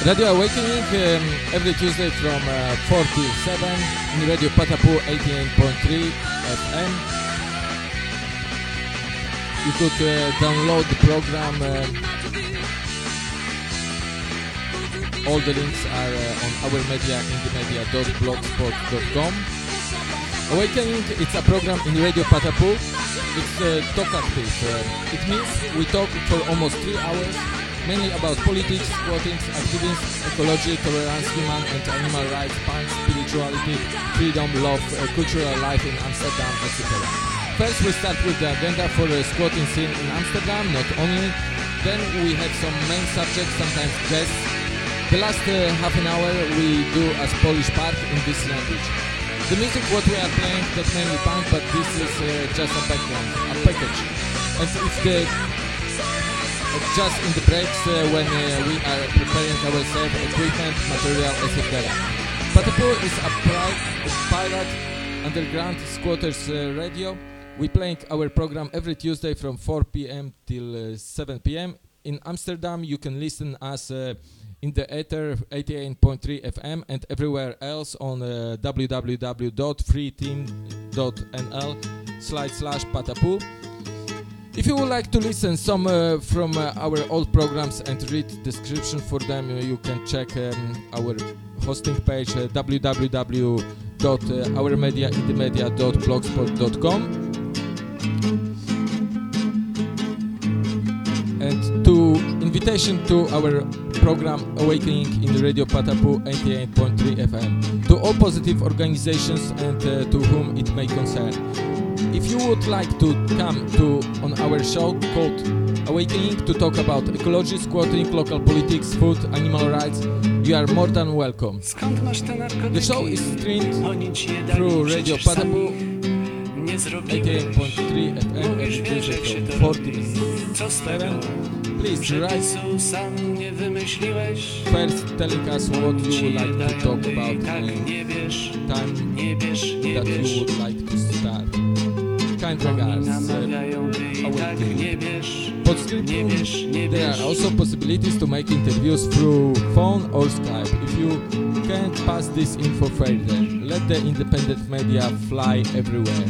Radio Awakening every Tuesday from 4 to 7 in Radio Patapu 88.3 FM. You could download the program. All the links are on our media, indiemedia.blogspot.com. Awakening, it's a program in Radio Patapu. It's talk active. It means we talk for almost 3 hours, mainly about politics, squatting, activism, ecology, tolerance, human and animal rights, punk, spirituality, freedom, love, cultural life in Amsterdam, etc. First we start with the agenda for the squatting scene in Amsterdam, not only. Then we have some main subjects, sometimes guests. The last half an hour we do as Polish part in this language. The music what we are playing, that's mainly punk, but this is just a background, a package. And it's the just in the breaks when we are preparing ourselves, equipment, material, etc. Patapu is a pirate underground squatters radio. We playing our program every Tuesday from 4 p.m. till 7 p.m. In Amsterdam you can listen us in the ether 88.3 FM and everywhere else on www.freeteam.nl/Patapu. If you would like to listen some from our old programs and read description for them, you can check our hosting page www.ourmedia.blogspot.com. And to invitation to our program Awakening in Radio Patapu 88.3 FM to all positive organizations and to whom it may concern. If you would like to come to on our show called Awakening to talk about ecology, squatting, local politics, food, animal rights, you are more than welcome. The show is streamed through Radio Patapu 88.3 FM every Tuesday from 4 to 7. Please write first telling us what you would like to talk about and time that you would like to start. Kind regards, Awakening. Podscriptum, there are also possibilities to make interviews through phone or Skype. If you can't pass this info further, let the independent media fly everywhere.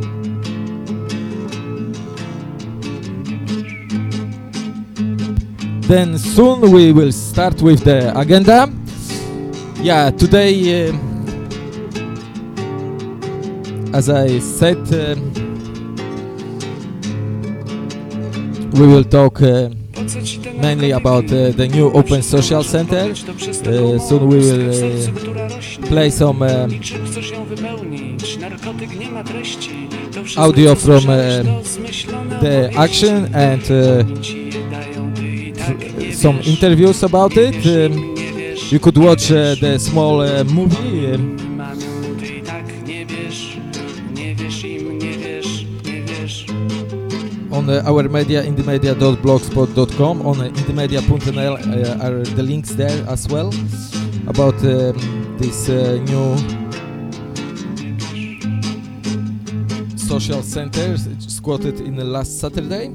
Then soon we will start with the agenda. Yeah, today, as I said, we will talk mainly about the new Open Social Center. Soon we will play some audio from the action and some interviews about it. You could watch the small movie. On our media, indiemedia.blogspot.com, on indiemedia.nl are the links there as well about this new social center squatted in the last Saturday.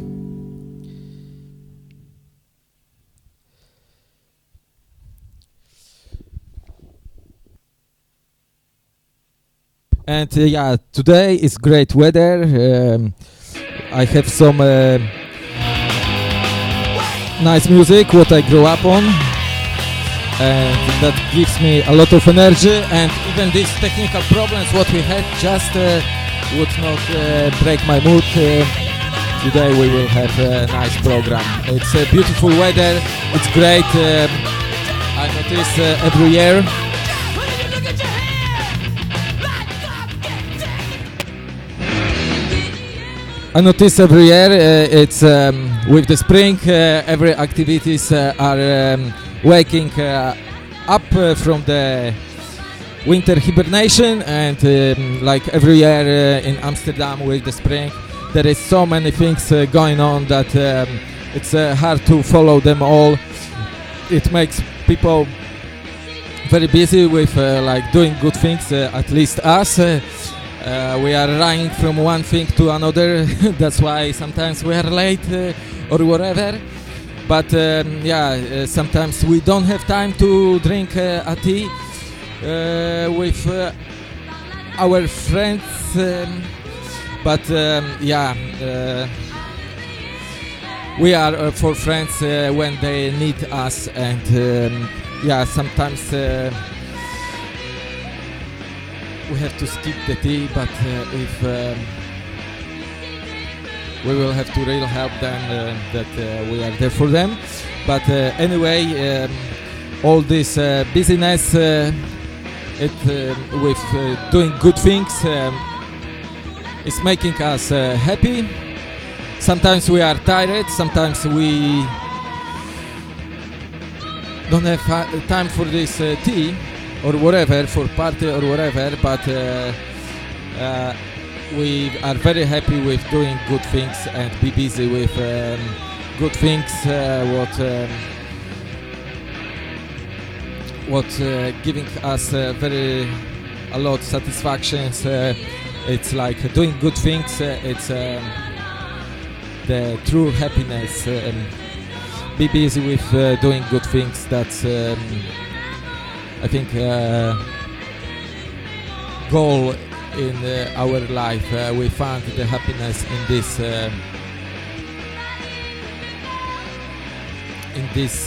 And yeah, today is great weather. I have some nice music, what I grew up on, and that gives me a lot of energy, and even these technical problems what we had just would not break my mood. Today we will have a nice program. It's a beautiful weather, it's great. I notice every year. I notice every year it's with the spring every activities are waking up from the winter hibernation, and like every year in Amsterdam with the spring there is so many things going on that it's hard to follow them all. It makes people very busy with like doing good things, at least us. We are running from one thing to another. That's why sometimes we are late or whatever. But sometimes we don't have time to drink a tea with our friends. We are for friends when they need us, and sometimes we have to skip the tea, but if we will have to really help them, that we are there for them. But anyway, all this busyness with doing good things is making us happy. Sometimes we are tired, sometimes we don't have time for this tea or whatever, for party or whatever, but we are very happy with doing good things and be busy with good things, what giving us a lot satisfactions. It's like doing good things, it's the true happiness. Be busy with doing good things. That's I think goal in our life. We found the happiness in this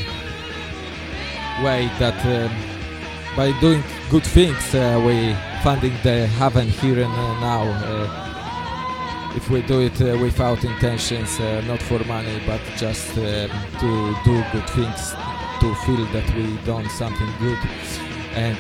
way, that by doing good things we finding the heaven here and now. If we do it without intentions, not for money, but just to do good things, to feel that we done something good, and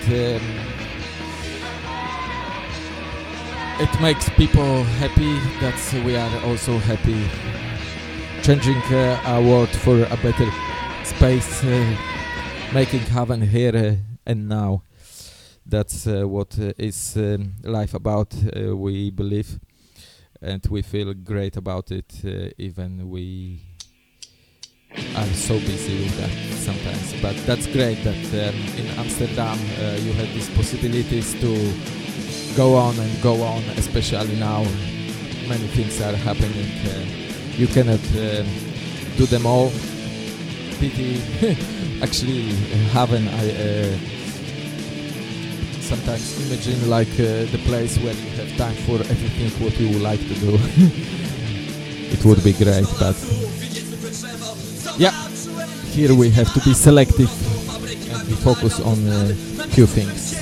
it makes people happy. That's we are also happy, changing our world for a better space, making heaven here and now. That's what is life about. We believe. And we feel great about it, even we are so busy with that sometimes. But that's great that in Amsterdam you have these possibilities to go on and go on, especially now. Many things are happening. You cannot do them all. Pity. Actually, haven't I sometimes imagine like the place where you have time for everything what you would like to do. It would be great, but yeah, here we have to be selective and we focus on few things.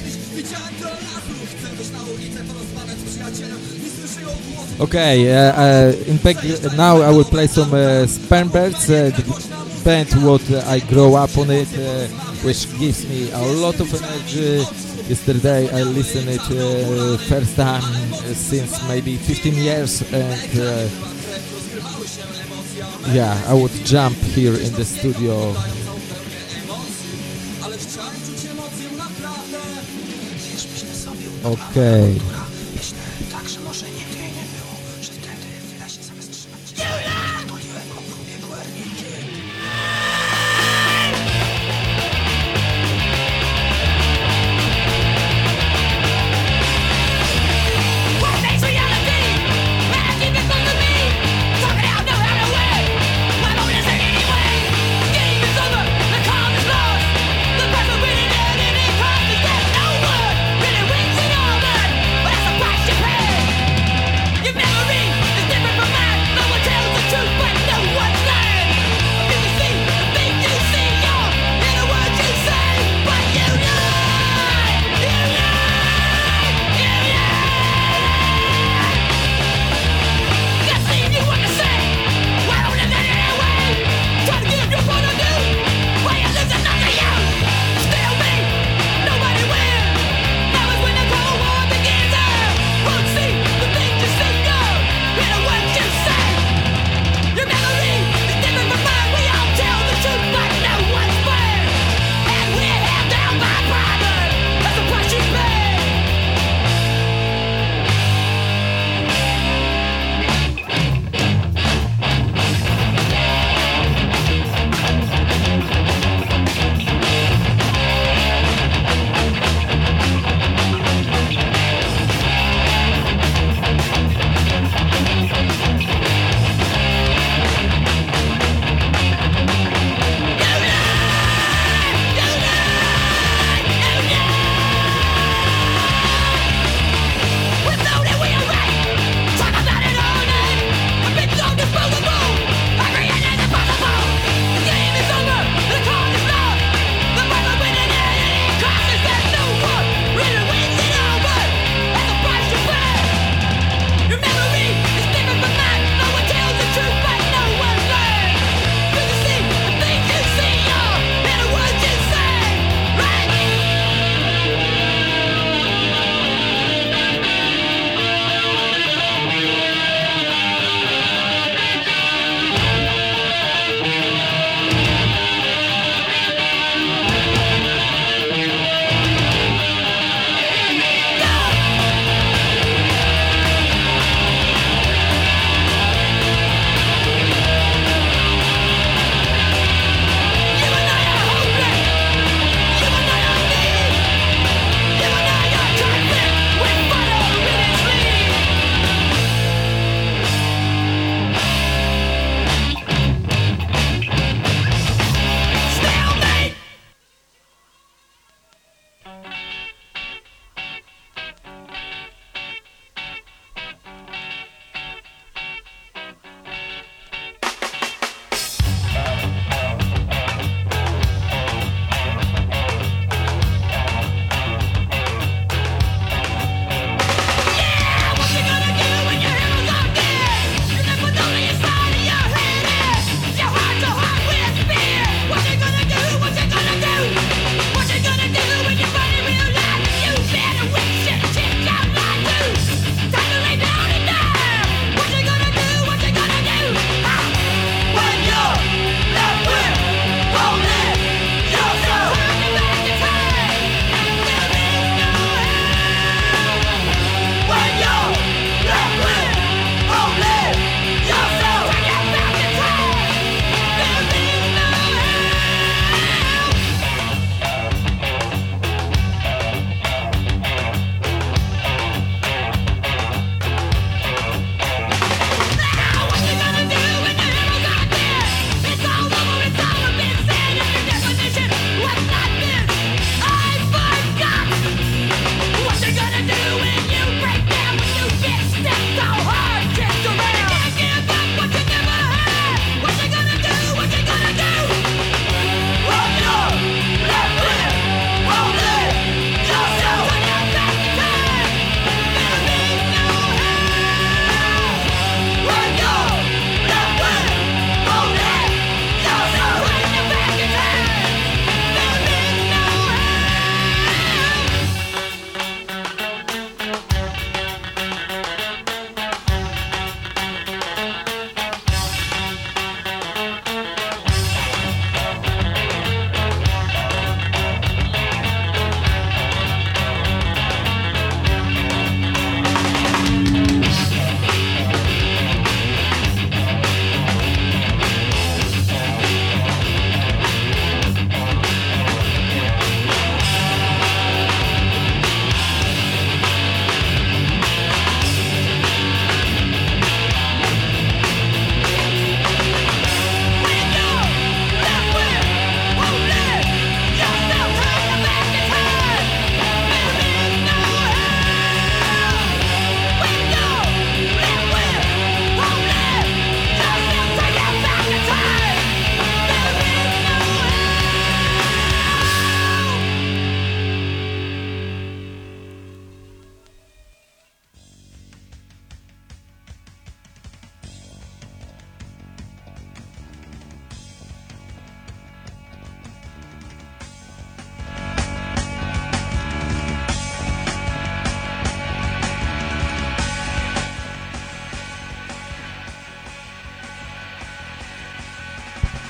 Okay, in fact now I will play some Spermbirds, the band what I grow up on it, which gives me a lot of energy. Yesterday I listened it first time since maybe 15 years, and I would jump here in the studio. Okay. Really wings and all that, but I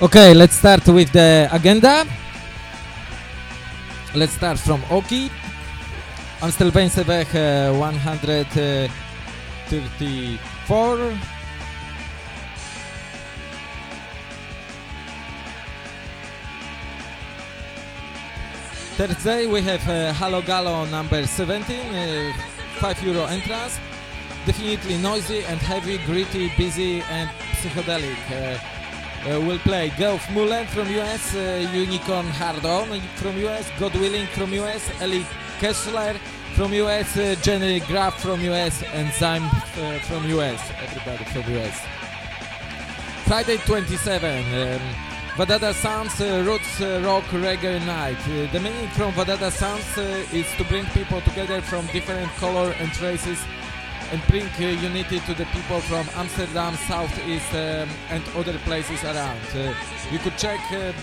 Okay, let's start with the agenda. Let's start from Oki. Amstelveen Sevech 134. Thursday we have Halo Galo number 17, €5 entrance. Definitely noisy and heavy, gritty, busy and psychedelic. We'll play Geoff Mullen from US, Unicorn Hardon from US, God Willing from US, Ellie Kessler from US, Jenny Graff from US, and Zyme from US. Everybody from US. Friday 27. Wadada Sounds Roots Rock Reggae Night. The meaning from Wadada Sounds is to bring people together from different color and races and bring unity to the people from Amsterdam, Southeast and other places around. You could check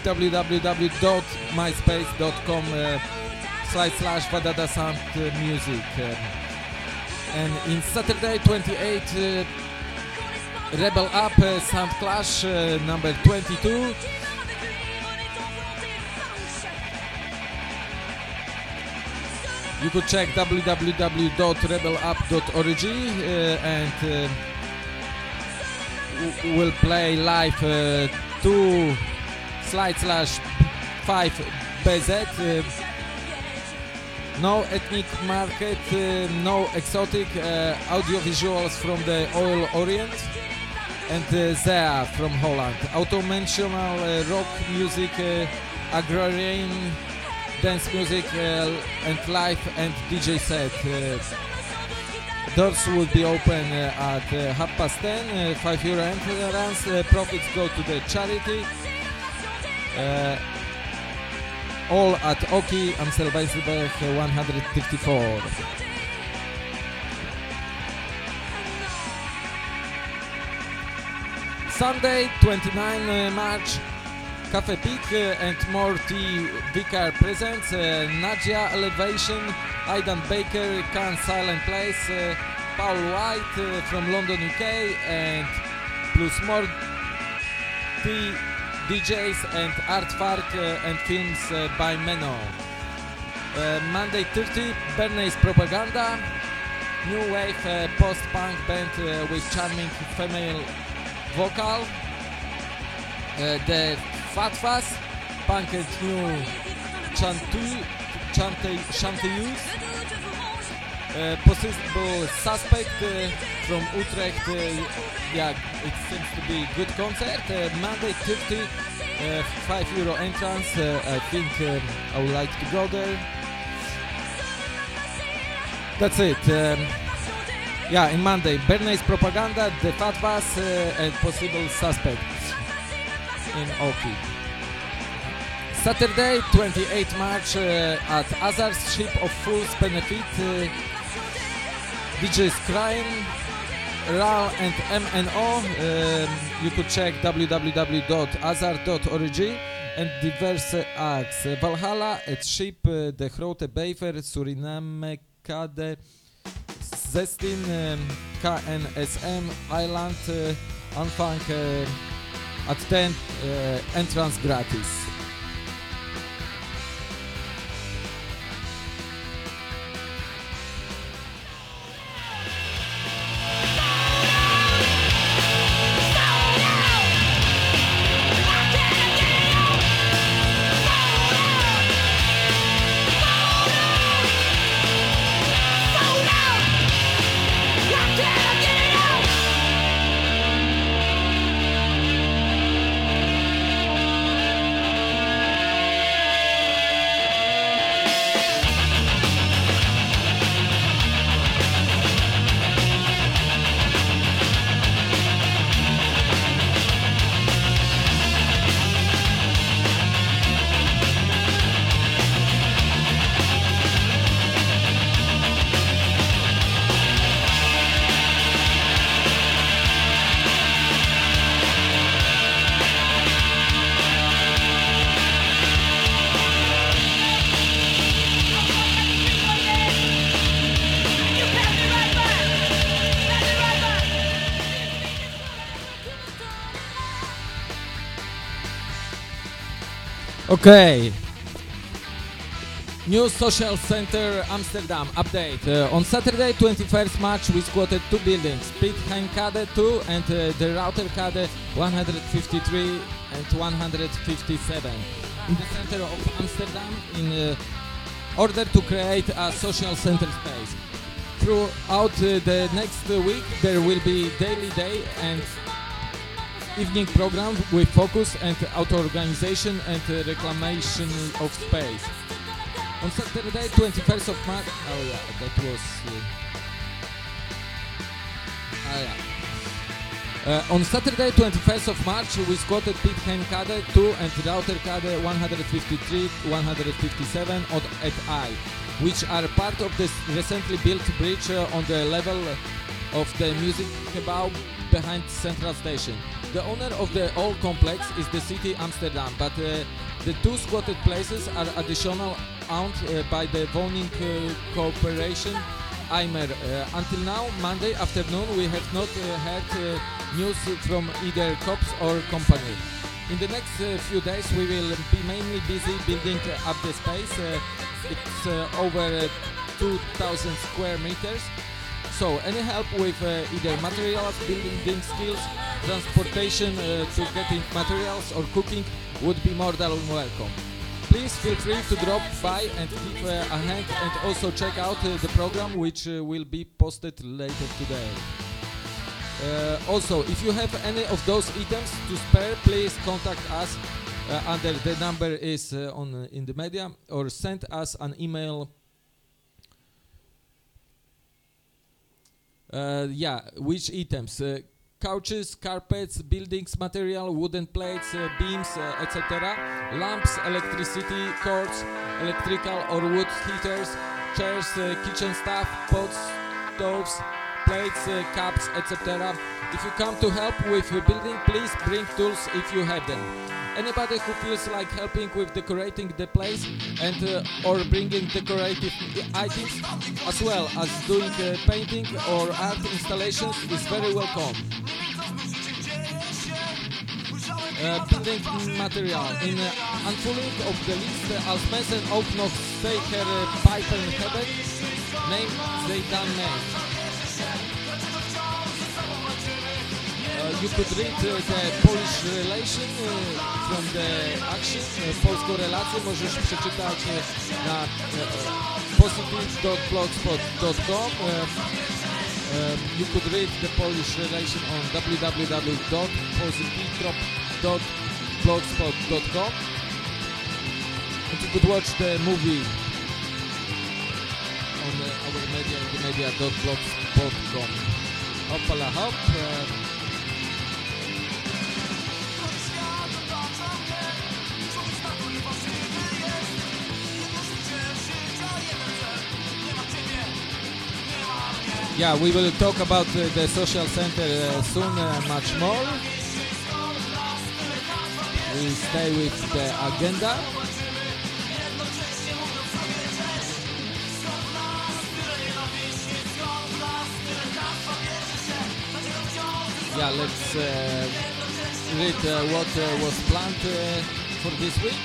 www.myspace.com/Wadada Sound Music. And in Saturday 28, Rebel Up Sound Clash number 22. You could check www.rebelup.org and we'll play live 2/5 BZ. No ethnic market, no exotic audiovisuals from the Oil Orient and Zea from Holland. Automentional rock music, agrarian dance music and live and DJ set. Doors will be open at 10:30, €5 entrance. Profits go to the charity. All at Oki, Amstelveen Sevech 154. Sunday 29 March. Cafe Peak and More Tea Vicar presents Nadia Elevation, Aidan Baker, Can Silent Place, Paul White from London, UK, and plus more tea DJs and art fark and films by Menno. Monday 30, Bernays Propaganda, new wave post-punk band with charming female vocal. The Fatfas, punk and new Chanteuse, possible suspect from Utrecht. Yeah, it seems to be good concert. Monday 30, €5 entrance. I think I would like to go there. That's it. Yeah, in Monday, Bernays Propaganda, the Fatfas, and possible suspect in Oki. Saturday 28 March at Azar's Ship of Fools benefit, DJs Crying, RAL and MNO. You could check www.azar.org and diverse acts. Valhalla, Het Schip, De Grote Bever, Suriname, Kade, Zestin, KNSM, Island, Anfang at 10, entrance gratis. Okay. New Social Center Amsterdam update. On Saturday 21st March we squatted two buildings, Piet Hein Kade 2 and the Router Kade 153 and 157 in the center of Amsterdam in order to create a social center space. Throughout the next week there will be daily day and evening program with focus and auto-organization and reclamation of space. On Saturday 21st of March, on Saturday 21st of March we squatted Piet Hein Kade 2 and Router Kade 153, 157 at I, which are part of this recently built bridge on the level of the music gebouw behind Central Station. The owner of the whole complex is the city Amsterdam, but the two squatted places are additional owned by the Woning Corporation Eimer. Until now, Monday afternoon, we have not heard news from either cops or company. In the next few days, we will be mainly busy building up the space. It's over 2,000 square meters. So, any help with either materials, building skills, transportation to getting materials or cooking would be more than welcome. Please feel free to drop by and give a hand and also check out the program which will be posted later today. Also, if you have any of those items to spare, please contact us under the number is in the media or send us an email. Which items? Couches, carpets, buildings material, wooden plates, beams, etc. Lamps, electricity cords, electrical or wood heaters, chairs, kitchen stuff, pots, stoves, plates, cups, etc. If you come to help with building, please bring tools if you have them. Anybody who feels like helping with decorating the place and or bringing decorative items as well as doing painting or art installations is very welcome. Building material. In unfulling of the list als mensen ook nog zeker pijpen hebben, neem ze dan mee. You could read the Polish relation from the action. Polską relację możesz przeczytać na positive.blogspot.com. You could read the Polish relation on www.positive.blogspot.com. And you could watch the movie on our media, the media.blogspot.com. Hoppala hop. Yeah, we will talk about the social center soon, much more. We stay with the agenda. Yeah, let's read what was planned for this week.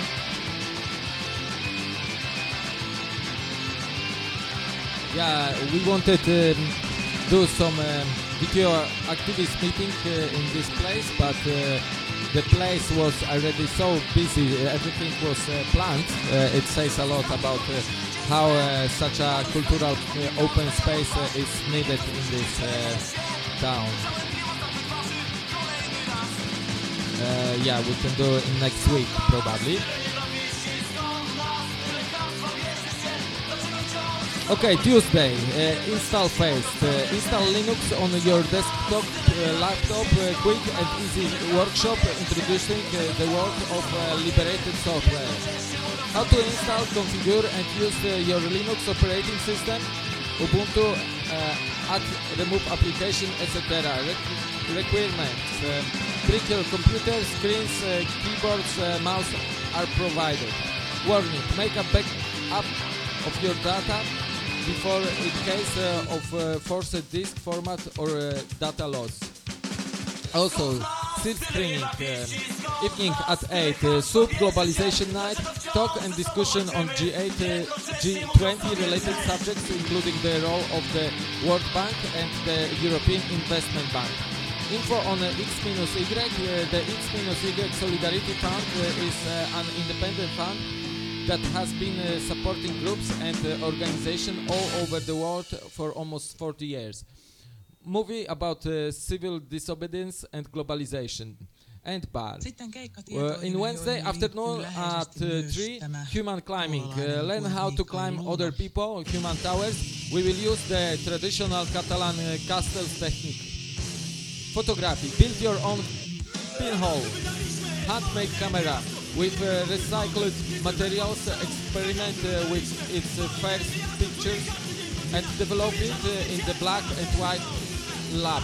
We wanted to do some video activist meeting in this place, but the place was already so busy, everything was planned. It says a lot about how such a cultural open space is needed in this town. We can do it next week probably. Okay, Tuesday, install first. Install Linux on your desktop, laptop, quick and easy workshop introducing the world of liberated software. How to install, configure and use your Linux operating system, Ubuntu, add, remove application, etc. Requirements. Bring your computer, screens, keyboards, mouse are provided. Warning, make a backup of your data before in case of forced disk format or data loss. Also, silk screening. Evening at 8, Soup Globalization Night, talk and discussion on G8, G20 related subjects, including the role of the World Bank and the European Investment Bank. Info on X-Y. The X-Y Solidarity Fund is an independent fund that has been supporting groups and organizations all over the world for almost 40 years. Movie about civil disobedience and globalization. And bar. In Wednesday afternoon at 3, human climbing. Learn how to climb other people, human towers. We will use the traditional Catalan castles technique. Photography. Build your own pinhole. Handmade camera. With recycled materials, experiment with its first pictures and develop it in the black and white lab.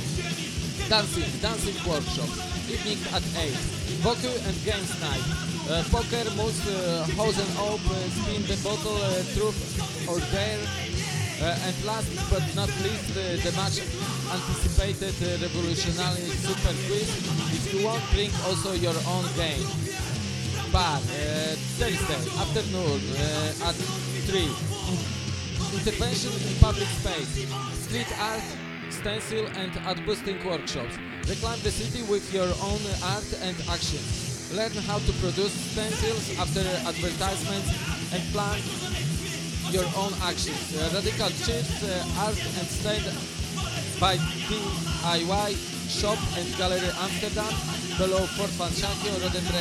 Dancing workshop. Evening at 8. Poker and games night. Poker, moose, hose and ope, spin the bottle, truth or dare. And last but not least, the much anticipated revolutionary super quiz. If you want, bring also your own game. Bar, Thursday afternoon at 3. Intervention in public space. Street art, stencil and art boosting workshops. Reclaim the city with your own art and actions. Learn how to produce stencils after advertisements and plan your own actions. Radical chips, art and stand by DIY shop and gallery Amsterdam below Fort Van Schankio,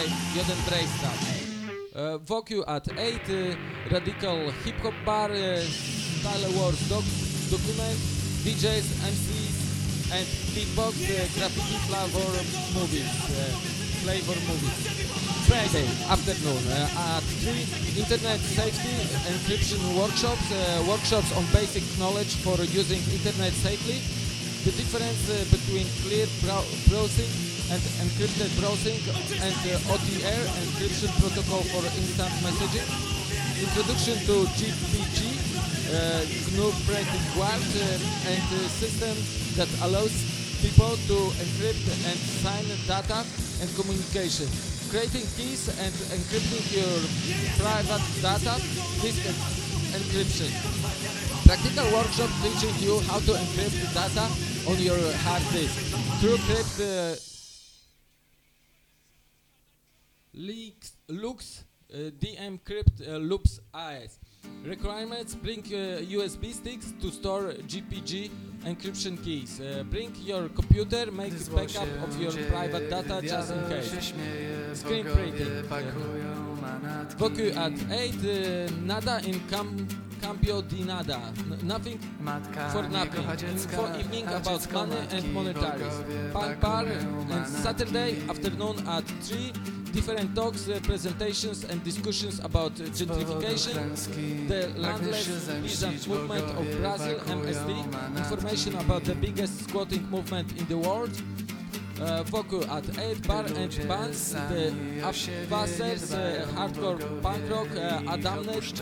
Jodenbreestraat. Vogue at 8, radical hip hop bar, style wars document, DJs, MCs and beatbox, graffiti flavor movies. Friday afternoon at 3, internet safety encryption workshops, workshops on basic knowledge for using internet safely, the difference between clear browsing and encrypted browsing and OTR encryption protocol for instant messaging, introduction to GPG, GNU Protected Guard, and a system that allows people to encrypt and sign data and communication, creating keys and encrypting your private data, disk encryption. Practical workshop teaching you how to encrypt data on your hard disk. TrueCrypt Lux DMCrypt Loops AS. Requirements: bring USB sticks to store GPG encryption keys. Bring your computer, make a backup of your private data just in case. Screen printing. Vogue at 8, nada in cambio di nada. Nothing for nothing. Info evening about money and monetaries. Punk bar and Saturday afternoon at 3. Different talks, presentations and discussions about gentrification, the landless peasant movement of Brazil, MSD, information about the biggest squatting movement in the world, Vogue at 8, bar and bands, the Abwassers, hardcore punk rock, Adamnet,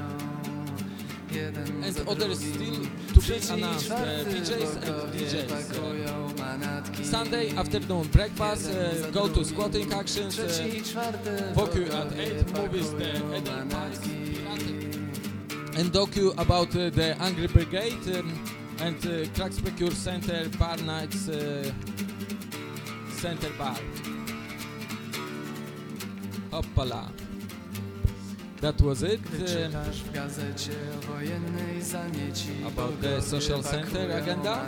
and others still to be announced, DJs and DJs. Sunday afternoon breakfast, go to squatting actions, Vogue at 8, movies, the Eden Park, and docu about the Angry Brigade and Cracks Precure Center Bar Nights Center Bar. Hoppala. That was it about the social center agenda.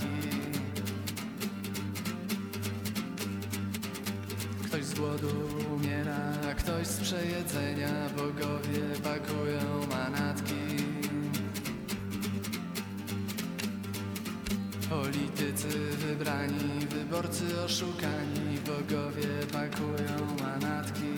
Ktoś z głodu umiera, ktoś z przejedzenia, bogowie pakują manatki. Politycy wybrani, wyborcy oszukani, bogowie pakują manatki.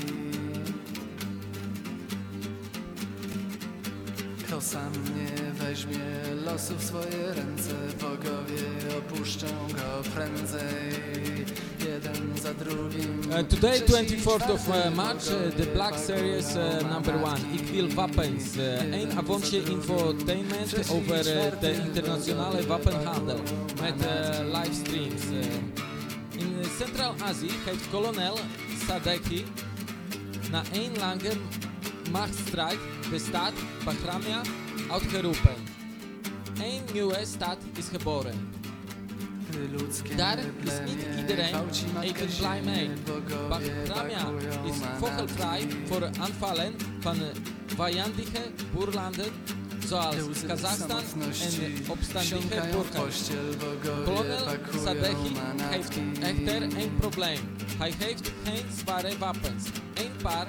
Kto sam nie weźmie losu w swoje ręce, bogowie opuszczą go prędzej. Jeden za drugim. Today, 24th of March, the Black Series number 1, Equal Weapons, een avondje infotainment over de internationale wapenhandel met livestreams. In Central Azië heeft kolonel Sadeghi na 1 lange machtsstrijd de stad Bagramiya uitgeroepen. Een nieuwe stad is geboren. Daar is niet iedereen even blij mee. Bagramiya is vogelvrij voor aanvallen van vijandige buurlanden zoals Kazachstan en opstandige burgers. Kolonel Sadeghi heeft echter één probleem. Hij heeft geen zware wapens. Een paar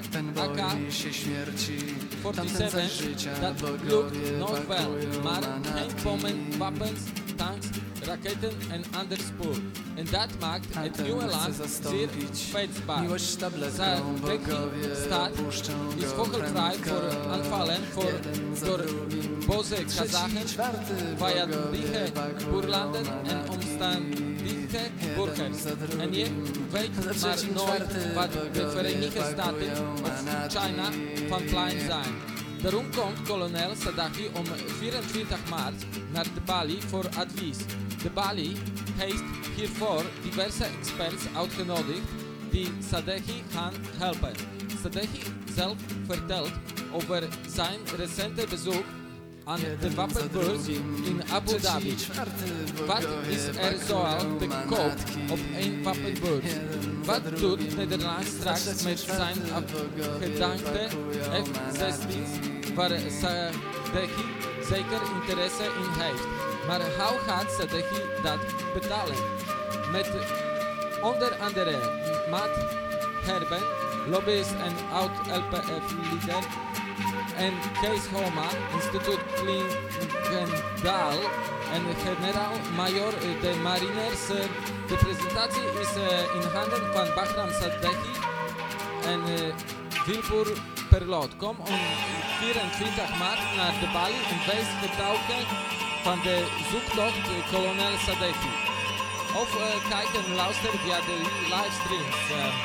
AK-47, dat lukt nog wel, maar geen bommen, wapens, tanks, raketten en ander spoor. En dat maakt het nieuwe land zeer kwetsbaar. Sadeghi-stad is vogelvrij voor aanvallen door boze Kazachen, vijandige buurlanden en opstandige burgers. En je weet maar nooit wat de Verenigde Staten of China van plan zijn. Daarom komt kolonel Sadeghi om 24 maart naar de Bali voor advies. De Bali heeft hiervoor diverse experts uitgenodigd die Sadeghi gaan helpen. Sadeghi zelf vertelt over zijn recente bezoek aan de wapenbeurs in Abu Dhabi. Wat is er zoal te koop op een wapenbeurs? Wat doet Nederland straks met zijn afgedankte F-16's waar Sadeghi zeker interesse in heeft? Maar hoe gaat Sadeghi dat betalen? Met onder andere Matt Herben, lobbyist en oud-LPF-leider, en Kees Homa, instituut Klingendaal en generaal-major de mariniers. De presentatie is in handen van Bahram Sadeghi en Wilbur Perlot. Kom om 24 maart naar de Bali en wees getuige van de zoektocht kolonel Sadeghi. Of kijk en luister via de livestreams.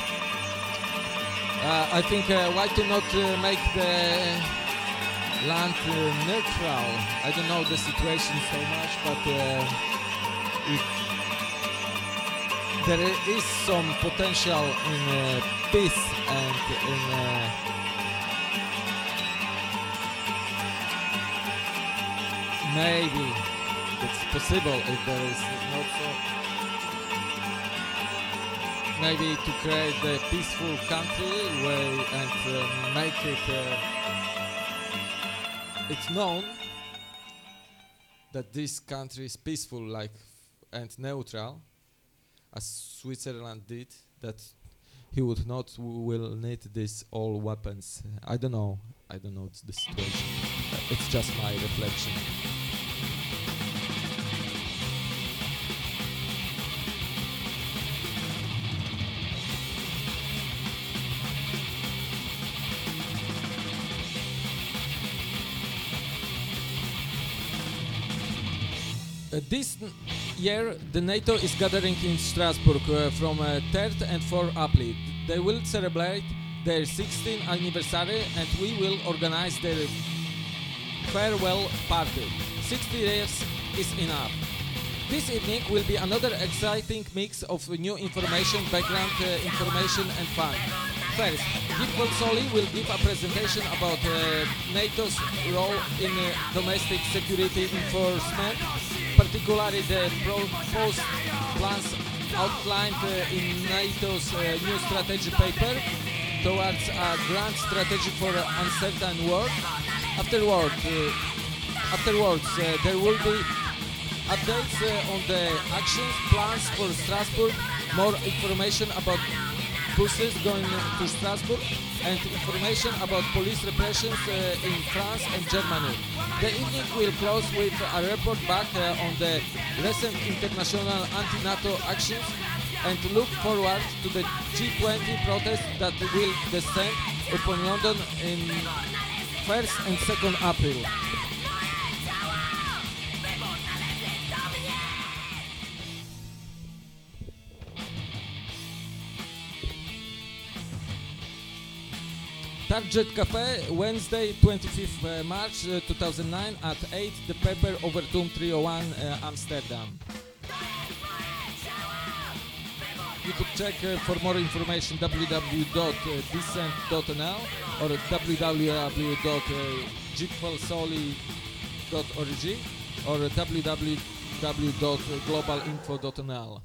I think why to not make the land neutral? I don't know the situation so much, but if there is some potential in peace and in maybe it's possible if there is not so. Maybe to create a peaceful country and make it it's known that this country is peaceful and neutral, as Switzerland did, that he will need these all weapons. I don't know the situation. It's just my reflection. This year, the NATO is gathering in Strasbourg from 3rd and 4th April. They will celebrate their 16th anniversary and we will organize their farewell party. 60 years is enough. This evening will be another exciting mix of new information, background information and fun. First, Guy Bolsoli will give a presentation about NATO's role in domestic security enforcement, particularly the proposed plans outlined in NATO's new strategy paper towards a grand strategy for an uncertain world. Afterwards, there will be updates on the actions plans for Strasbourg, more information about buses going to Strasbourg, and information about police repressions in France and Germany. The evening will close with a report back on the recent international anti-NATO actions and look forward to the G20 protest that will descend upon London in 1st and 2nd April. Target Cafe, Wednesday, 25th March 2009 at 8, the paper over Tomb 301, Amsterdam. You could check for more information www.descent.nl or www.jigfallsoli.org or www.globalinfo.nl.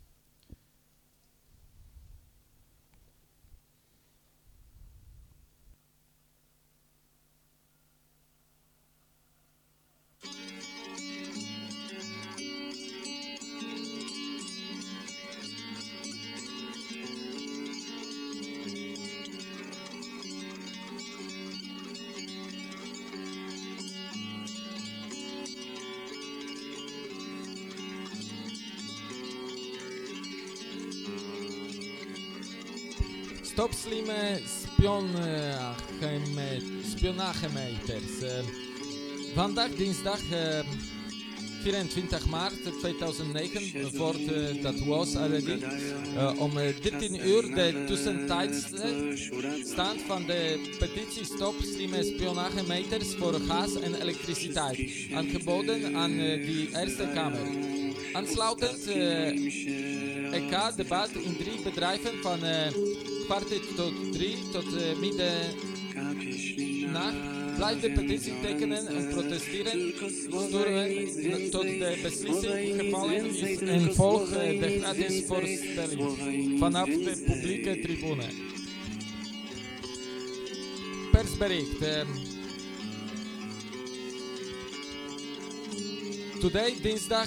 Stop Slime Spionagemeters. Vandaag dinsdag 24 maart 2009 wordt, dat was already, om 13 uur de tussentijdsstand van de petitie Stop Slimme Spionagemeters voor gas en elektriciteit, aangeboden aan de Eerste Kamer. Aansluitend EK-debat in 3 bedrijven van kwart tot 3 tot middernacht blijft de petitie tekenen en protesteren sturen tot de beslissing gevallen is en volgt de gratis voorstelling vanaf de publieke tribune. Persbericht. Today, dinsdag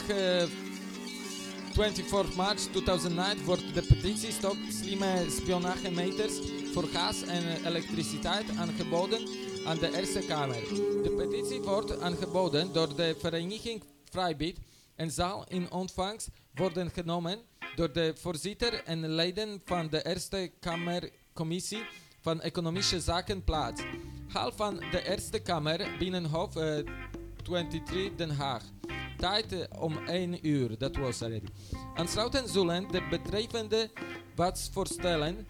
24 March 2009 wordt de petitie Stop Slimme Spionagemeters voor gas en elektriciteit aangeboden aan de Eerste Kamer. De petitie wordt aangeboden door de vereniging Vrijbid en zal in ontvangst worden genomen door de voorzitter en leden van de Eerste Kamercommissie van Economische Zaken plaats. Hal van de Eerste Kamer, Binnenhof 23 Den Haag. Tijd om 1 uur, dat was already. Aansluitend zullen de betreffende wetsvoorstellen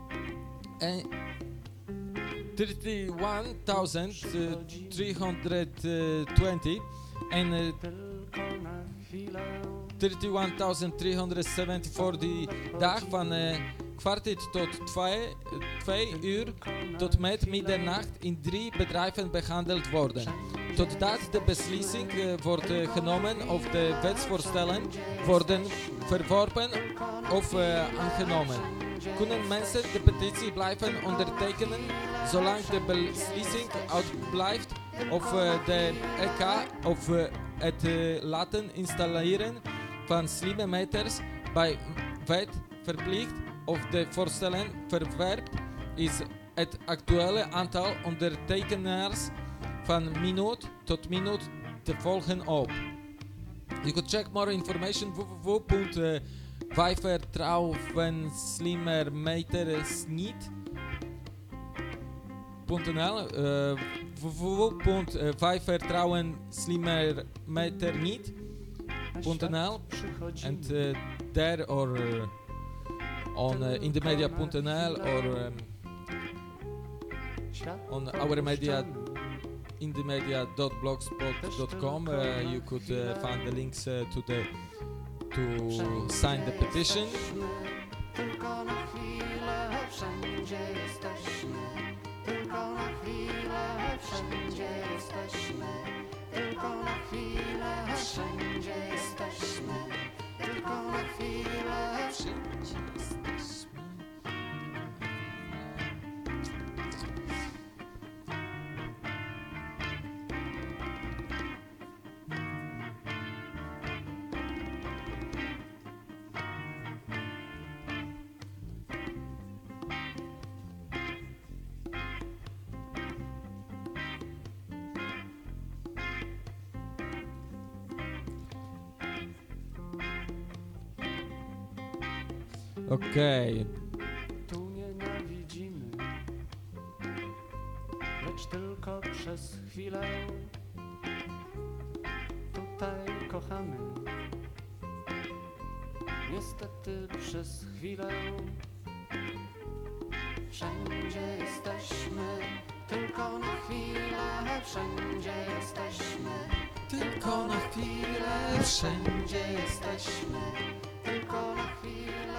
31.320 en 31.370 voor die dag van kwart tot 2 uur tot met middernacht in 3 bedrijven behandeld worden. Totdat de beslissing wordt genomen of de wetsvoorstellen worden verworpen of aangenomen. Kunnen mensen de petitie blijven ondertekenen zolang de beslissing uitblijft of de EK of het laten installeren van slimme meters bij wet verplicht of de voorstellen verwerpt, is het actuele aantal ondertekenaars van minuut tot minuut te volgen op. You could check more information www.vijvertrouwenslimmermeters.nl www.vijvertrouwenslimmermeternit.nl and there or on indemedia.nl or on our media indemedia.blogspot.com you could find the links to sign the petition. Tylko na chwilę wszędzie jesteśmy. Tylko na chwilę wszędzie jesteśmy. Tylko na chwilę wszędzie jesteśmy. Tylko na chwilę wszędzie jesteśmy. Okej. Tu nienawidzimy, lecz tylko przez chwilę. Tutaj kochamy, niestety przez chwilę. Wszędzie jesteśmy, tylko na chwilę. Wszędzie jesteśmy, tylko na chwilę. Wszędzie jesteśmy, tylko na chwilę.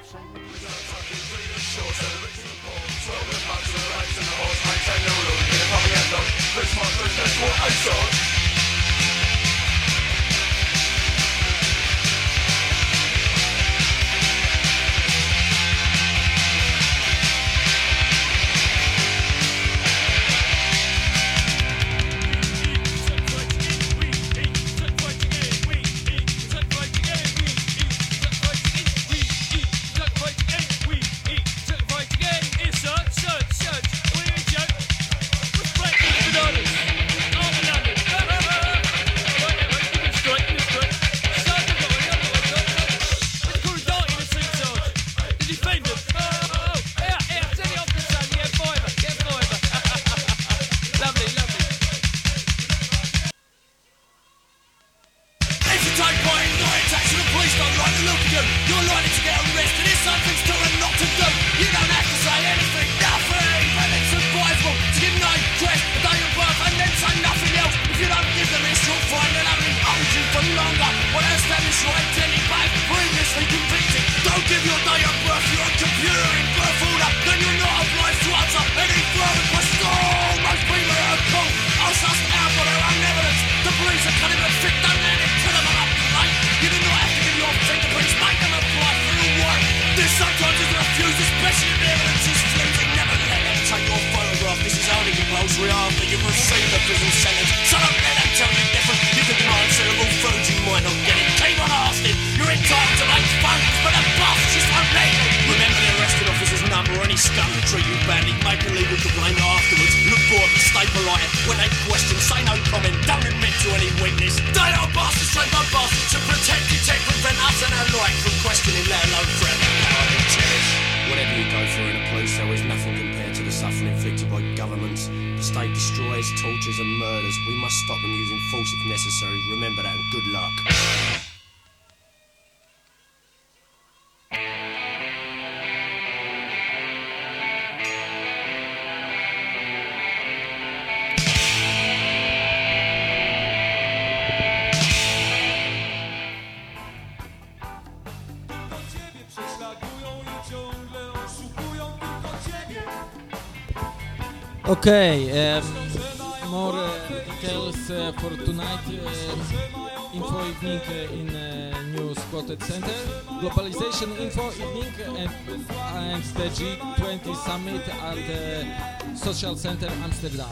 Okay, more details for tonight. Info evening in New Squatted Center, Globalization Info evening and the G20 Summit at the Social Center Amsterdam.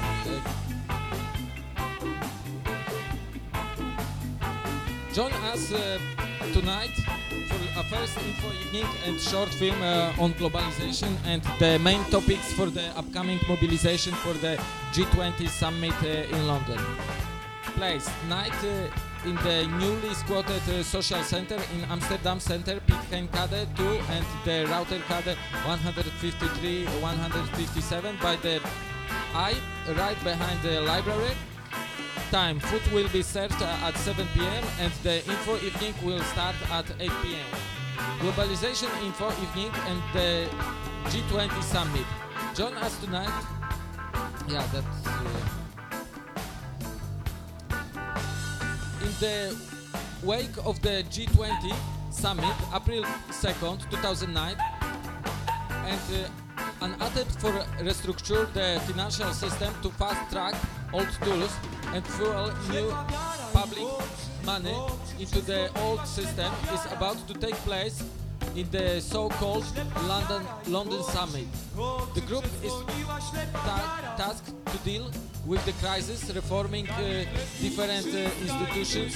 Join us tonight for a first info evening and short film on globalization and the main topics for the upcoming mobilization for the G20 Summit in London. Place night in the newly squatted Social Center in Amsterdam Center, Piet-Hein-Kade 2 and the Routerkade 153-157 by the I, right behind the library. Time, food will be served at 7 p.m. and the info evening will start at 8 p.m. Globalization info evening and the G20 Summit. Join us tonight. Yeah, that's... In the wake of the G20 Summit, April 2nd, 2009, and an attempt for restructure the financial system to fast-track old tools and fuel new public money into the old system is about to take place in the so-called London Summit. The group is tasked to deal with the crisis, reforming different institutions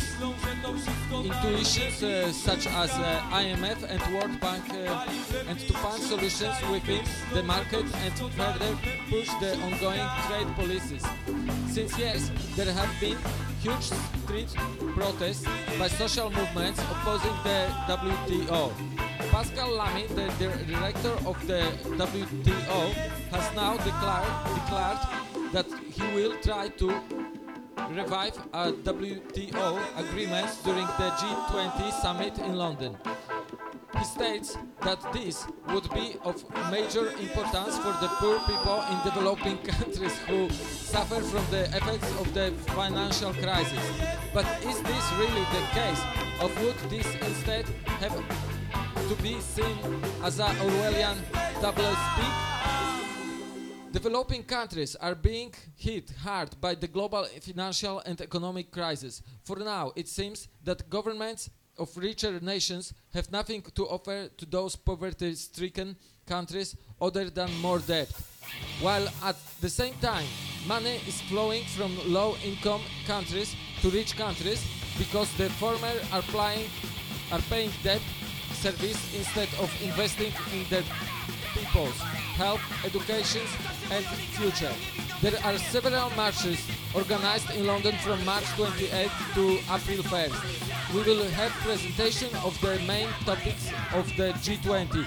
such as IMF and World Bank and to find solutions within the market and further push the ongoing trade policies. Since years, there have been huge street protests by social movements opposing the WTO. Pascal Lamy, the director of the WTO, has now declared that he will try to revive a WTO agreement during the G20 summit in London. He states that this would be of major importance for the poor people in developing countries who suffer from the effects of the financial crisis. But is this really the case, or would this instead have to to be seen as an Orwellian double-speak? Developing countries are being hit hard by the global financial and economic crisis. For now, it seems that governments of richer nations have nothing to offer to those poverty-stricken countries other than more debt. While at the same time, money is flowing from low-income countries to rich countries because the former are paying debt service instead of investing in their people's health, education and future. There are several marches organized in London from March 28th to April 1st. We will have presentation of the main topics of the G20,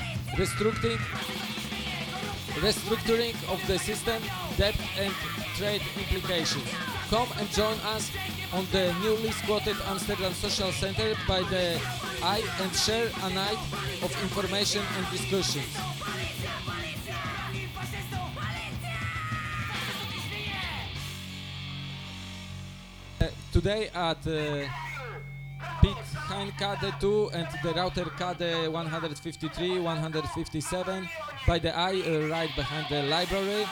restructuring of the system, debt and trade implications. Come and join us on the newly squatted Amsterdam Social Center by the Eye and share a night of information and discussions. Today at Pit Hein KD2 and the router KD 153, 157 by the Eye right behind the library.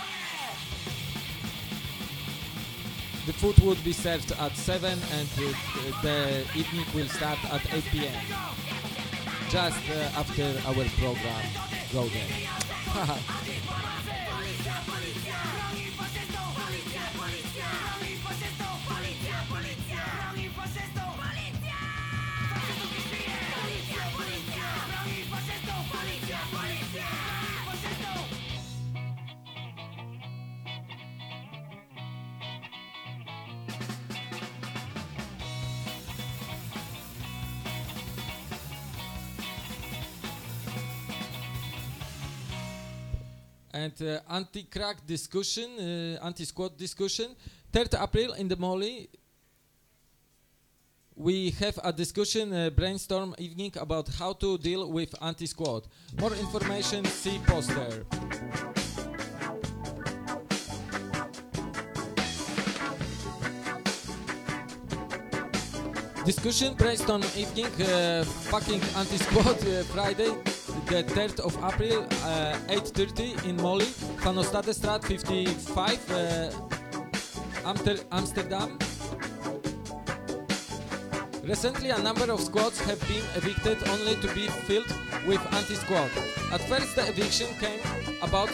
The food would be served at 7 and the evening will start at 8 p.m. Just after our program. Go there. And anti-crack discussion, anti-squat discussion. 3rd April in the Molly, we have a discussion brainstorm evening about how to deal with anti-squat. More information, see poster. Discussion brainstorm evening, fucking anti-squat Friday, the 3rd of April, 8:30 in Molly, Van Ostadestraat 55, Amsterdam. Recently, a number of squats have been evicted only to be filled with anti-squat. At first, the eviction came about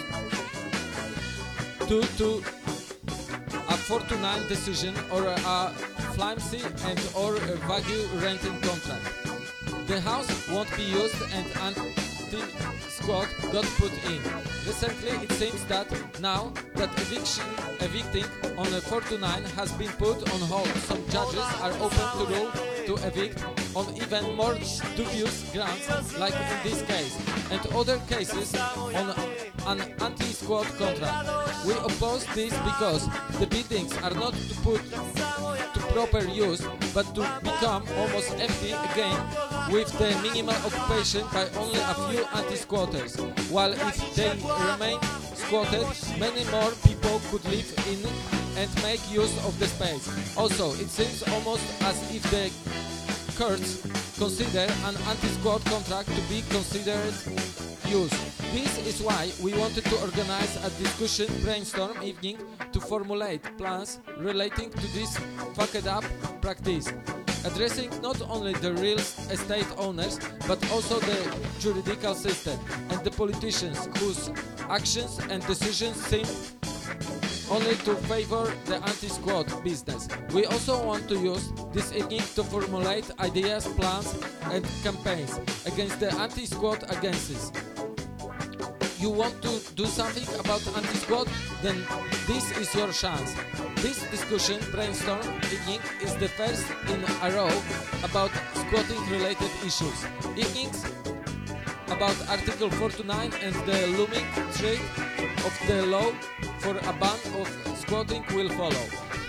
due to a 4-9 decision or a flimsy and or a vague renting contract. The house won't be used and anti-squat got put in. Recently, it seems that now that evicting on a 4-9 has been put on hold, some judges are open to rule to evict on even more dubious grounds, like in this case, and other cases on an anti-squat contract. We oppose this because the buildings are not to put to proper use, but to become almost empty again with the minimal occupation by only a few anti-squatters, while if they remain squatted, many more people could live in and make use of the space. Also, it seems almost as if the courts consider an anti-squat contract to be considered use. This is why we wanted to organize a discussion brainstorm evening to formulate plans relating to this fucked up practice, addressing not only the real estate owners but also the juridical system and the politicians whose actions and decisions seem only to favor the anti-squat business. We also want to use this evening to formulate ideas, plans and campaigns against the anti-squat agencies. You want to do something about anti-squat? Then this is your chance. This discussion brainstorm evening is the first in a row about squatting related issues. Evenings about Article 49 and the looming threat of the law for a ban of squatting will follow.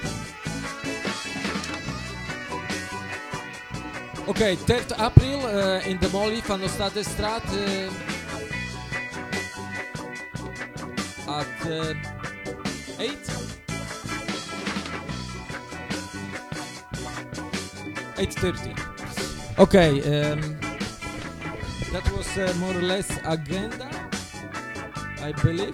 Okay, 3rd April in the Molly Van Ostadestraat at 8. 8:30. Okay. That was more or less agenda, I believe.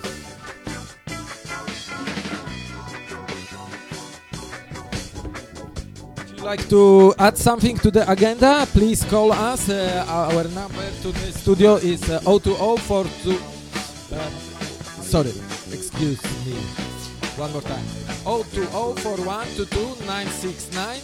If you like to add something to the agenda, please call us. Our number to the studio is 02042. Sorry, excuse me. One more time. 0204122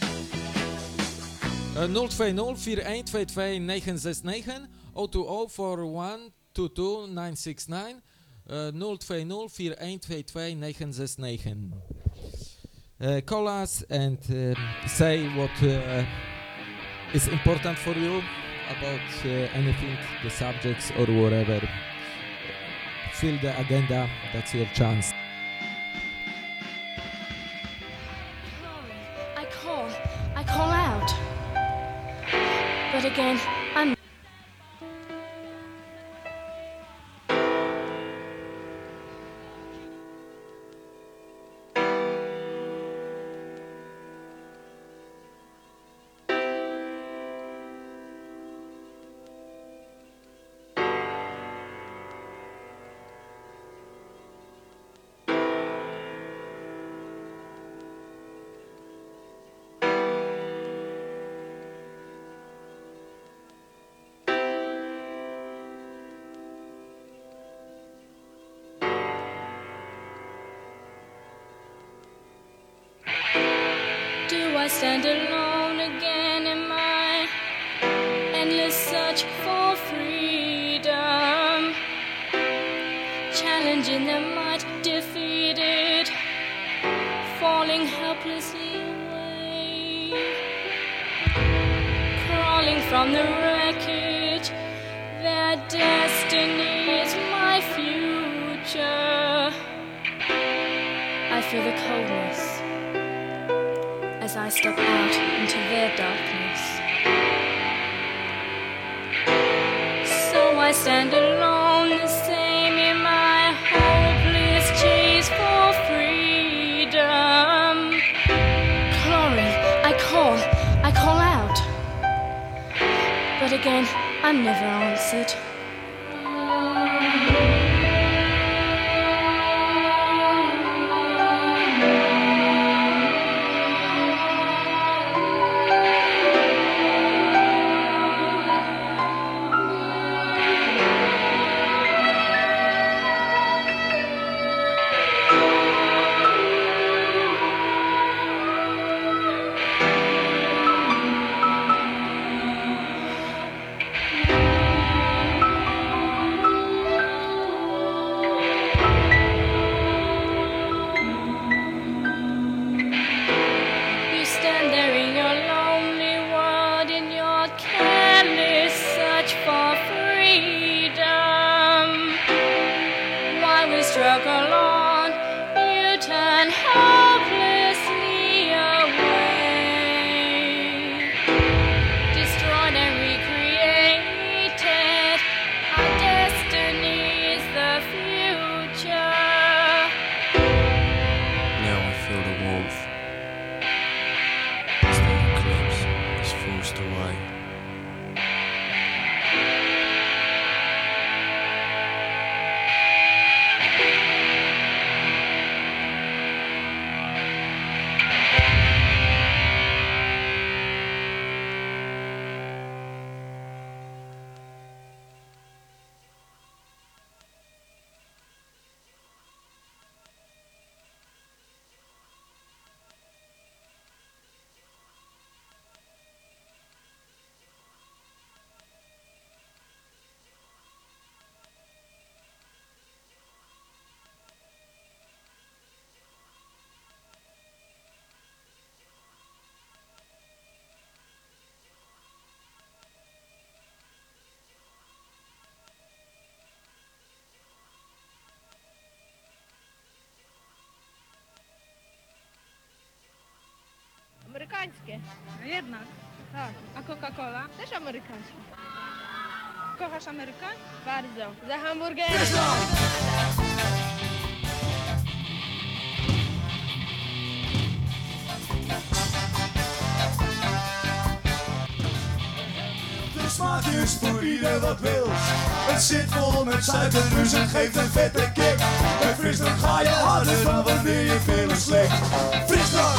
020 4122 969 020 4122 969 020 4122 969. Call us and say what is important for you about anything, the subjects or whatever. Fill the agenda, that's your chance. I call out. But again, I'm I stand alone again in my endless search for freedom, challenging the might, defeated, falling helplessly away, crawling from the wreckage. Their destiny is my future. I feel the coldness as I step out into their darkness. So I stand alone, the same in my hopeless chase for freedom. Clawing, I call out. But again, I'm never answered. Struggle on, you turn hopelessly away. Destroyed and recreated, our destiny is the future. Now I feel the warmth as the eclipse is forced away. Amerykańskie. No jednak. Tak. A Coca-Cola? Też amerykańskie. Kochasz Amerykę? Bardzo. Za hamburgery. This smaakjes voor ieder wat wil. Het zit vol met suiker, dus het geeft een vette kick. Bij frisdrank ga je harder dan wanneer je pillen slikt. Frisdrank!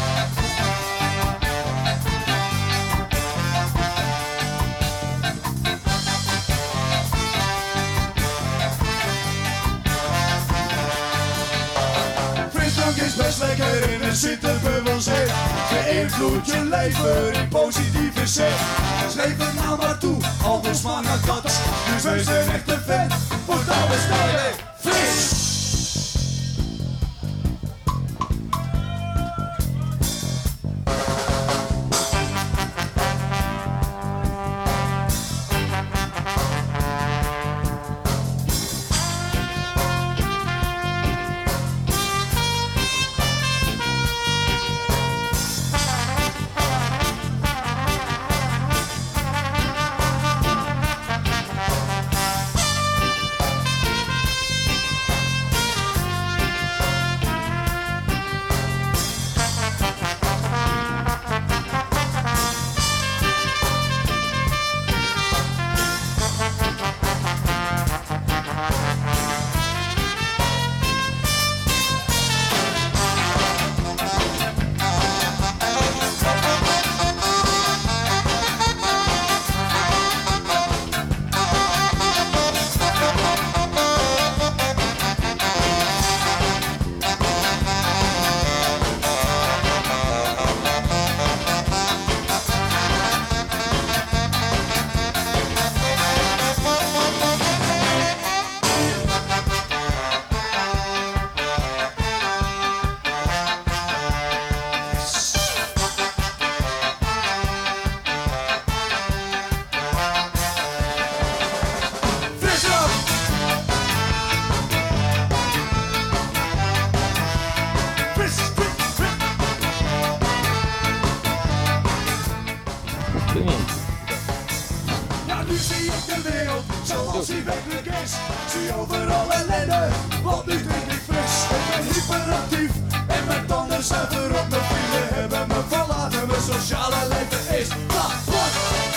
Frisdrank is best lekker en er zitten bubbels in. Beïnvloedt je leven in positieve zin. Schreef het nou maar toe, al de smaak naar kat. Dus wees een echte fan, wordt al bestellen. Fris! Ja, nu zie ik de wereld zoals die werkelijk is. Zie overal ellende, want nu drink ik fris. Ik ben hyperactief en mijn tanden zuiver op. Mijn vrienden hebben me verlaten, mijn sociale leven is kapot.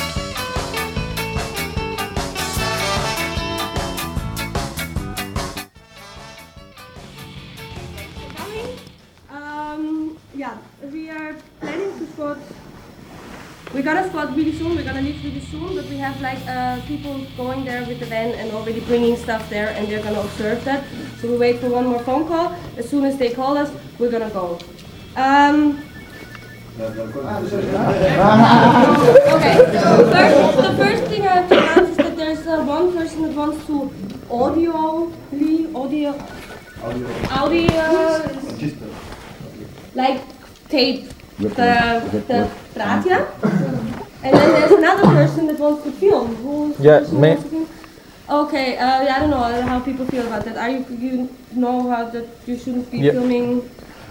Yeah, we are planning to squat. We're gonna squat really soon. We're gonna leave really soon, but we have like people going there with the van and already bringing stuff there, and they're gonna observe that. So we wait for one more phone call. As soon as they call us, we're gonna go. Okay. The first thing I have to announce is that there's one person that wants to audio, like tape the praatje. And then there's another person that wants to film. Who wants to film? Okay, I don't know how people feel about that. You know how that you shouldn't be filming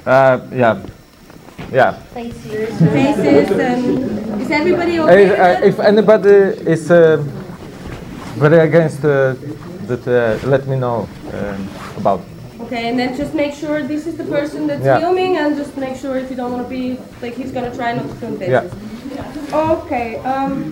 faces and is everybody okay with that? If anybody is very against that, let me know about. Okay, and then just make sure this is the person that's filming, and just make sure if you don't want to be, like, he's gonna try not to film faces. Yeah. Okay,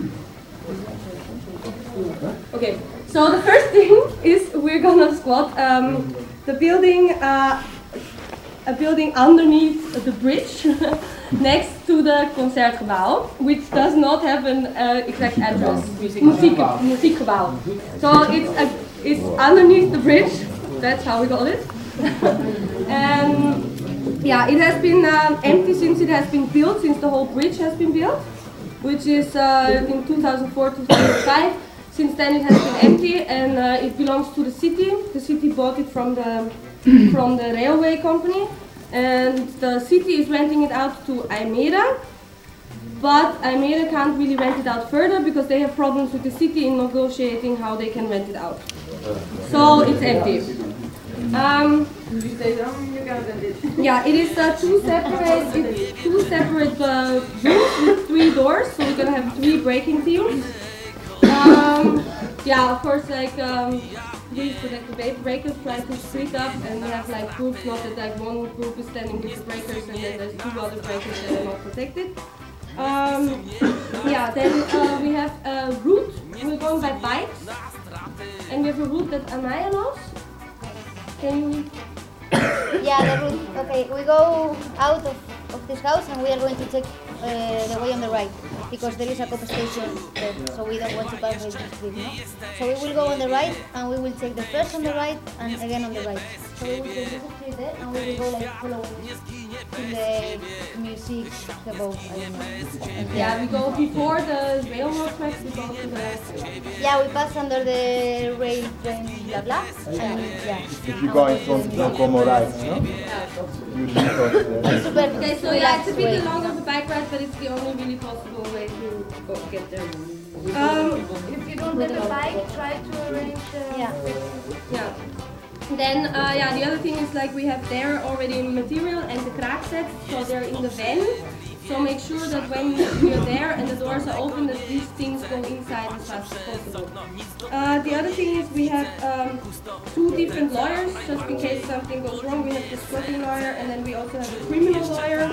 okay, so the first thing is we're gonna squat the building, a building underneath the bridge next to the Concertgebouw, which does not have an exact address. Muziekgebouw. So it's underneath the bridge, that's how we call it. And yeah, it has been empty since it has been built, since the whole bridge has been built, which is in 2004, 2005. Since then it has been empty, and it belongs to the city. The city bought it from the railway company, and the city is renting it out to Aimera. But Aimera can't really rent it out further because they have problems with the city in negotiating how they can rent it out. So it's empty. Yeah, it is two separate rooms with 3 doors, so we're gonna have 3 breaking teams. Yeah, of course, like the breakers try to split up, and we have like groups, not that like one group is standing with the breakers and then there's 2 other breakers that are not protected. Yeah, then we have a route. We're going by bikes. And we have a route that Anaya knows. Can you? Yeah, the route. Okay, we go out of this house and we are going to take the way on the right because there is a cop station there, so we don't want to pass by this street, no? So we will go on the right and we will take the first on the right and again on the right. So we will take this street there and we will go like following to the music above, I don't know. And Yeah, we go before the railroad tracks, we go to the left. yeah, we pass under the rail train, blah blah, and yeah. If you going from Como right, no? You leave us there. Super Okay, so yeah, relaxed it's a bit way. long of a bike ride, but it's the only really possible way to go get there. If you don't get a bike, try to arrange Yeah. Yeah. Then, yeah, the other thing is like we have there already material and the crack sets, so they're in the van. So make sure that when you're there and the doors are open, that these things go inside as fast as possible. The other thing is we have 2 different lawyers, just in case something goes wrong. We have the squatting lawyer and then we also have a criminal lawyer.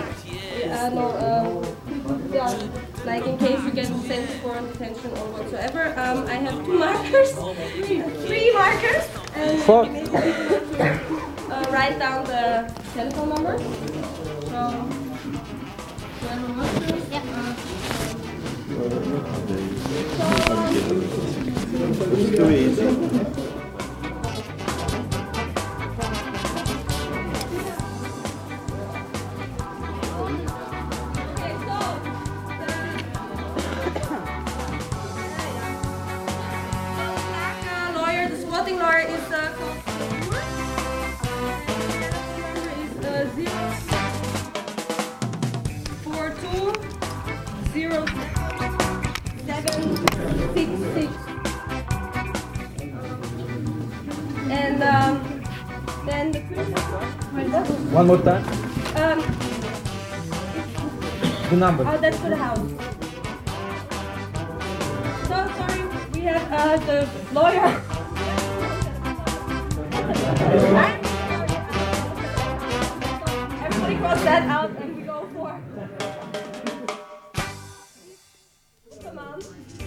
Yeah, like in case you get sent for detention or whatsoever. I have 2 markers, 3 markers, and Four. maybe you want to write down the telephone number. So, do you have a marker? It's too easy. Lawyer, the squatting lawyer is called is 0420766. And then the One more time. The number. Oh, that's for the house. So sorry, we have the lawyer. Everybody cross that out and we go for. Come on.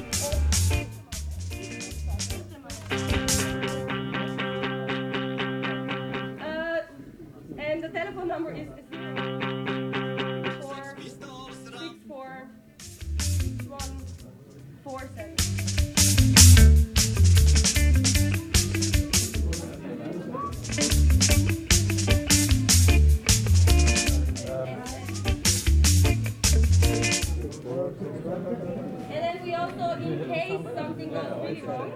And the telephone number is 04646147. And then we also, in case something goes really wrong,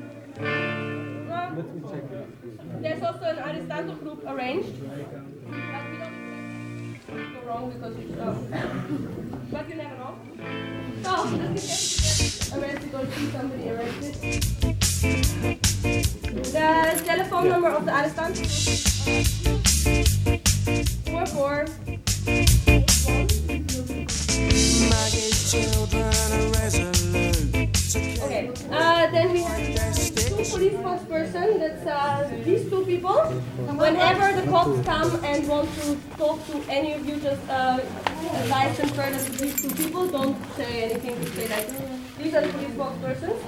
there's also an Aristando group arranged. But we don't go wrong because it's but you never know. So, just in case you get arrested or see somebody arrested. The telephone number of the Aristando group 4481. Okay, then we have 2 police spokesperson, that's these 2 people. Whenever the cops come and want to talk to any of you, just advise them further to these 2 people. Don't say anything, just say like, these are the police spokespersons.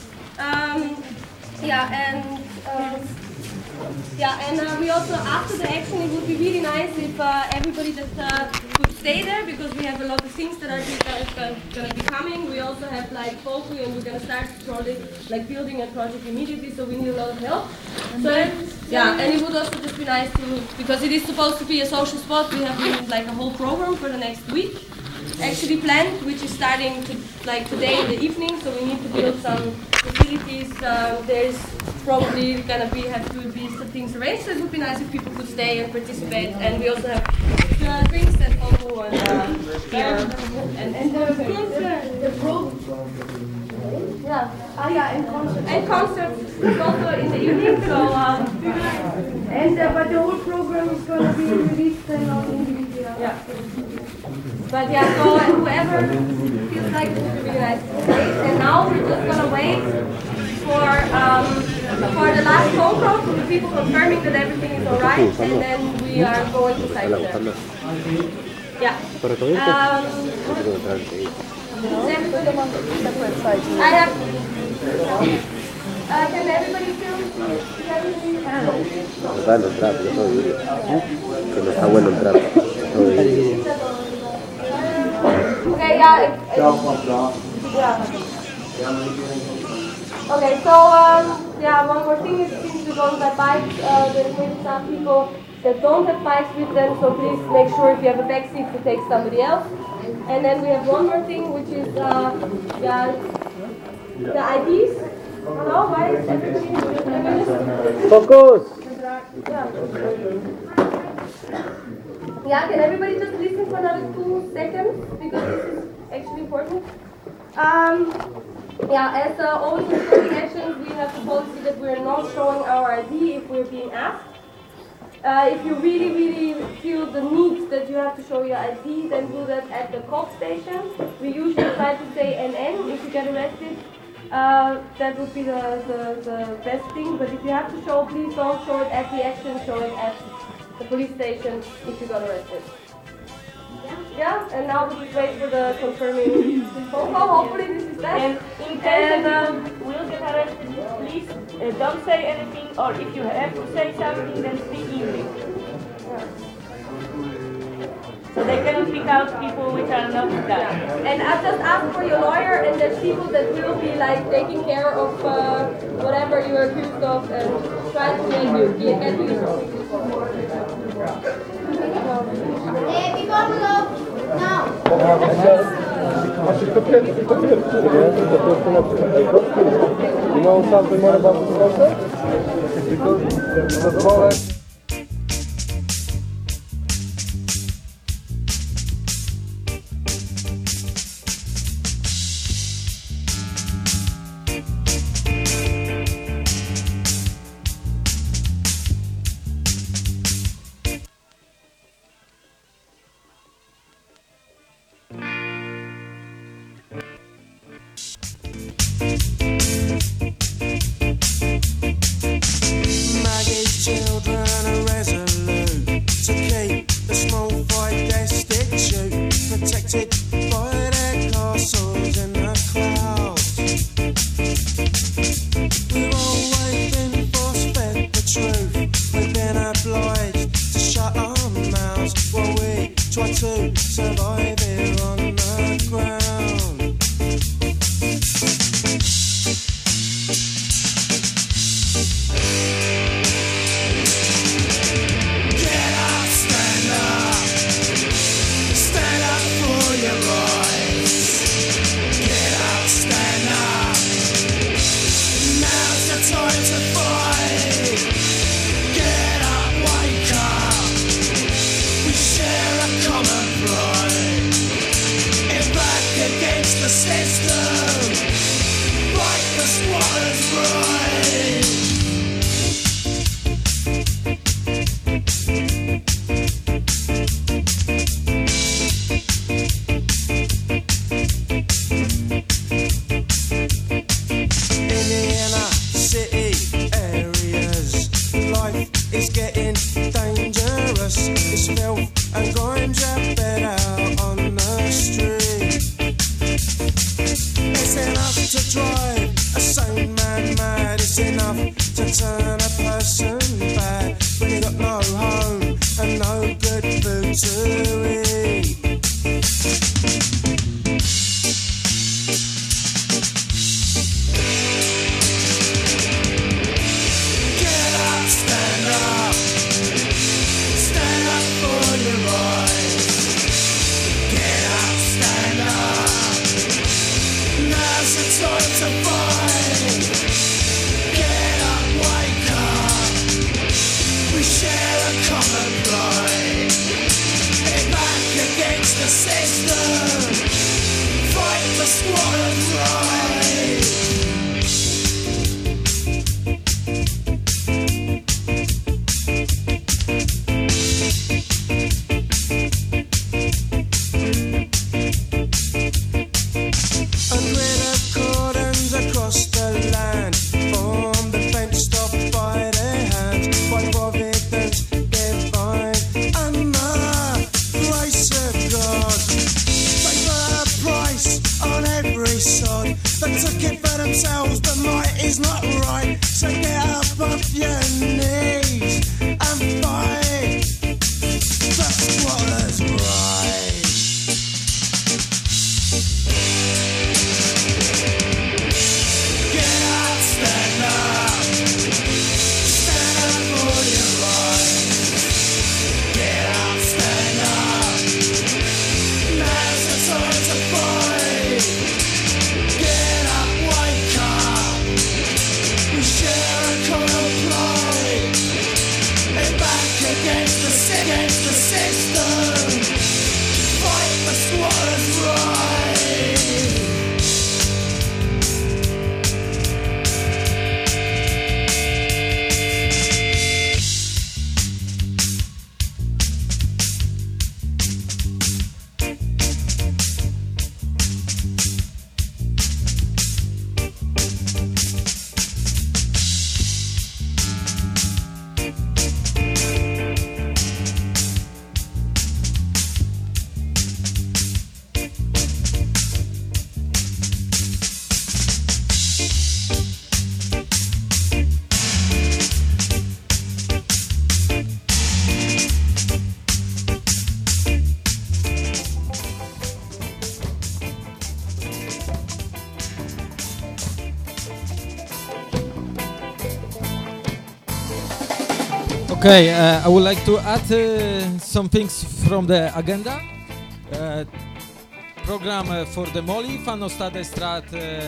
We also, after the action, it would be really nice if everybody just could stay there, because we have a lot of things that are going to be coming. We also have like Foku, and we're going to start like building a project immediately, so we need a lot of help. And it would also just be nice to, because it is supposed to be a social spot, we have like a whole program for the next week actually planned, which is starting today in the evening, so we need to build some facilities. There's probably gonna have to be some things arranged, so it would be nice if people could stay and participate. And we also have drinks at Foku and beer and the program. Yeah, and concerts is also in the evening. So but the whole program is going to be released on individual. Yeah. But yeah, so whoever feels like it would be really nice to stay. And now we're just going to wait for the last phone call from the people confirming that everything is alright, and then we are going to site there. Yeah. I have. Can everybody film? Bueno el trap, yo soy Julio. Que no está bueno el trap. Okay, yeah. Okay, so yeah, one more thing is since we're going by bikes, there's maybe some people that don't have bikes with them, so please make sure if you have a back seat to take somebody else. And then we have one more thing, which is yeah, the IDs. Hello, why is everybody? Focus. Yeah, can everybody just listen for another 2 seconds because this is actually important. Yeah, as always in public actions, we have the policy that we're not showing our ID if we're being asked. If you really feel the need that you have to show your ID, then do that at the cop station. We usually try to say NN if you get arrested. That would be the best thing. But if you have to show, please don't show it at the action, show it at the police station if you got arrested. Yeah, and now we just wait for the confirming phone call. Hopefully this is that. And in case that you will get arrested, please don't say anything, or if you have to say something, then speak English. So they cannot pick out people which are not Dutch. And I've just asked for your lawyer, and there's people that will be like taking care of whatever you're accused of and try to make you get you. Before we go, now. You know something more about this concept? Because the smaller. On Okay, I would like to add some things from the agenda. Program for the Molly, Fanostadestrat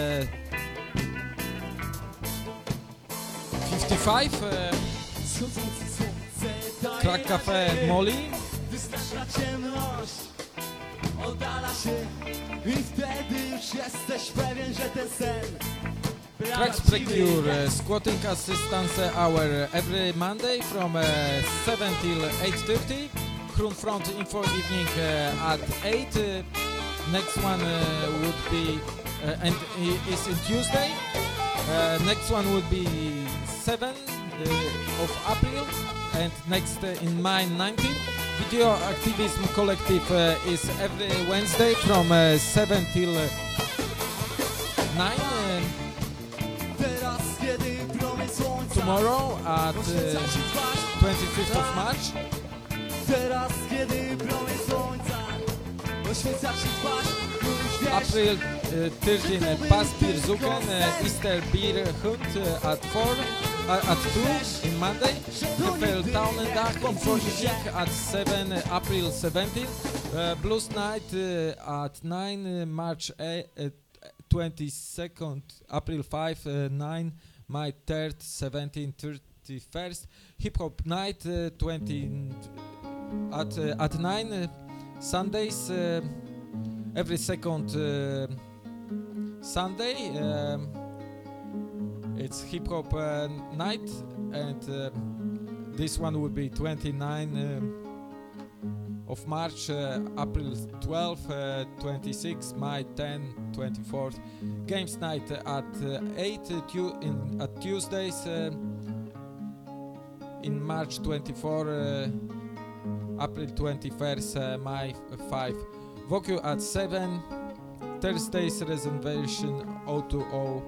55, Crack Cafe Molly. Wystrasza ciemność, oddala się i wtedy już jesteś pewien, że ten sen Tracks Precure, squatting assistance hour every Monday from 7 till 8:30. Front info evening at 8. Next one would be and is in Tuesday. Next one would be 7 of April, and next in May 19. Video Activism Collective is every Wednesday from 7 till 9. Tomorrow at 25th of March. April 13, Pass Zuken, Easter Beer Hunt at 4, at 2 in Monday. Gefell Taunendach for evening at 7, April 17. Blues Night at 9, March 22nd, April 5, 9, May 3rd, 17, 31st. Hip Hop Night 20 at 9, Sundays. Every second Sunday it's hip hop night, and this one will be 29 of March, April 12, 26, May 10, 24th. Games night at 8 at Tuesdays in March 24, April 21st, May 5. Vocu at 7, Thursdays reservation 020.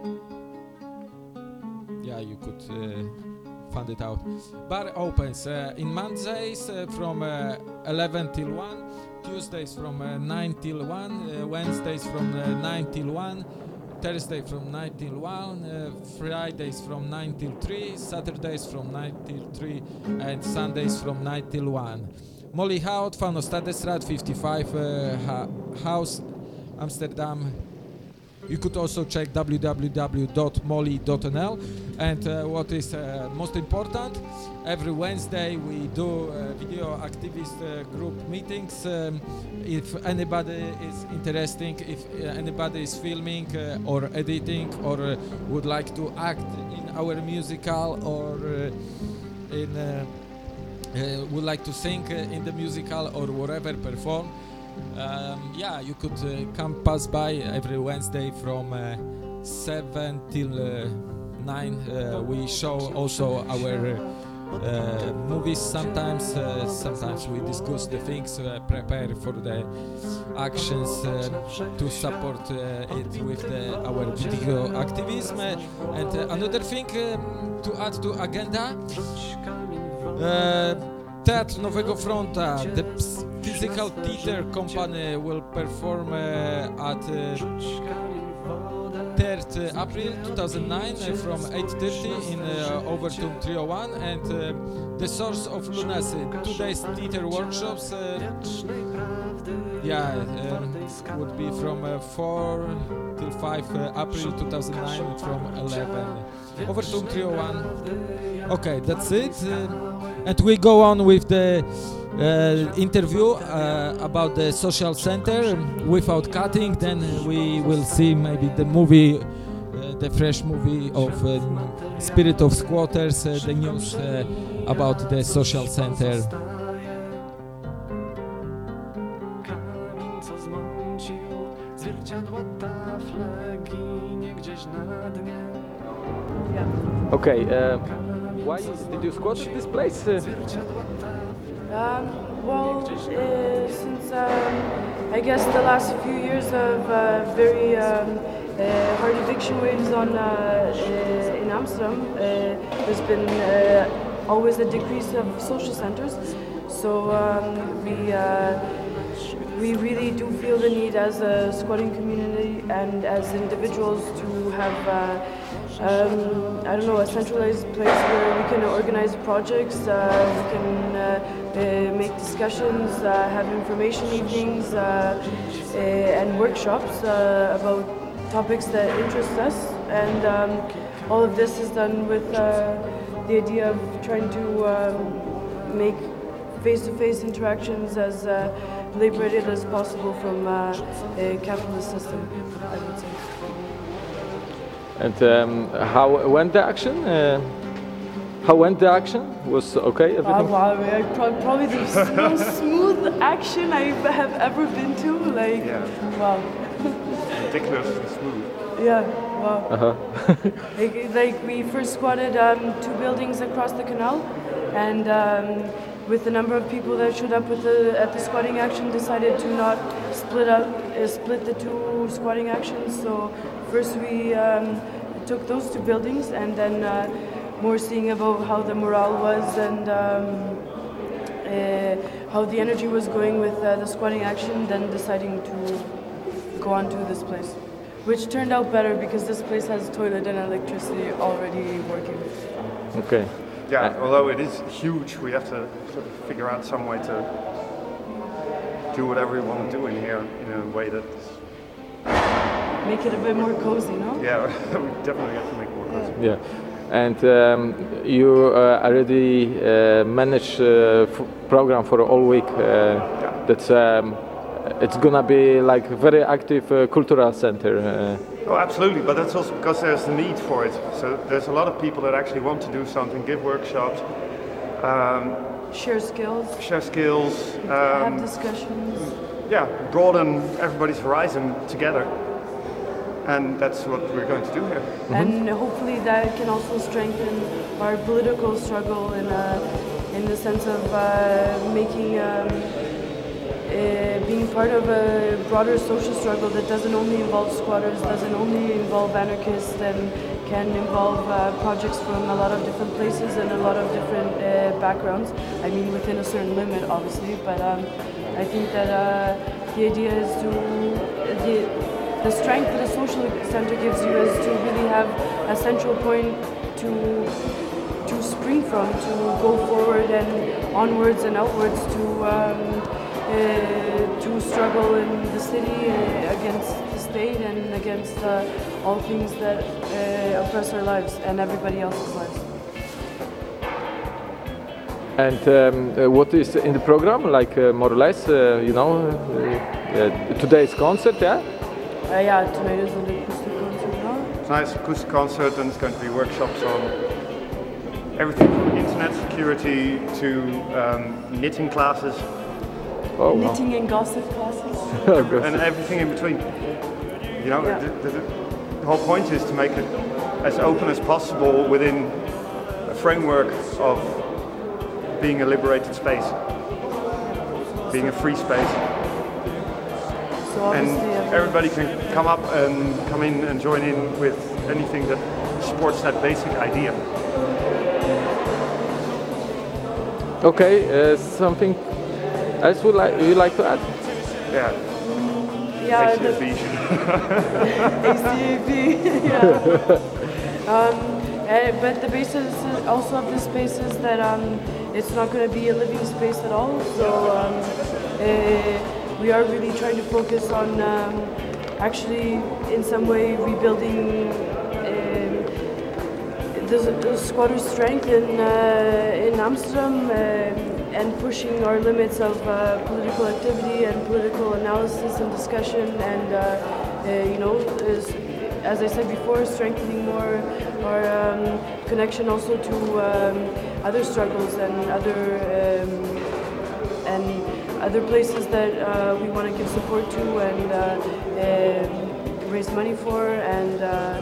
Yeah, you could find it out. Bar opens in Mondays from 11 till 1, Tuesdays from 9 till 1, Wednesdays from 9 till 1, Thursday from 9 till 1, Fridays from 9 till 3, Saturdays from 9 till 3, and Sundays from 9 till 1. Molly Hout, Fanostadestrat 55 House, Amsterdam. You could also check www.molly.nl. And what is most important, every Wednesday we do video activist group meetings. If anybody is interested, if anybody is filming or editing or would like to act in our musical or would like to sing in the musical or whatever, perform, yeah, you could come pass by every Wednesday from 7 till 9. We show also our movies sometimes. Sometimes we discuss the things, prepare for the actions to support it with our video activism. And another thing to add to agenda, Teatr Nowego Fronta, the Physical Theater Company will perform at 3rd April 2009 from 8:30 in Overton 301, and The Source of Lunacy, 2 days theater workshops, would be from 4 till 5 April 2009 from 11. Overton 301. Okay, that's it. And we go on with the interview about the social center without cutting. Then we will see maybe the movie, the fresh movie of Spirit of Squatters, the news about the social center. Okay, why did you squat at this place? Since I guess the last few years of very hard eviction waves in Amsterdam, there's been always a decrease of social centers. So we really do feel the need as a squatting community and as individuals to have I don't know, a centralized place where we can organize projects, we can make discussions, have information evenings and workshops about topics that interest us, and all of this is done with the idea of trying to make face-to-face interactions as liberated as possible from a capitalist system, I would say. And how went the action? How went the action? Was okay? Everything? Wow, probably the most smooth action I have ever been to. Like, wow. Ridiculously smooth. Yeah, wow. like we first squatted 2 buildings across the canal, and with the number of people that showed up at the squatting action, decided to not split the 2 squatting actions. So first we took those 2 buildings, and then more seeing about how the morale was and how the energy was going with the squatting action, then deciding to go on to this place, which turned out better because this place has toilet and electricity already working. Okay. Yeah, although it is huge, we have to sort of figure out some way to do whatever we want to do in here in a way that make it a bit more cozy, no? Yeah, we definitely have to make it more cozy. Yeah. And you already managed program for all week. That's it's gonna be like very active cultural center. Oh, absolutely, but that's also because there's the need for it. So there's a lot of people that actually want to do something, give workshops, share skills, have discussions. Yeah, broaden everybody's horizon together. And that's what we're going to do here. And hopefully that can also strengthen our political struggle in the sense of making being part of a broader social struggle that doesn't only involve squatters, doesn't only involve anarchists, and can involve projects from a lot of different places and a lot of different backgrounds. I mean, within a certain limit, obviously, but I think that the idea is the strength that a social center gives you is to really have a central point to spring from, to go forward and onwards and outwards to struggle in the city against the state and against all things that oppress our lives and everybody else's lives. And what is in the program, like more or less, today's concert, yeah? Yeah, tonight is an acoustic concert, no? It's a nice acoustic concert, and it's going to be workshops on everything from internet security to knitting classes. Oh, knitting and gossip classes. And everything in between. You know, the whole point is to make it as open as possible within a framework of being a liberated space, being a free space. And everybody can come up and come in and join in with anything that supports that basic idea. Okay, something else you like to add? Yeah. Yeah. ACAB. Yeah. But the basis also of this space is that it's not going to be a living space at all. So. We are really trying to focus on actually in some way rebuilding the squatters' strength in Amsterdam and pushing our limits of political activity and political analysis and discussion, and as I said before, strengthening more our connection also to other struggles and other places that we want to give support to and raise money for, and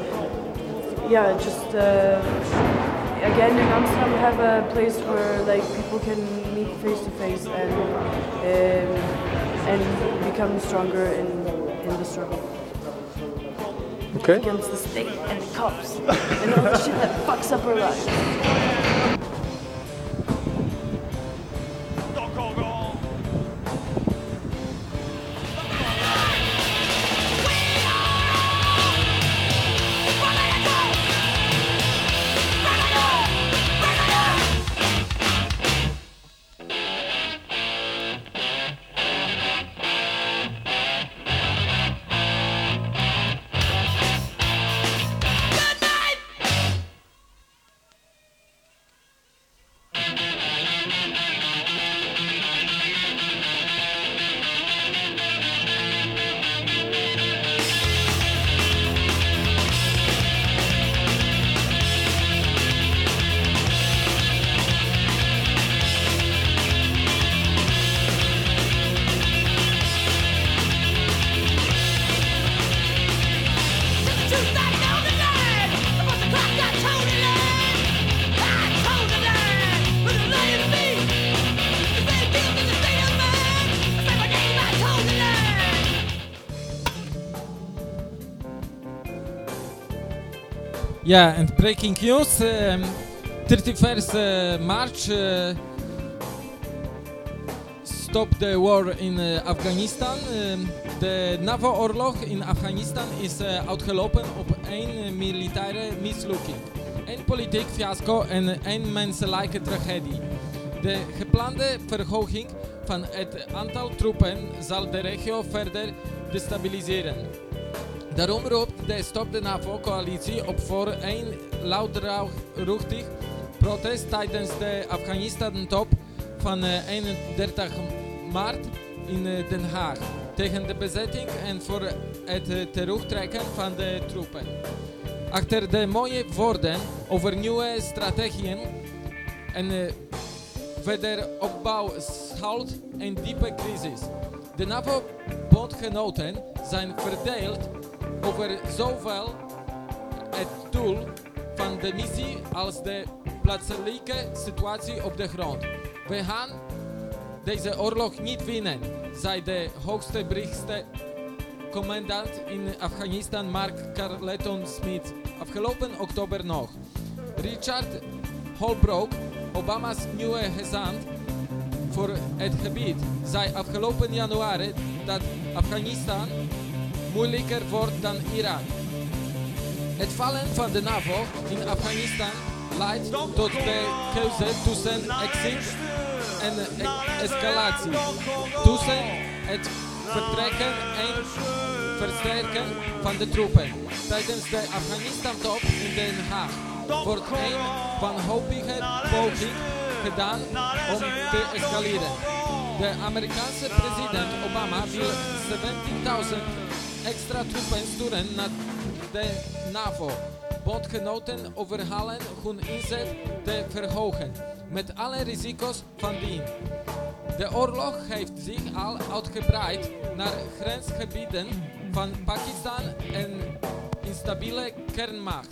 again in Amsterdam we have a place where like people can meet face to face and become stronger in the struggle. Okay. Against the state and the cops and all the shit that fucks up our lives. Yeah, and breaking news, 31st March stop the war in Afghanistan. De NAVO-oorlog in Afghanistan is uitgelopen op één militaire mislukking, één politiek fiasco en één menselijke tragedie. De geplande verhoging van het aantal troepen zal de regio verder destabiliseren. Daarom roept de Stop de NAVO-coalitie op voor een luidruchtig protest tijdens de Afghanistan-top van 31 maart in Den Haag tegen de bezetting en voor het terugtrekken van de troepen. Achter de mooie woorden over nieuwe strategieën en wederopbouw schuilt een diepe crisis. De NAVO-bondgenoten zijn verdeeld over zowel het doel van de missie als de plaatselijke situatie op de grond. We gaan deze oorlog niet winnen, zei de hoogste berichtcommandant in Afghanistan Mark Carleton Smith afgelopen oktober nog. Richard Holbrooke, Obama's nieuwe gezant voor het gebied, zei afgelopen januari dat Afghanistan moeilijker wordt dan Irak. Het vallen van de NAVO in Afghanistan leidt tot de keuze tussen exit en escalatie, tussen het vertrekken en versterken van de troepen. Tijdens de Afghanistan-top in Den Haag wordt een wanhopige poging gedaan om te escaleren. De Amerikaanse president Obama wil 17.000 extra troepen sturen naar de NAVO. Bondgenoten overhalen hun inzet te verhogen, met alle risico's van dien. De oorlog heeft zich al uitgebreid naar grensgebieden van Pakistan en instabiele kernmacht.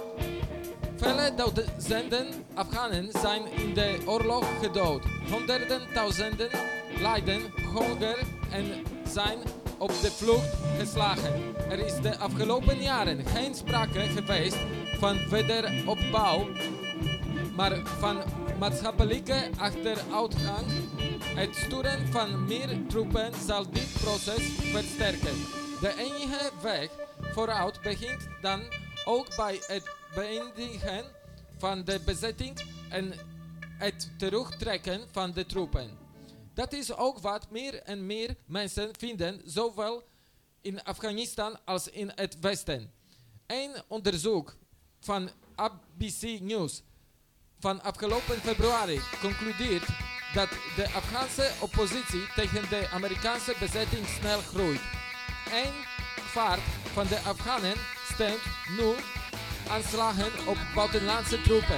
Vele duizenden Afghanen zijn in de oorlog gedood. Honderden duizenden lijden honger en zijn op de vlucht geslagen. Er is de afgelopen jaren geen sprake geweest van wederopbouw, maar van maatschappelijke achteruitgang. Het sturen van meer troepen zal dit proces versterken. De enige weg vooruit begint dan ook bij het beëindigen van de bezetting en het terugtrekken van de troepen. Dat is ook wat meer en meer mensen vinden, zowel in Afghanistan als in het Westen. Een onderzoek van ABC News van afgelopen februari concludeert dat de Afghaanse oppositie tegen de Amerikaanse bezetting snel groeit. Een kwart van de Afghanen steunt nu aanslagen op buitenlandse troepen.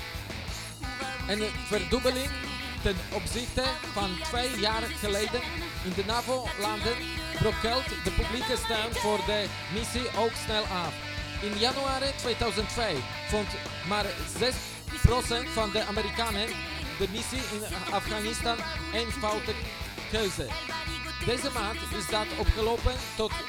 Een verdubbeling ten opzichte van 2 jaar geleden in de NAVO-landen brokkelt de publieke steun voor de missie ook snel af. In januari 2002 vond maar 6% van de Amerikanen de missie in Afghanistan eenvoudig keuze. Deze maand is dat opgelopen tot 42%.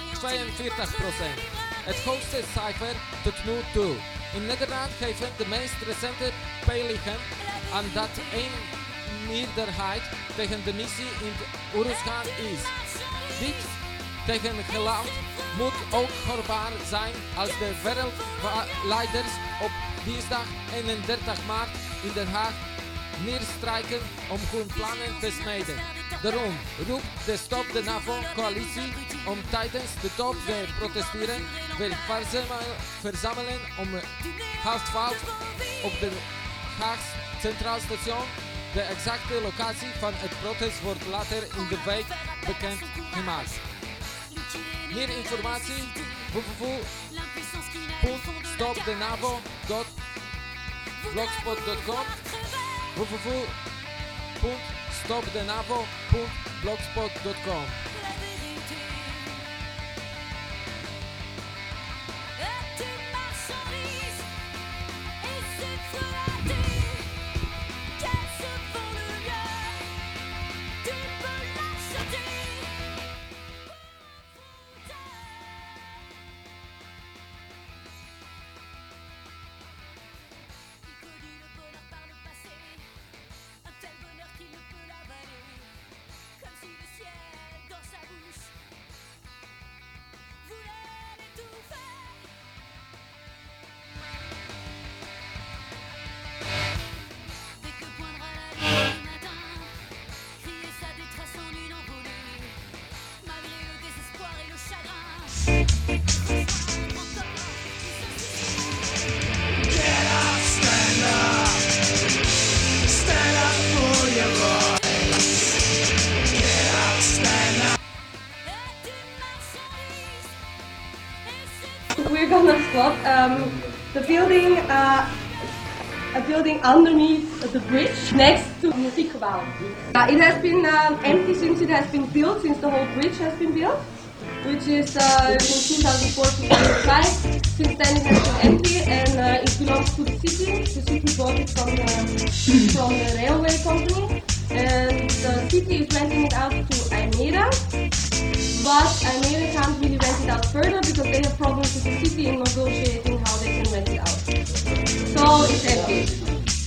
Het hoogste cijfer tot nu toe. In Nederland geven de meest recente peilingen aan dat een meerderheid tegen de missie in Oeruzgan is. Dit tegengeluid moet ook hoorbaar zijn als de wereldleiders op dinsdag 31 maart in Den Haag neerstrijken om hun plannen te smeden. Daarom roept de Stop de NAVO-coalitie om tijdens de top te protesteren weer verzamelen om 11:30 op de Haags Centraal Station. De exacte locatie van het protest wordt later in de week bekend gemaakt. Meer informatie www.stopdenavo.blogspot.com www.stopdenavo.blogspot.com squat. The building, a building underneath the bridge next to Muziekgebouw. It has been empty since it has been built, since the whole bridge has been built, which is in 2004-2005. Since then it has been empty and it belongs to the city. The city bought it from the railway company, and the city is renting it out to Almere. But Almere can't really rent it out further because they have problems with the city in negotiating how they can rent it out. So it's empty.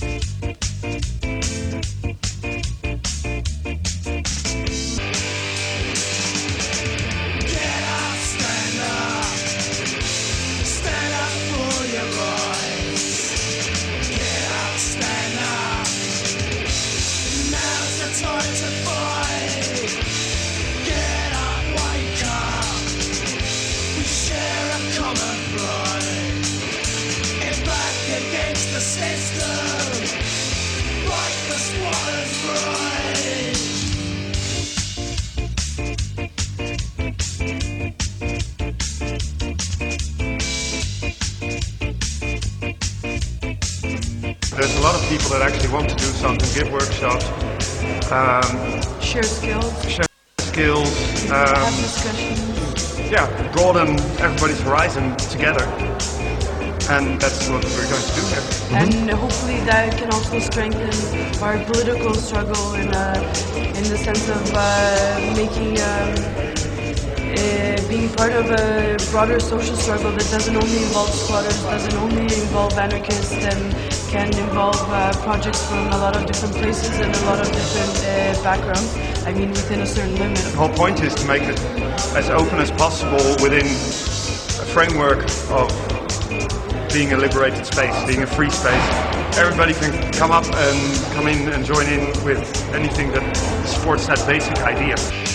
There's a lot of people that actually want to do something, give workshops, share skills, have discussions. Yeah, broaden everybody's horizon together, and that's what we're going to do here. And hopefully that can also strengthen our political struggle in the sense of making being part of a broader social struggle that doesn't only involve squatters, doesn't only involve anarchists, and can involve projects from a lot of different places and a lot of different backgrounds. I mean, within a certain limit. The whole point is to make it as open as possible within a framework of being a liberated space, being a free space. Everybody can come up and come in and join in with anything that supports that basic idea.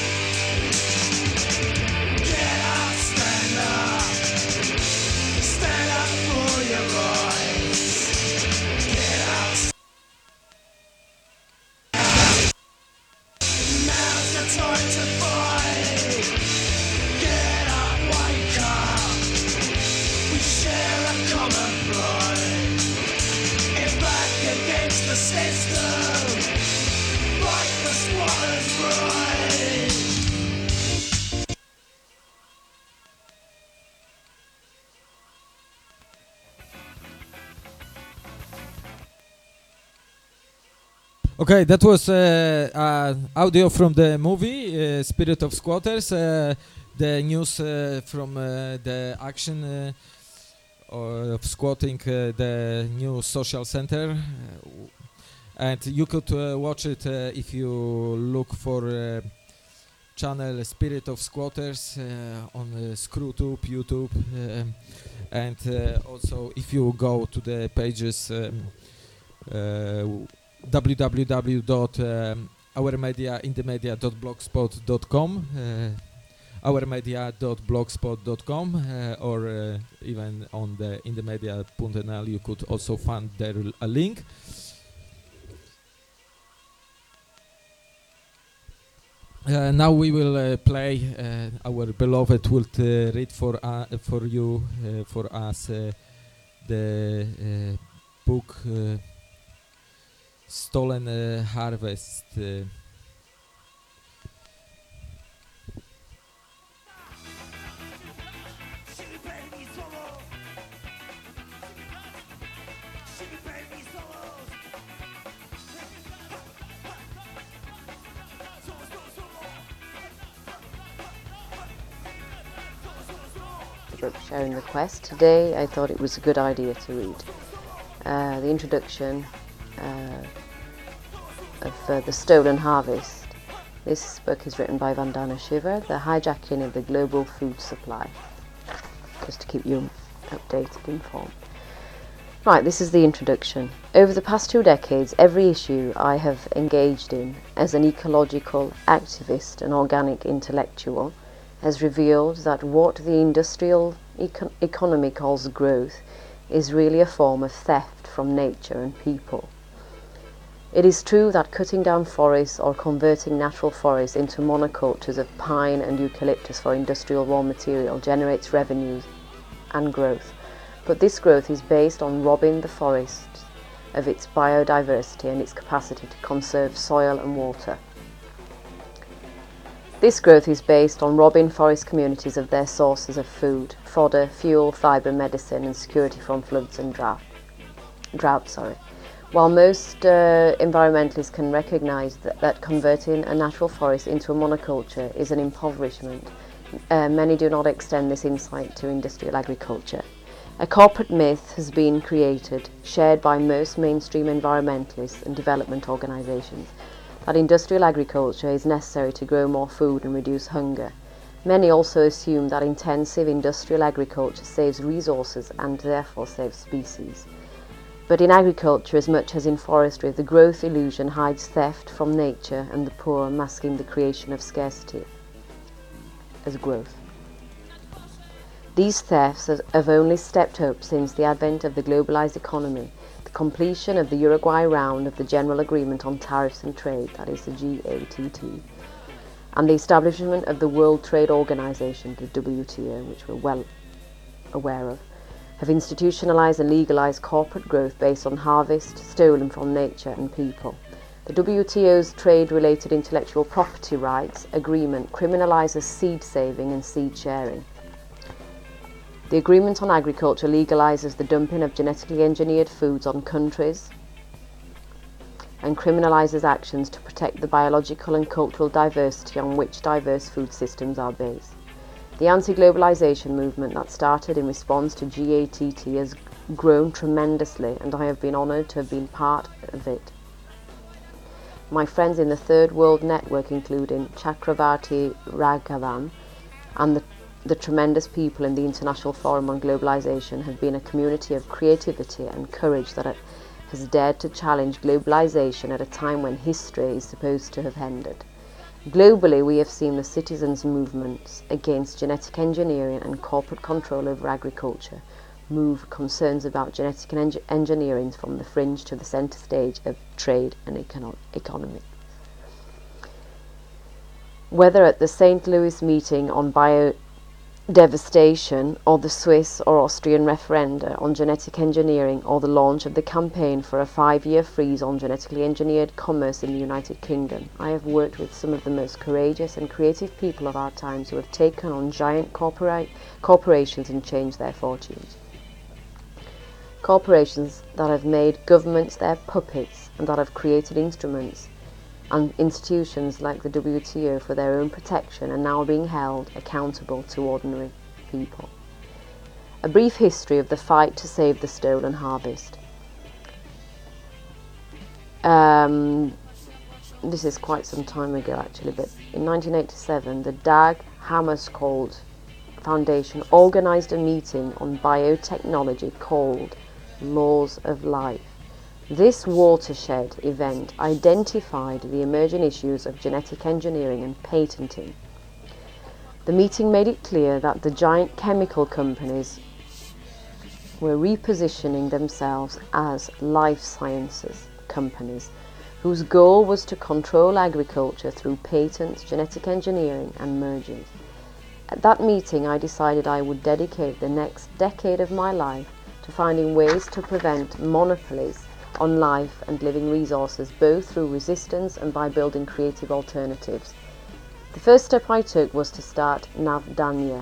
Okay, that was audio from the movie Spirit of Squatters, the news from the action of squatting, the new social center, and you could watch it if you look for channel Spirit of Squatters on ScrewTube, YouTube, and also if you go to the pages www.ourmediainthemedia.blogspot.com, ourmedia.blogspot.com, or even on the inthemedia.nl you could also find there a link. Now we will play. Our beloved will read for you, for us, the book Stolen Harvest. Sharing request. Today I thought it was a good idea to read the introduction of The Stolen Harvest. This book is written by Vandana Shiva, The Hijacking of the Global Food Supply, just to keep you updated, informed. Right, this is the introduction. Over the past 2 decades, every issue I have engaged in as an ecological activist and organic intellectual has revealed that what the industrial economy calls growth is really a form of theft from nature and people. It is true that cutting down forests or converting natural forests into monocultures of pine and eucalyptus for industrial raw material generates revenues and growth. but this growth is based on robbing the forest of its biodiversity and its capacity to conserve soil and water. This growth is based on robbing forest communities of their sources of food, fodder, fuel, fibre, medicine and security from floods and drought. While most environmentalists can recognise that converting a natural forest into a monoculture is an impoverishment, many do not extend this insight to industrial agriculture. A corporate myth has been created, shared by most mainstream environmentalists and development organisations, that industrial agriculture is necessary to grow more food and reduce hunger. Many also assume that intensive industrial agriculture saves resources and therefore saves species. But in agriculture, as much as in forestry, the growth illusion hides theft from nature and the poor, masking the creation of scarcity as growth. These thefts have only stepped up since the advent of the globalised economy, the completion of the Uruguay round of the General Agreement on Tariffs and Trade, that is the GATT, and the establishment of the World Trade Organization, the WTO, which we're well aware of, have institutionalised and legalised corporate growth based on harvest stolen from nature and people. The WTO's trade-related intellectual property rights agreement criminalises seed saving and seed sharing. The Agreement on Agriculture legalises the dumping of genetically engineered foods on countries and criminalises actions to protect the biological and cultural diversity on which diverse food systems are based. The anti-globalisation movement that started in response to GATT has grown tremendously, and I have been honoured to have been part of it. My friends in the Third World Network, including Chakravarti Raghavan and the tremendous people in the International Forum on Globalisation, have been a community of creativity and courage that has dared to challenge globalisation at a time when history is supposed to have ended. Globally, we have seen the citizens' movements against genetic engineering and corporate control over agriculture move concerns about genetic engineering from the fringe to the centre stage of trade and economy. Whether at the St. Louis meeting on biodevastation, or the Swiss or Austrian referenda on genetic engineering, or the launch of the campaign for a 5-year freeze on genetically engineered commerce in the United Kingdom, I have worked with some of the most courageous and creative people of our times who have taken on giant corporations and changed their fortunes. Corporations that have made governments their puppets and that have created instruments and institutions like the WTO for their own protection are now being held accountable to ordinary people. A brief history of the fight to save the stolen harvest. This is quite some time ago actually, but in 1987 the Dag Hammarskjöld Foundation organised a meeting on biotechnology called Laws of Life. This watershed event identified the emerging issues of genetic engineering and patenting. The meeting made it clear that the giant chemical companies were repositioning themselves as life sciences companies, whose goal was to control agriculture through patents, genetic engineering and mergers. At that meeting, I decided I would dedicate the next decade of my life to finding ways to prevent monopolies on life and living resources, both through resistance and by building creative alternatives. The first step I took was to start Navdanya,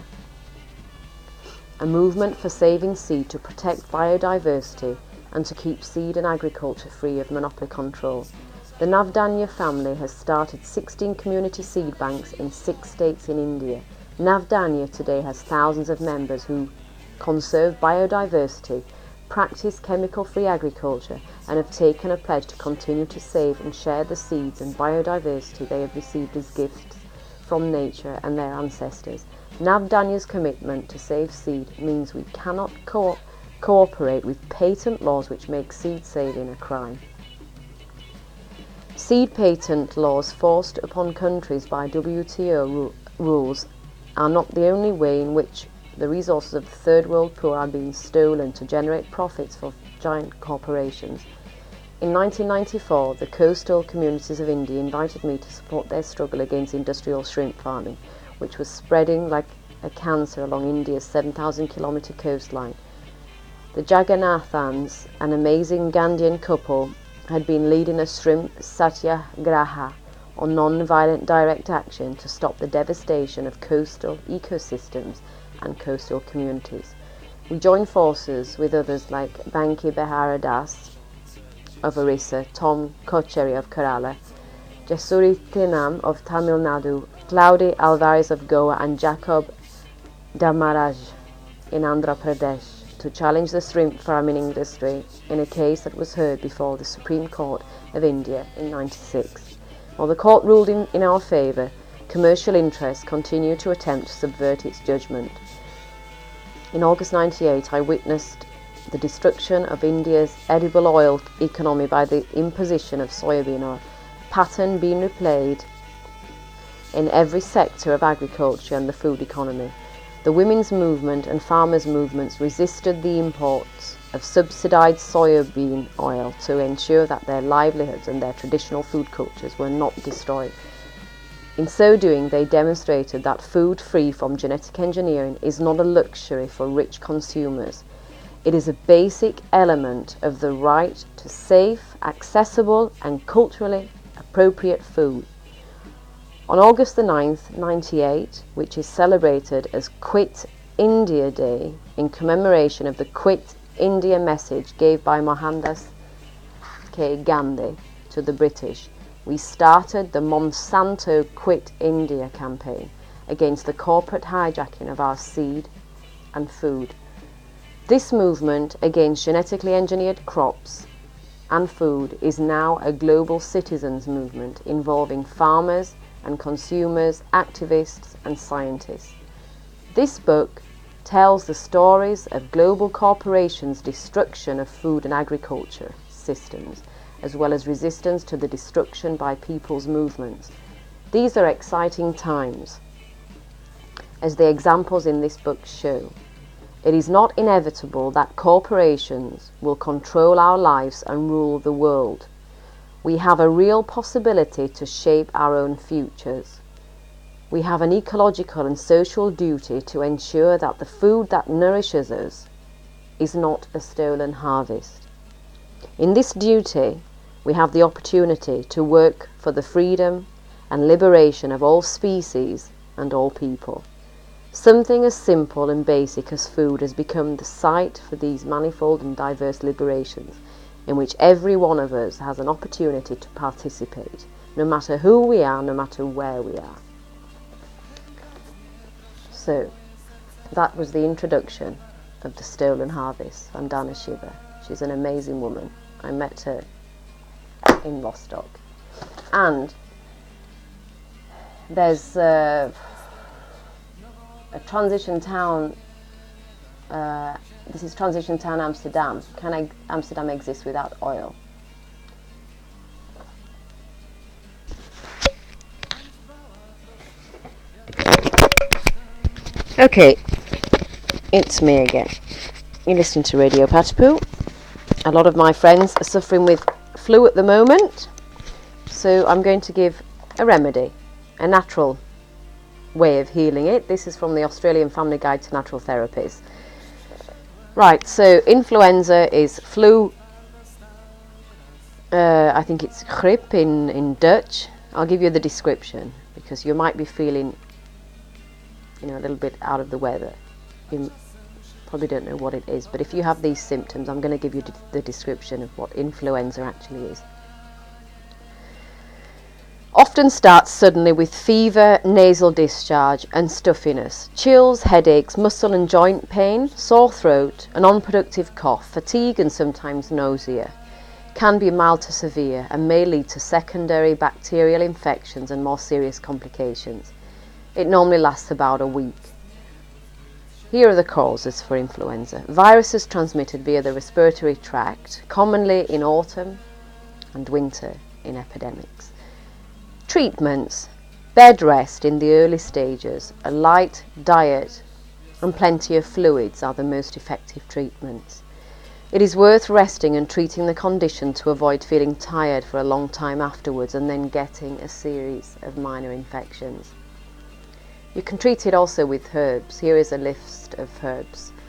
a movement for saving seed to protect biodiversity and to keep seed and agriculture free of monopoly control. The Navdanya family has started 16 community seed banks in 6 states in India. Navdanya today has thousands of members who conserve biodiversity, practice chemical-free agriculture, and have taken a pledge to continue to save and share the seeds and biodiversity they have received as gifts from nature and their ancestors. Navdanya's commitment to save seed means we cannot cooperate with patent laws which make seed saving a crime. Seed patent laws forced upon countries by WTO rules are not the only way in which the resources of the third world poor are being stolen to generate profits for giant corporations. In 1994, the coastal communities of India invited me to support their struggle against industrial shrimp farming, which was spreading like a cancer along India's 7,000-kilometre coastline. The Jagannathans, an amazing Gandhian couple, had been leading a shrimp satyagraha, or non-violent direct action, to stop the devastation of coastal ecosystems and coastal communities. We joined forces with others like Banki Behara Das of Orissa, Tom Kocheri of Kerala, Jasuri Tinam of Tamil Nadu, Claudia Alvarez of Goa, and Jacob Damaraj in Andhra Pradesh to challenge the shrimp farming industry in a case that was heard before the Supreme Court of India in 1996. While the court ruled in our favour, commercial interests continue to attempt to subvert its judgment. In August 1998, I witnessed the destruction of India's edible oil economy by the imposition of soybean oil, pattern being replayed in every sector of agriculture and the food economy. The women's movement and farmers' movements resisted the imports of subsidised soybean oil to ensure that their livelihoods and their traditional food cultures were not destroyed. In so doing, they demonstrated that food free from genetic engineering is not a luxury for rich consumers. It is a basic element of the right to safe, accessible and culturally appropriate food. On August the 9th, 1998, which is celebrated as Quit India Day in commemoration of the Quit India message gave by Mohandas K. Gandhi to the British, we started the Monsanto Quit India campaign against the corporate hijacking of our seed and food. This movement against genetically engineered crops and food is now a global citizens movement involving farmers and consumers, activists and scientists. This book tells the stories of global corporations' destruction of food and agriculture systems, as well as resistance to the destruction by people's movements. These are exciting times, as the examples in this book show. It is not inevitable that corporations will control our lives and rule the world. We have a real possibility to shape our own futures. We have an ecological and social duty to ensure that the food that nourishes us is not a stolen harvest. In this duty, we have the opportunity to work for the freedom and liberation of all species and all people. Something as simple and basic as food has become the site for these manifold and diverse liberations, in which every one of us has an opportunity to participate, no matter who we are, no matter where we are. So, that was the introduction of The Stolen Harvest, Vandana Shiva. She's an amazing woman. I met her in Rostock. And there's a transition town, this is transition town Amsterdam. Can Amsterdam exist without oil? Okay, it's me again. You listen to Radio Patapoo. A lot of my friends are suffering with flu at the moment, so I'm going to give a remedy, a natural way of healing it. This is from the Australian Family Guide to Natural Therapies. Right, so influenza is flu, I think it's griep in Dutch. I'll give you the description because you might be feeling, a little bit out of the weather. You probably don't know what it is, but if you have these symptoms, I'm going to give you the description of what influenza actually is. Often starts suddenly with fever, nasal discharge and stuffiness, chills, headaches, muscle and joint pain, sore throat, an unproductive cough, fatigue and sometimes nausea. Can be mild to severe and may lead to secondary bacterial infections and more serious complications. It normally lasts about a week. Here are the causes for influenza. Viruses transmitted via the respiratory tract, commonly in autumn and winter in epidemics. Treatments: bed rest in the early stages, a light diet and plenty of fluids are the most effective treatments. It is worth resting and treating the condition to avoid feeling tired for a long time afterwards and then getting a series of minor infections. You can treat it also with herbs. Here is a list of herbs.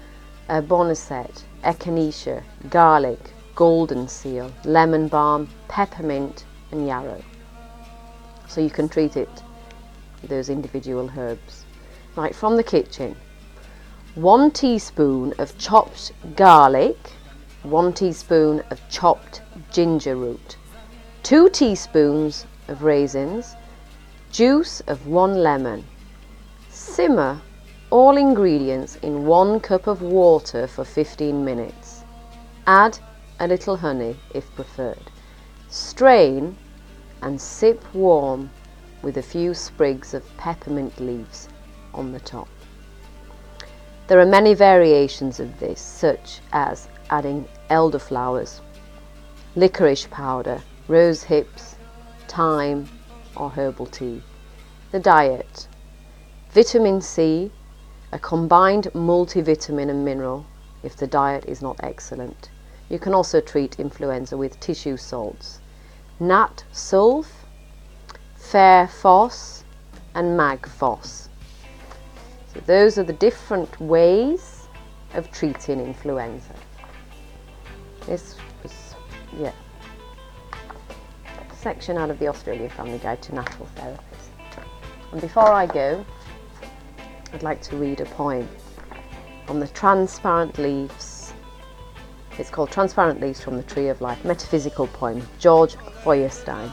boneset, echinacea, garlic, golden seal, lemon balm, peppermint and yarrow. So you can treat it with those individual herbs. Right, from the kitchen. 1 teaspoon of chopped garlic, 1 teaspoon of chopped ginger root, 2 teaspoons of raisins, juice of 1 lemon. Simmer all ingredients in 1 cup of water for 15 minutes. Add a little honey if preferred. Strain and sip warm with a few sprigs of peppermint leaves on the top. There are many variations of this, such as adding elderflowers, licorice powder, rose hips, thyme or herbal tea. The diet: vitamin C, a combined multivitamin and mineral if the diet is not excellent. You can also treat influenza with tissue salts. Nat sulf, fair phos and mag phos. So those are the different ways of treating influenza. This was, a section out of the Australian Family Guide to Natural Therapies. And before I go, I'd like to read a poem on the transparent leaves. It's called Transparent Leaves from the Tree of Life, metaphysical poem, George Feuerstein.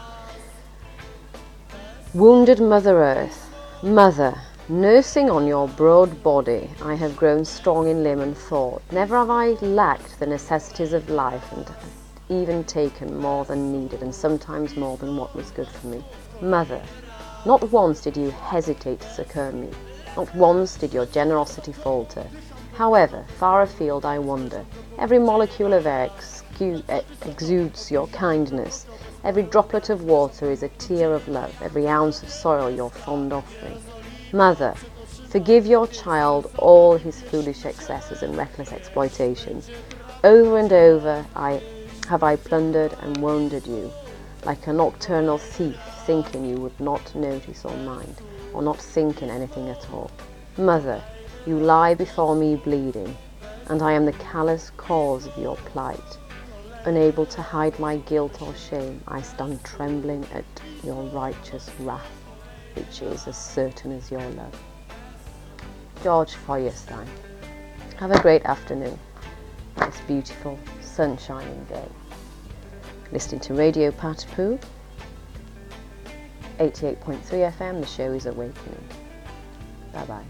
Wounded Mother Earth, Mother, nursing on your broad body, I have grown strong in limb and thought. Never have I lacked the necessities of life and even taken more than needed and sometimes more than what was good for me. Mother, not once did you hesitate to succor me. Not once did your generosity falter. However, far afield I wander. Every molecule of air exudes your kindness. Every droplet of water is a tear of love. Every ounce of soil your fond offering. Mother, forgive your child all his foolish excesses and reckless exploitations. Over and over have I plundered and wounded you, like a nocturnal thief, thinking you would not notice or mind, or not think in anything at all. Mother, you lie before me bleeding, and I am the callous cause of your plight. Unable to hide my guilt or shame, I stand trembling at your righteous wrath, which is as certain as your love. George Feuerstein. Have a great afternoon. This beautiful, sun-shining day. Listening to Radio Patapoo, 88.3 FM, the show is Awakening. Bye-bye.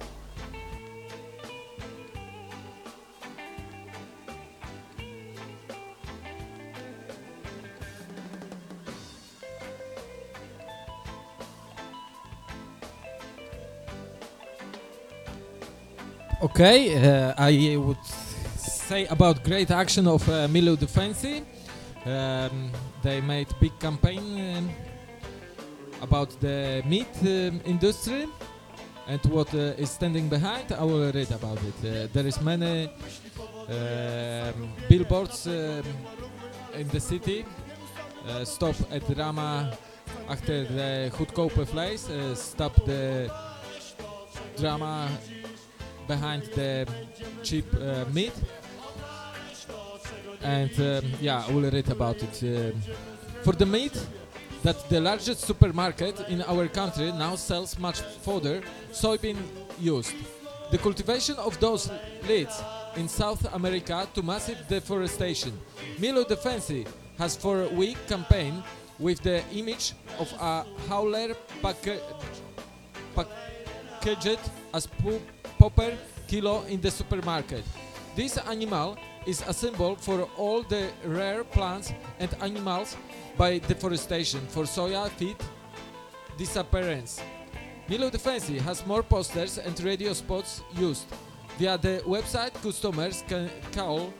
Okay, I would say about great action of Milu Defensi. They made big campaign about the meat industry and what is standing behind. I will read about it. There is many billboards in the city. Stop at Rama after the Hutkope place. Stop the drama behind the cheap meat, and I will read about it. For the meat, that the largest supermarket in our country now sells much fodder, soybean used. The cultivation of those leads in South America to massive deforestation. Milu Defensi has for a week campaign with the image of a howler packaged as popper kilo in the supermarket. This animal is a symbol for all the rare plants and animals by deforestation, for soya feed disappearance. Milu Defensi has more posters and radio spots used. Via the website, customers can call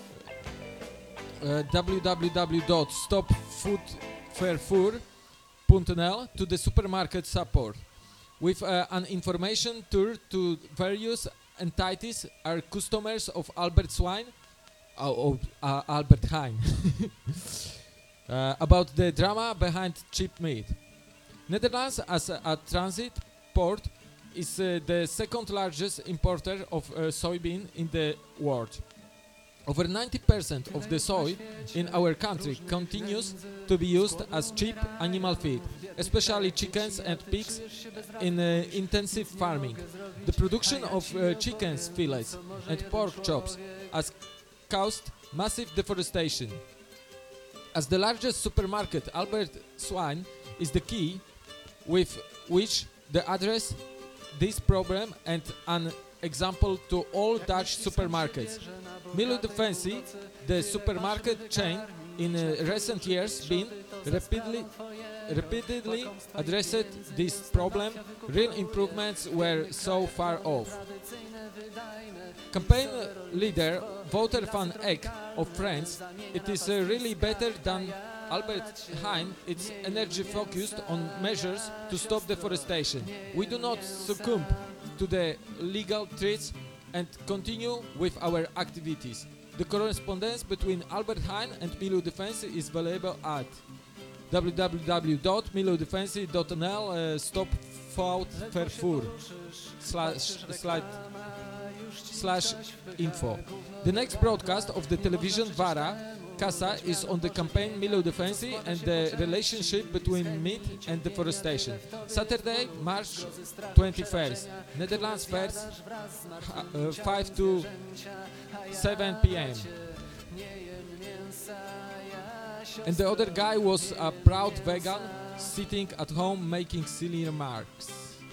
www.stopfoodfairfur.nl to the supermarket support. With an information tour to various entities are customers of Albert Swine, Albert Heijn, about the drama behind cheap meat. Netherlands as a transit port is the second largest importer of soybean in the world. Over 90% of the soy in our country continues to be used as cheap animal feed, especially chickens and pigs in intensive farming. The production of chickens fillets and pork chops has caused massive deforestation. As the largest supermarket, Albert Swine is the key with which they address this problem and an example to all Dutch supermarkets. Milo Defensie, the supermarket chain, in recent years been repeatedly addressed this problem. Real improvements were so far off. Campaign leader Wouter van Eck of France, it is really better than Albert Heijn. It's energy focused on measures to stop deforestation. We do not succumb to the legal threats and continue with our activities. The correspondence between Albert Heijn and Milo Defensie is available at www.milodefensie.nl stop fout vervoer /info. The next broadcast of the television Vara Casa is on the campaign Milo Defensie and the relationship between meat and deforestation. Saturday, March 21st, Netherlands first, 5 to 7 p.m. And the other guy was a proud vegan sitting at home making silly remarks.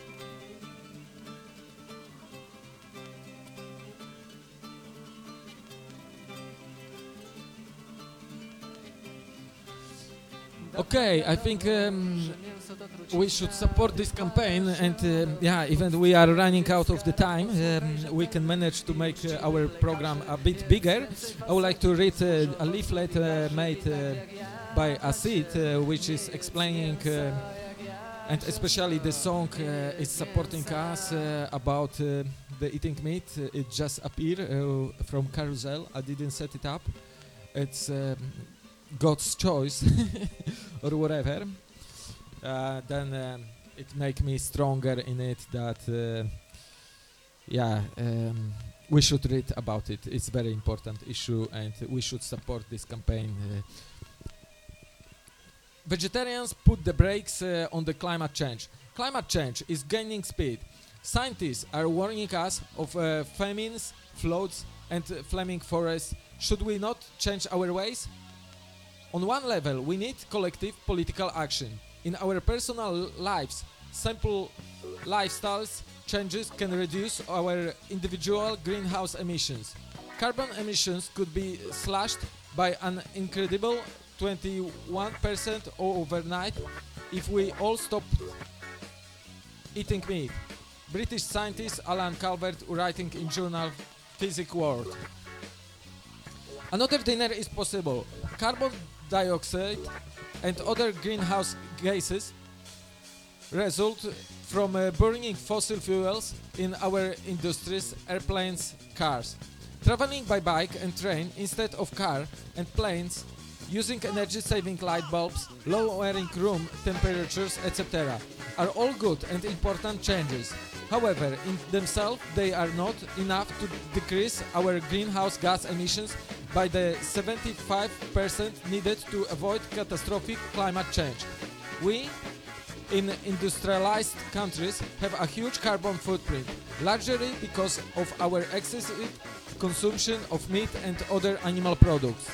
Okay, I think we should support this campaign, and even we are running out of the time, we can manage to make our program a bit bigger. I would like to read a leaflet made by Acid, which is explaining, and especially the song is supporting us about the eating meat. It just appeared from Carousel. I didn't set it up. It's God's choice or whatever. Then it make me stronger in it that we should read about it. It's very important issue and we should support this campaign. Vegetarians put the brakes on the climate change. Climate change is gaining speed. Scientists are warning us of famines, floods and flaming forests. Should we not change our ways? On one level, we need collective political action. In our personal lives, simple lifestyles changes can reduce our individual greenhouse emissions. Carbon emissions could be slashed by an incredible 21% overnight if we all stop eating meat. British scientist Alan Calvert writing in journal Physics World. Another dinner is possible. Carbon dioxide and other greenhouse gases result from burning fossil fuels in our industries, airplanes, cars. Traveling by bike and train instead of car and planes, using energy-saving light bulbs, lowering room temperatures, etc. are all good and important changes. However, in themselves, they are not enough to decrease our greenhouse gas emissions by the 75% needed to avoid catastrophic climate change. We, in industrialized countries, have a huge carbon footprint, largely because of our excessive consumption of meat and other animal products.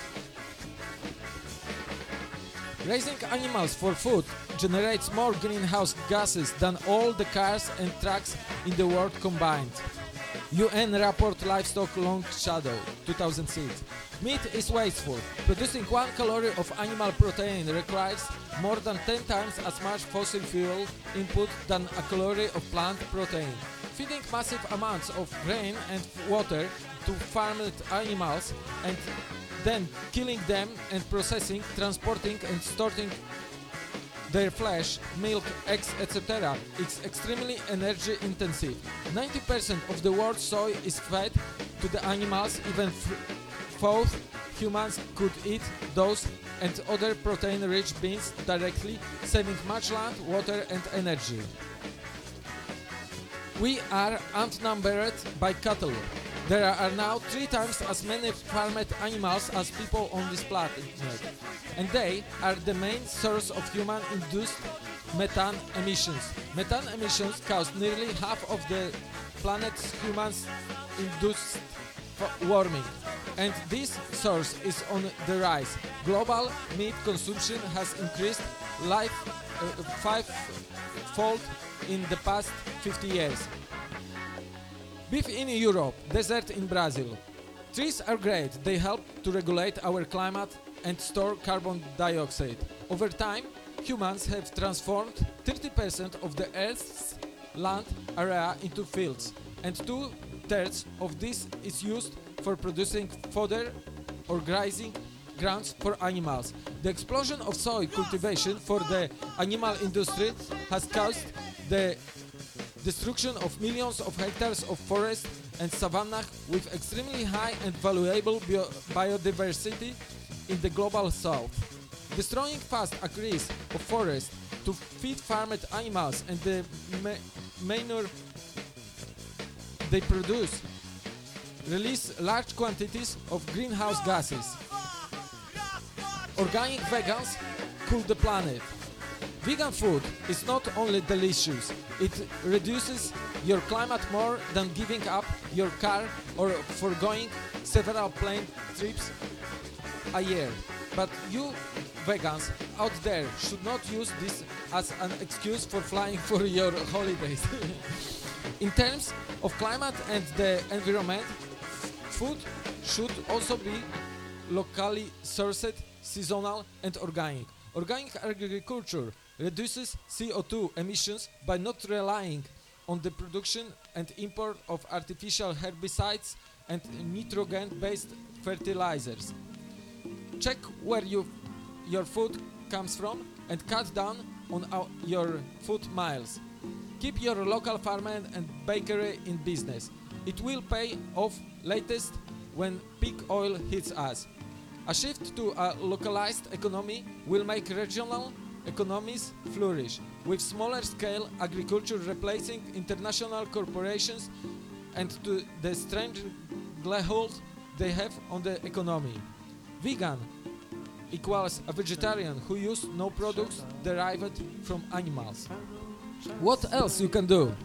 Raising animals for food generates more greenhouse gases than all the cars and trucks in the world combined. UN report Livestock Long Shadow, 2006. Meat is wasteful. Producing 1 calorie of animal protein requires more than 10 times as much fossil fuel input than a calorie of plant protein. Feeding massive amounts of grain and water to farmed animals and then killing them and processing, transporting and storing their flesh, milk, eggs, etc. is extremely energy intensive. 90% of the world's soy is fed to the animals, even though humans could eat those and other protein-rich beans directly, saving much land, water and energy. We are outnumbered by cattle. There are now 3 times as many farmed animals as people on this planet, and they are the main source of human-induced methane emissions. Methane emissions cause nearly half of the planet's humans-induced warming, and this source is on the rise. Global meat consumption has increased five-fold in the past 50 years. Beef in Europe, desert in Brazil. Trees are great, they help to regulate our climate and store carbon dioxide. Over time, humans have transformed 30% of the Earth's land area into fields, and 2/3 of this is used for producing fodder or grazing grounds for animals. The explosion of soy cultivation for the animal industry has caused the destruction of millions of hectares of forest and savanna with extremely high and valuable biodiversity in the global south. Destroying vast acres of forest to feed farmed animals and the manure they produce release large quantities of greenhouse gases. Organic vegans cool the planet. Vegan food is not only delicious, it reduces your climate more than giving up your car or foregoing several plane trips a year. But you vegans out there should not use this as an excuse for flying for your holidays. In terms of climate and the environment, food should also be locally sourced, seasonal and organic. Organic agriculture reduces CO2 emissions by not relying on the production and import of artificial herbicides and nitrogen-based fertilizers. Check where your food comes from and cut down on your food miles. Keep your local farmer and bakery in business. It will pay off latest when peak oil hits us. A shift to a localized economy will make regional economies flourish, with smaller scale agriculture replacing international corporations and to the stranglehold they have on the economy. Vegan equals a vegetarian who uses no products derived from animals. What else you can do?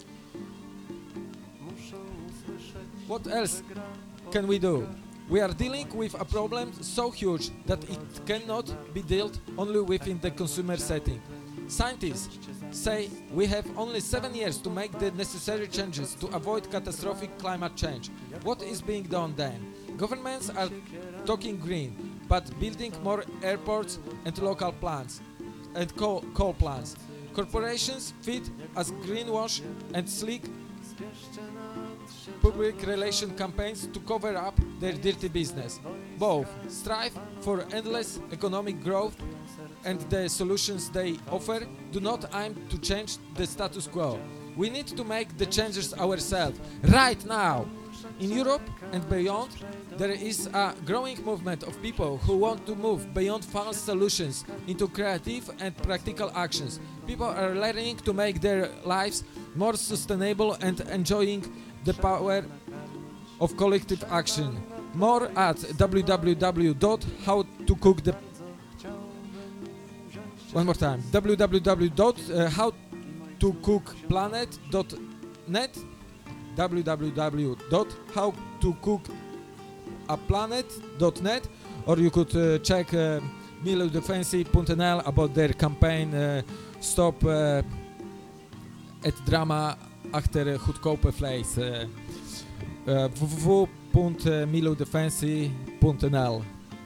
What else can we do? We are dealing with a problem so huge that it cannot be dealt only within the consumer setting. Scientists say we have only 7 years to make the necessary changes to avoid catastrophic climate change. What is being done then? Governments are talking green, but building more airports and local plants and coal plants. Corporations feed us greenwash and sleek public relation campaigns to cover up their dirty business. Both strive for endless economic growth, and the solutions they offer do not aim to change the status quo. We need to make the changes ourselves, right now. In Europe and beyond, there is a growing movement of people who want to move beyond false solutions into creative and practical actions. People are learning to make their lives more sustainable and enjoying the power of collective action. More at www.howtocookplanet.net, www.howtocookplanet.net, or you could check milodefensie.nl about their campaign Stop het drama achter goedkope vlees. www.milodefensie.nl.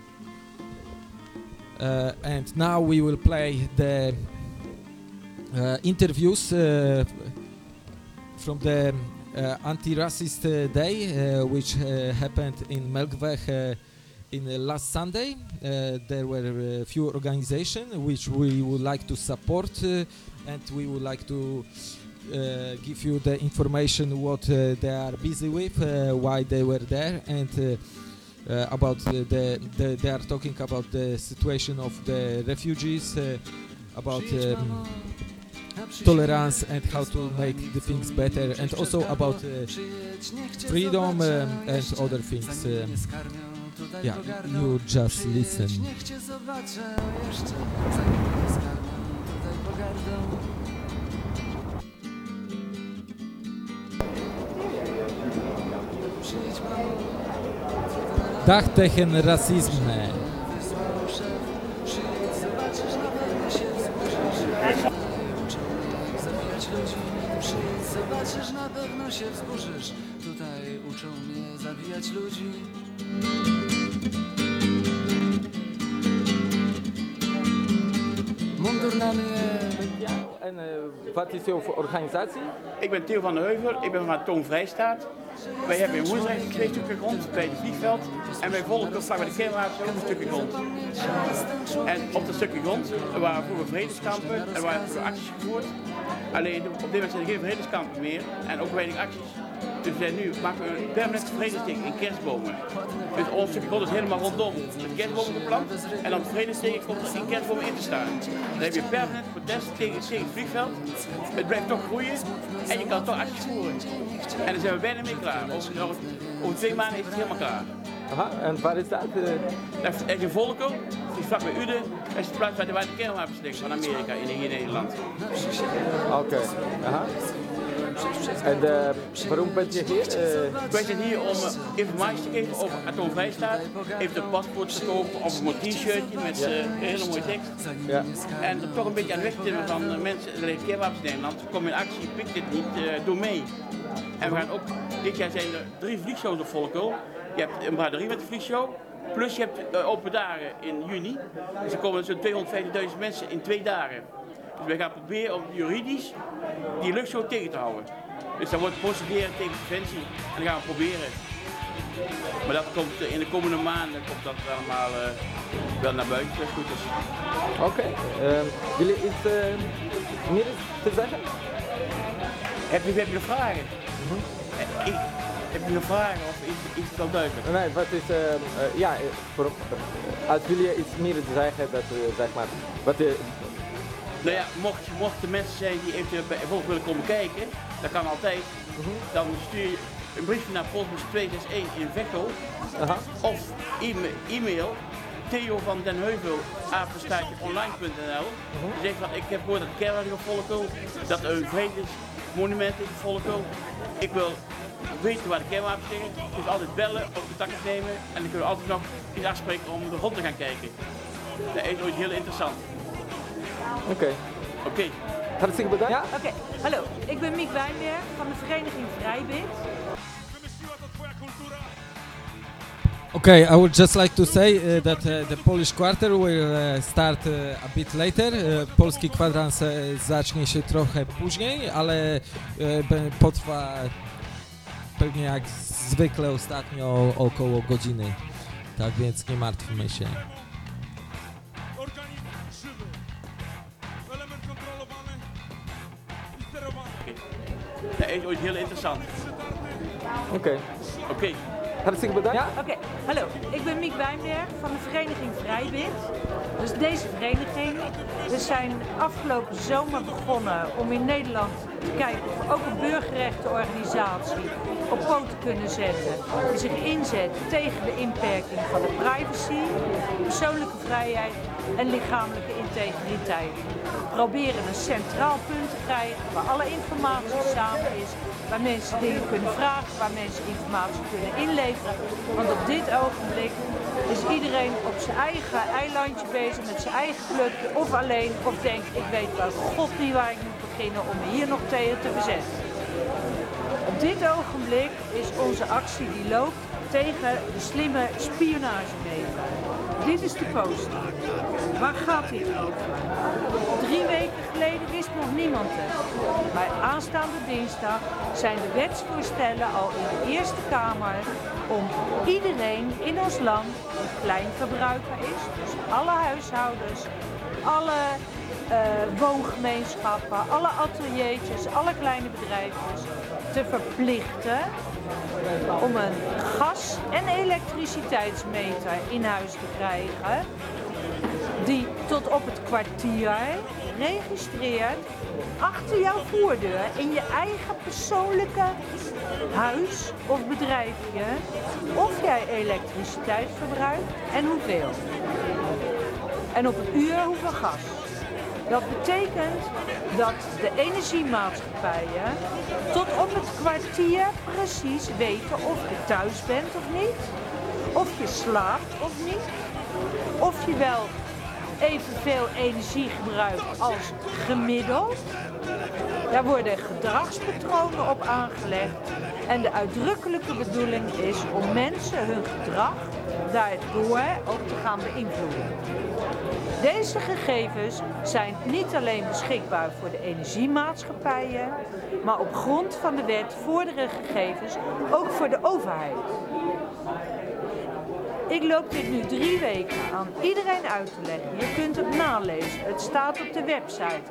And now we will play the interviews from the Anti-Racist Day, which happened in Melkweg in last Sunday. There were a few organizations which we would like to support, and we would like to give you the information what they are busy with, why they were there, and about they are talking about the situation of the refugees, about tolerance and how to make the things better, and also about freedom and other things. Yeah, you just listen. Niech cię zobaczę jeszcze, zanim mnie skarmią tutaj pogardą. Przyjdź mamo, Dag tegen racisme. przyjdź, zobaczysz, na pewno się wzburzysz. Uczą mnie zabijać ludzi. Przyjdź, zobaczysz, na pewno się wzburzysz. Tutaj uczą mnie zabijać ludzi. Mundur na mnie. En wat is jouw organisatie? Ik ben Theo van der Heuvel, ik ben van Toon Vrijstaat. Wij hebben in Woensdrecht 2 stukken grond bij het vliegveld. En wij volgen vlak bij de kernwapen ook een stukje grond. En op dat stukje grond waren vroeger vredeskampen, er waren vroeger acties gevoerd. Alleen op dit moment zijn er geen vredeskampen meer en ook weinig acties. Dus maken we een permanente vredesteken in kerstbomen. Dus ons stukje grond is helemaal rondom met kerstbomen geplant. En dan vredestekens komt er in kerstbomen in te staan. Dan heb je permanent protest tegen het vliegveld. Het blijft toch groeien en je kan toch acties voeren. En dan zijn we bijna mee klaar. Over 2 maanden is het helemaal klaar. Aha, en waar is dat? Dat is in Volkel, dat is vlak bij Uden. Dat is de plaats waar de kernwapens liggen van Amerika hier in Nederland. Oké, aha. En waarom ben je hier? Wij zijn hier om informatie te geven over Atoomvrijstaat. Heeft een paspoort te kopen of een t-shirtje met een hele mooie tekst. Ja. En er toch een beetje aan de weg te timmen van mensen die liggen kernwapens in Nederland. Kom in actie, pik dit niet, doe mee. En we gaan ook, dit jaar zijn er 3 vliegshows op Volkel. Je hebt een braderie met de vliegshow. Plus je hebt open dagen in juni. Dus er komen zo'n 250.000 mensen in 2 dagen. Dus wij gaan proberen om juridisch die luchtshow tegen te houden. Dus dan wordt procederen tegen preventie en dan gaan we proberen. Maar dat komt in de komende maanden komt dat allemaal wel naar buiten, als het goed is. Oké. Wil je iets meer te zeggen? Heb je nog vragen? Heb je nog vragen of is het al duidelijk? Nee, wat is, als wil je iets meer zeggen, dat zeg maar, wat nou ja, mochten mensen zijn die eventueel bijvoorbeeld willen komen kijken, dat kan altijd, dan stuur je een briefje naar Postbus 261 in Veghel, of e-mail Theo van den Heuvel, @online.nl. Die zegt van, ik heb gehoord dat de kernradio Volkel, dat er een vredesmonument is in Volkel. Ik wil weten waar de kernwapens liggen. Dus altijd bellen of contact nemen en dan kunnen we altijd nog iets afspreken om er rond te gaan kijken. Dat is ooit heel interessant. Oké. Hartstikke bedankt. Ja? Oké. Hallo, ik ben Miek Wijnberg van de vereniging Vrijbid. Okay, I would just like to say that the Polish Quarter will start a bit later. Polski kwadrans zacznie się trochę później, ale potrwa pewnie jak zwykle ostatnio około godziny. Tak więc nie martwmy się. Dat is ooit heel interessant. Oké. Hartstikke bedankt. Ja? Oké. Hallo, ik ben Miek Wijnberg van de vereniging Vrijbid. Dus deze vereniging, we zijn afgelopen zomer begonnen om in Nederland te kijken of we ook een burgerrechtenorganisatie op poot kunnen zetten. Die zich inzet tegen de inperking van de privacy, persoonlijke vrijheid en lichamelijke integriteit. We proberen een centraal punt te krijgen waar alle informatie samen is, waar mensen dingen kunnen vragen, waar mensen informatie kunnen inleveren. Want op dit ogenblik is iedereen op zijn eigen eilandje bezig met zijn eigen clubje of alleen of denkt ik weet wel god niet waar ik moet beginnen om me hier nog tegen te verzetten. Op dit ogenblik is onze actie die loopt tegen de slimme spionagemeter. Dit is de poster. Waar gaat dit over? 3 weken geleden wist nog niemand het. Maar aanstaande dinsdag zijn de wetsvoorstellen al in de Eerste Kamer om iedereen in ons land die kleinverbruiker is, dus alle huishoudens, alle woongemeenschappen, alle ateliertjes, alle kleine bedrijfjes te verplichten om een gas- en elektriciteitsmeter in huis te krijgen die tot op het kwartier geregistreerd achter jouw voordeur in je eigen persoonlijke huis of bedrijfje of jij elektriciteit verbruikt en hoeveel. En op het uur hoeveel gas. Dat betekent dat de energiemaatschappijen tot op het kwartier precies weten of je thuis bent of niet, of je slaapt of niet, of je wel evenveel energie gebruikt als gemiddeld. Daar worden gedragspatronen op aangelegd en de uitdrukkelijke bedoeling is om mensen hun gedrag daardoor ook te gaan beïnvloeden. Deze gegevens zijn niet alleen beschikbaar voor de energiemaatschappijen, maar op grond van de wet vorderen gegevens ook voor de overheid. Ik loop dit nu 3 weken aan iedereen uit te leggen. Je kunt het nalezen. Het staat op de website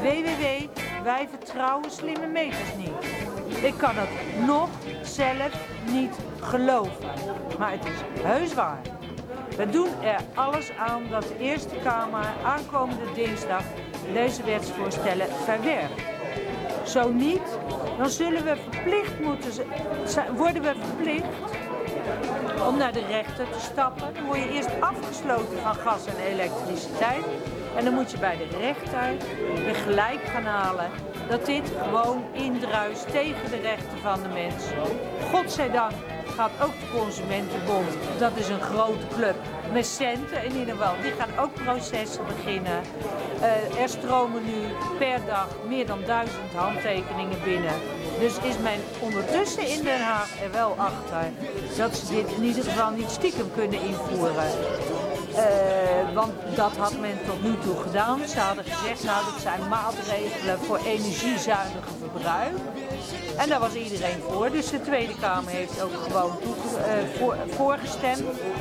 www.wijvertrouwenslimmemeters niet. Ik kan het nog zelf niet geloven. Maar het is heus waar. We doen er alles aan dat de Eerste Kamer aankomende dinsdag deze wetsvoorstellen verwerpt. Zo niet, dan zullen we worden we verplicht om naar de rechter te stappen. Dan word je eerst afgesloten van gas en elektriciteit. En dan moet je bij de rechter weer gelijk gaan halen dat dit gewoon indruist tegen de rechten van de mens. Godzijdank gaat ook de Consumentenbond, dat is een grote club met centen in ieder geval, die gaan ook processen beginnen. Er stromen nu per dag meer dan 1000 handtekeningen binnen. Dus is men ondertussen in Den Haag er wel achter dat ze dit in ieder geval niet stiekem kunnen invoeren. Want dat had men tot nu toe gedaan. Ze hadden gezegd, nou dat zijn maatregelen voor energiezuinige verbruik. En daar was iedereen voor, dus de Tweede Kamer heeft ook gewoon voorgestemd.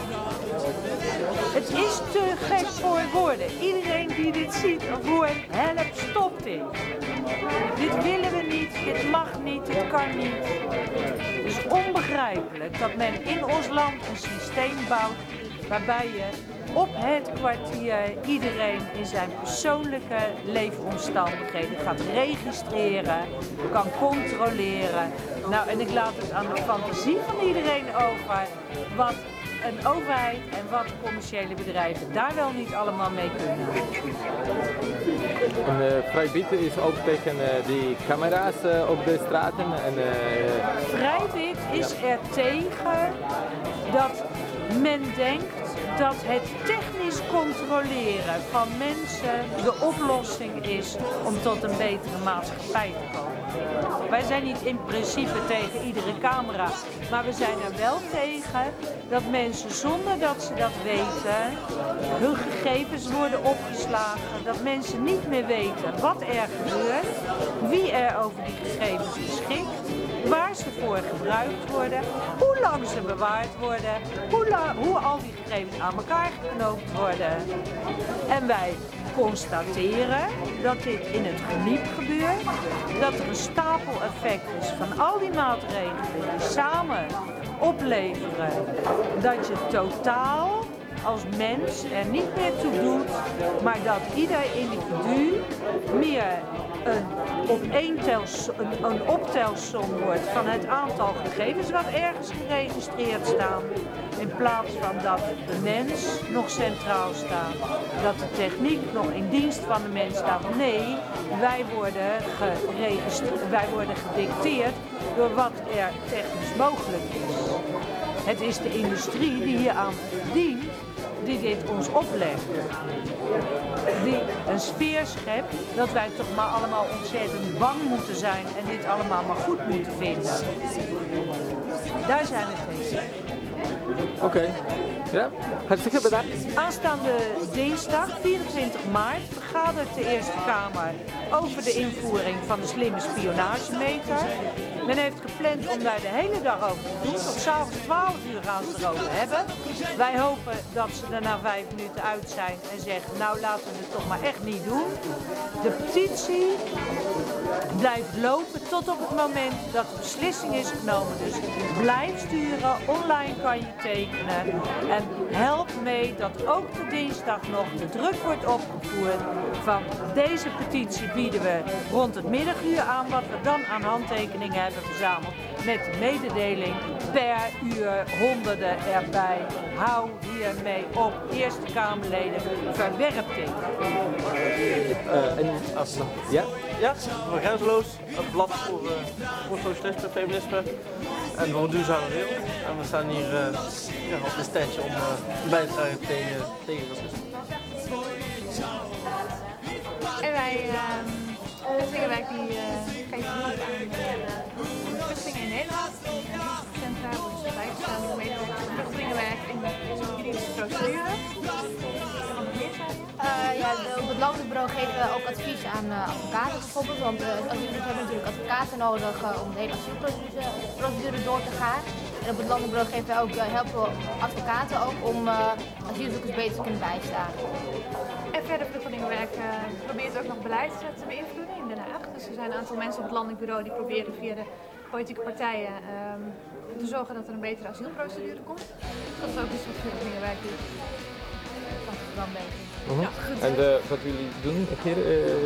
Het is te gek voor woorden. Iedereen die dit ziet of hoort, help, stop dit. Dit willen we niet, dit mag niet, dit kan niet. Het is onbegrijpelijk dat men in ons land een systeem bouwt waarbij je op het kwartier iedereen in zijn persoonlijke leefomstandigheden gaat registreren, kan controleren. Nou, en ik laat het aan de fantasie van iedereen over wat een overheid en wat commerciële bedrijven daar wel niet allemaal mee kunnen. En Vrijbid is ook tegen die camera's op de straten. Vrijbid is er tegen dat men denkt dat het technisch controleren van mensen de oplossing is om tot een betere maatschappij te komen. Wij zijn niet in principe tegen iedere camera, maar we zijn er wel tegen dat mensen zonder dat ze dat weten, hun gegevens worden opgeslagen, dat mensen niet meer weten wat er gebeurt, wie er over die gegevens beschikt, waar ze voor gebruikt worden, hoe lang ze bewaard worden, hoe al die gegevens aan elkaar geknoopt worden. En wij constateren dat dit in het geniep gebeurt, dat er een stapeleffect is van al die maatregelen die samen opleveren dat je totaal als mens er niet meer toe doet, maar dat ieder individu meer een optelsom wordt van het aantal gegevens wat ergens geregistreerd staan, in plaats van dat de mens nog centraal staat, dat de techniek nog in dienst van de mens staat. Nee, wij worden gedicteerd door wat er technisch mogelijk is. Het is de industrie die hieraan dient, die dit ons oplegt. Die een sfeer schept dat wij toch maar allemaal ontzettend bang moeten zijn en dit allemaal maar goed moeten vinden. Daar zijn we tegen. Oké. Ja, hartstikke bedankt. Aanstaande dinsdag, 24 maart, vergadert de Eerste Kamer over de invoering van de slimme spionagemeter. Men heeft gepland om daar de hele dag over te doen. Tot s'avonds 12 uur gaan ze erover hebben. Wij hopen dat ze er na 5 minuten uit zijn en zeggen, nou laten we het toch maar echt niet doen. De petitie blijft lopen tot op het moment dat de beslissing is genomen. Dus blijf sturen, online kan je tekenen en help mee dat ook de dinsdag nog de druk wordt opgevoerd van deze petitie bieden we rond het middaguur aan, wat we dan aan handtekeningen hebben verzameld met de mededeling per uur honderden erbij. Hou hiermee op, Eerste Kamerleden, verwerp dit. En als ja? Ja, voor Grenzeloos, het blad voor socialisme, feminisme en voor een duurzame wereld. En we staan hier op een standje om bij te dragen tegen racisme. En wij, het Vlingenwerk die geeft hulp aan vluchtelingen in Nederland. Centra worden ze bijgestaan door medewerkers van Vlingenwerk in de juridische procedure. Op het landelijk bureau geven we ook advies aan advocaten bijvoorbeeld, want asielzoekers hebben natuurlijk advocaten nodig om de hele asielprocedure door te gaan. En op het landelijk bureau geven we ook, helpen we advocaten ook om asielzoekers beter te kunnen bijstaan. En verder Vluchtelingenwerk probeert ook nog beleid te beïnvloeden in Den Haag. Dus er zijn een aantal mensen op het landelijk bureau die proberen via de politieke partijen te zorgen dat er een betere asielprocedure komt. Dat is ook iets wat Vluchtelingenwerk doet. Dat is wel een beetje. Ja, goed. En wat jullie doen hier?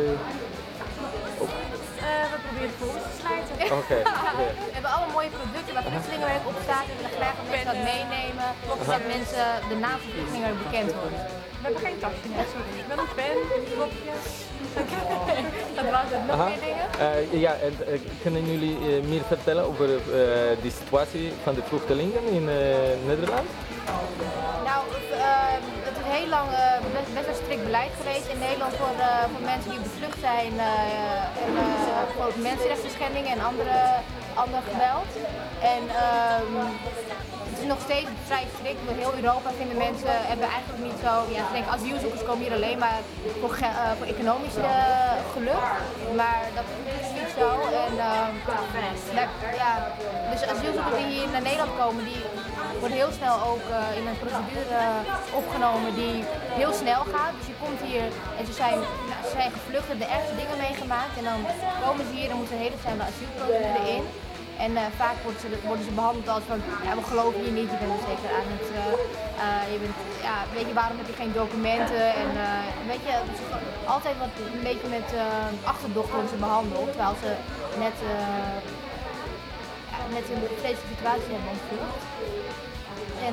We proberen voor ons te slijten. Okay. We hebben alle mooie producten waar Vluchtelingenwerk op staat. We willen graag dat mensen dat meenemen. Dat mensen de naam van Vluchtelingenwerk bekend worden. We hebben geen tasje meer, sorry. Wel een pen, kopjes. Dat was het. Nog meer dingen? Kunnen jullie meer vertellen over de situatie van de vluchtelingen in Nederland? Nou, het is heel lang best wel strikt beleid geweest in Nederland voor mensen die bevlucht zijn en voor mensenrechtenschendingen en ander geweld. En het is nog steeds vrij strikt. Door heel Europa vinden mensen hebben eigenlijk niet zo. Ja, ze denken asielzoekers komen hier alleen maar voor economisch geluk, maar dat is niet zo. En dus asielzoekers die hier naar Nederland komen, die worden heel snel ook in een procedure opgenomen die heel snel gaat. Dus je komt hier en ze zijn gevlucht, hebben de ergste dingen meegemaakt en dan komen ze hier en moeten een hele snelle asielprocedure in. En vaak worden ze behandeld als van, ja, we geloven je niet, je bent er zeker aan het, weet je, waarom heb je geen documenten en weet je, altijd wat een beetje met achterdocht worden ze behandeld, terwijl ze net in de vreselijke situatie hebben ontvlucht. En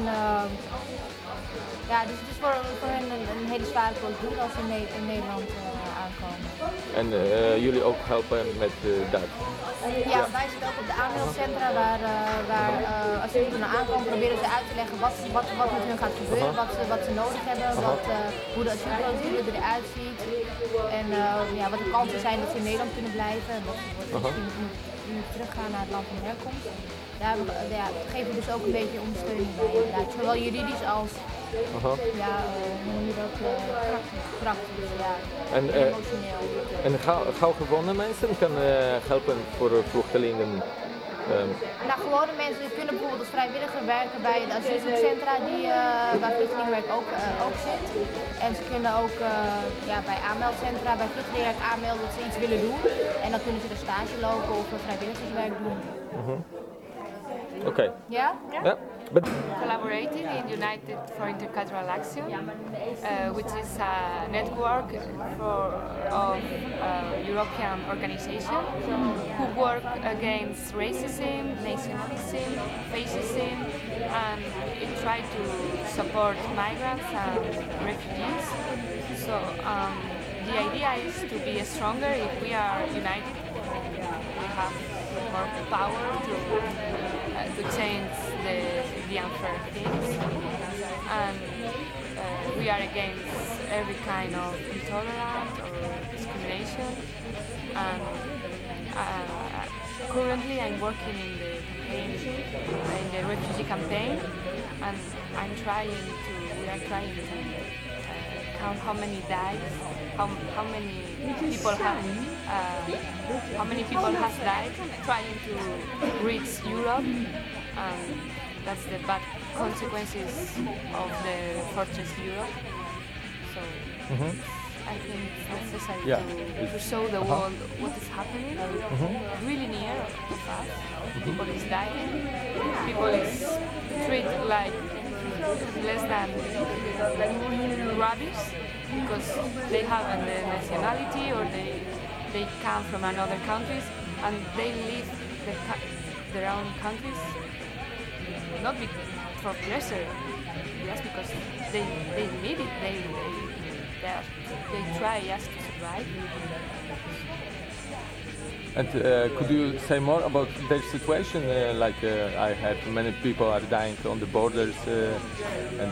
dus het is voor hen een hele zware procedure als ze in Nederland aankomen. En jullie ook helpen met dat? Ja, wij zitten ook op de aanmeldcentra waar als ze hier aankomen proberen ze uit te leggen wat met hun gaat gebeuren, wat ze nodig hebben, hoe de asielprocedure eruit ziet en wat de kansen zijn dat ze in Nederland kunnen blijven, dat ze misschien teruggaan naar het land van herkomst. Daar geven we dus ook een beetje ondersteuning bij, inderdaad. Zowel juridisch als hoe noem je dat, praktisch, en emotioneel. En gauw gewone mensen kunnen helpen voor vluchtelingen? Nou, gewone mensen kunnen bijvoorbeeld als vrijwilliger werken bij de asielzoekcentra waar Vluchtelingenwerk ook zit. En ze kunnen ook bij aanmeldcentra, bij Vluchtelingenwerk aanmelden dat ze iets willen doen. En dan kunnen ze er stage lopen of vrijwilligerswerk doen. Okay. Yeah? Yeah. Collaborating in United for Intercultural Action, which is a network of European organizations who work against racism, nationalism, fascism, and try to support migrants and refugees. So the idea is to be stronger if we are united. We have more power to change the unfair things, and we are against every kind of intolerance or discrimination. And currently, I'm working in the campaign, in the refugee campaign, and we are trying to count how many died, how many people has died trying to reach Europe, and that's the bad consequences of the Fortress Europe. So I think it's necessary Yeah. to show the world what is happening really near of us. People is dying, people is treated like less than rubbish because they have a nationality or they come from another countries and they leave their own countries not for pleasure, just because they need it. They try just to survive. And could you say more about their situation? I heard many people are dying on the borders, and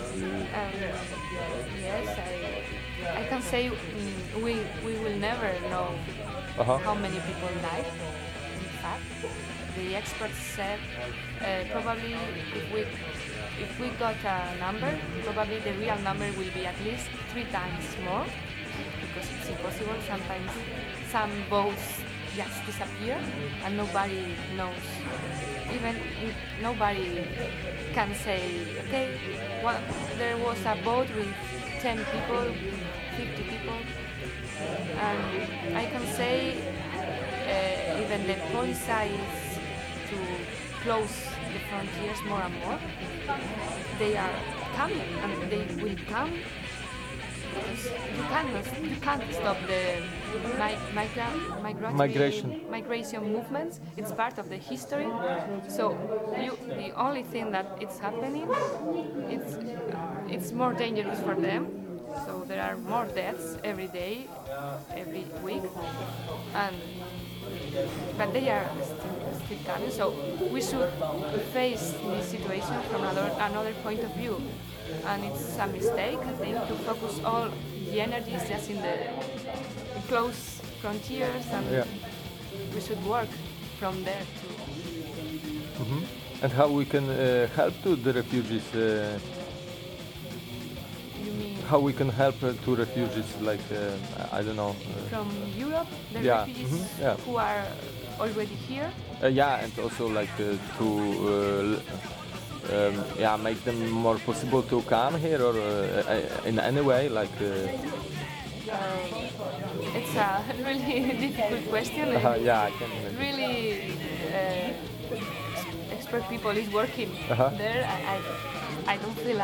yes, I can say we will never know how many people died. In fact, the experts said probably if we got a number, probably the real number will be at least 3 times more, because it's impossible. Sometimes some boats just disappear and nobody knows. Even nobody can say, okay, there was a boat with 10 people, 50 people, and I can say even the policy is to close the frontiers more and more. They are coming and they will come. You can't stop the migration movements. It's part of the history. So the only thing that it's happening, it's more dangerous for them. So there are more deaths every day, every week, but they are still coming. So we should face this situation from another point of view. And it's a mistake, I think, to focus all the energies just in the close frontiers, and we should work from there too. And how we can help to the refugees? You mean how we can help to refugees? I don't know. From Europe, the refugees who are already here. And also to. Make them more possible to come here, or in any way, It's a really difficult question. I can imagine. Really, expert people is working there. I don't feel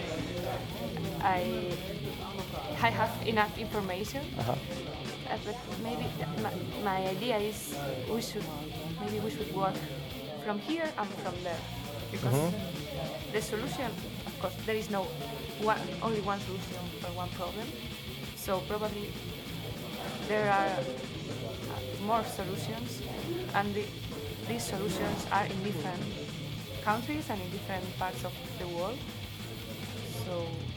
I have enough information. But maybe my idea is we should work from here and from there. Because the solution, of course, there is only one solution for one problem. So probably there are more solutions, and these solutions are in different countries and in different parts of the world. So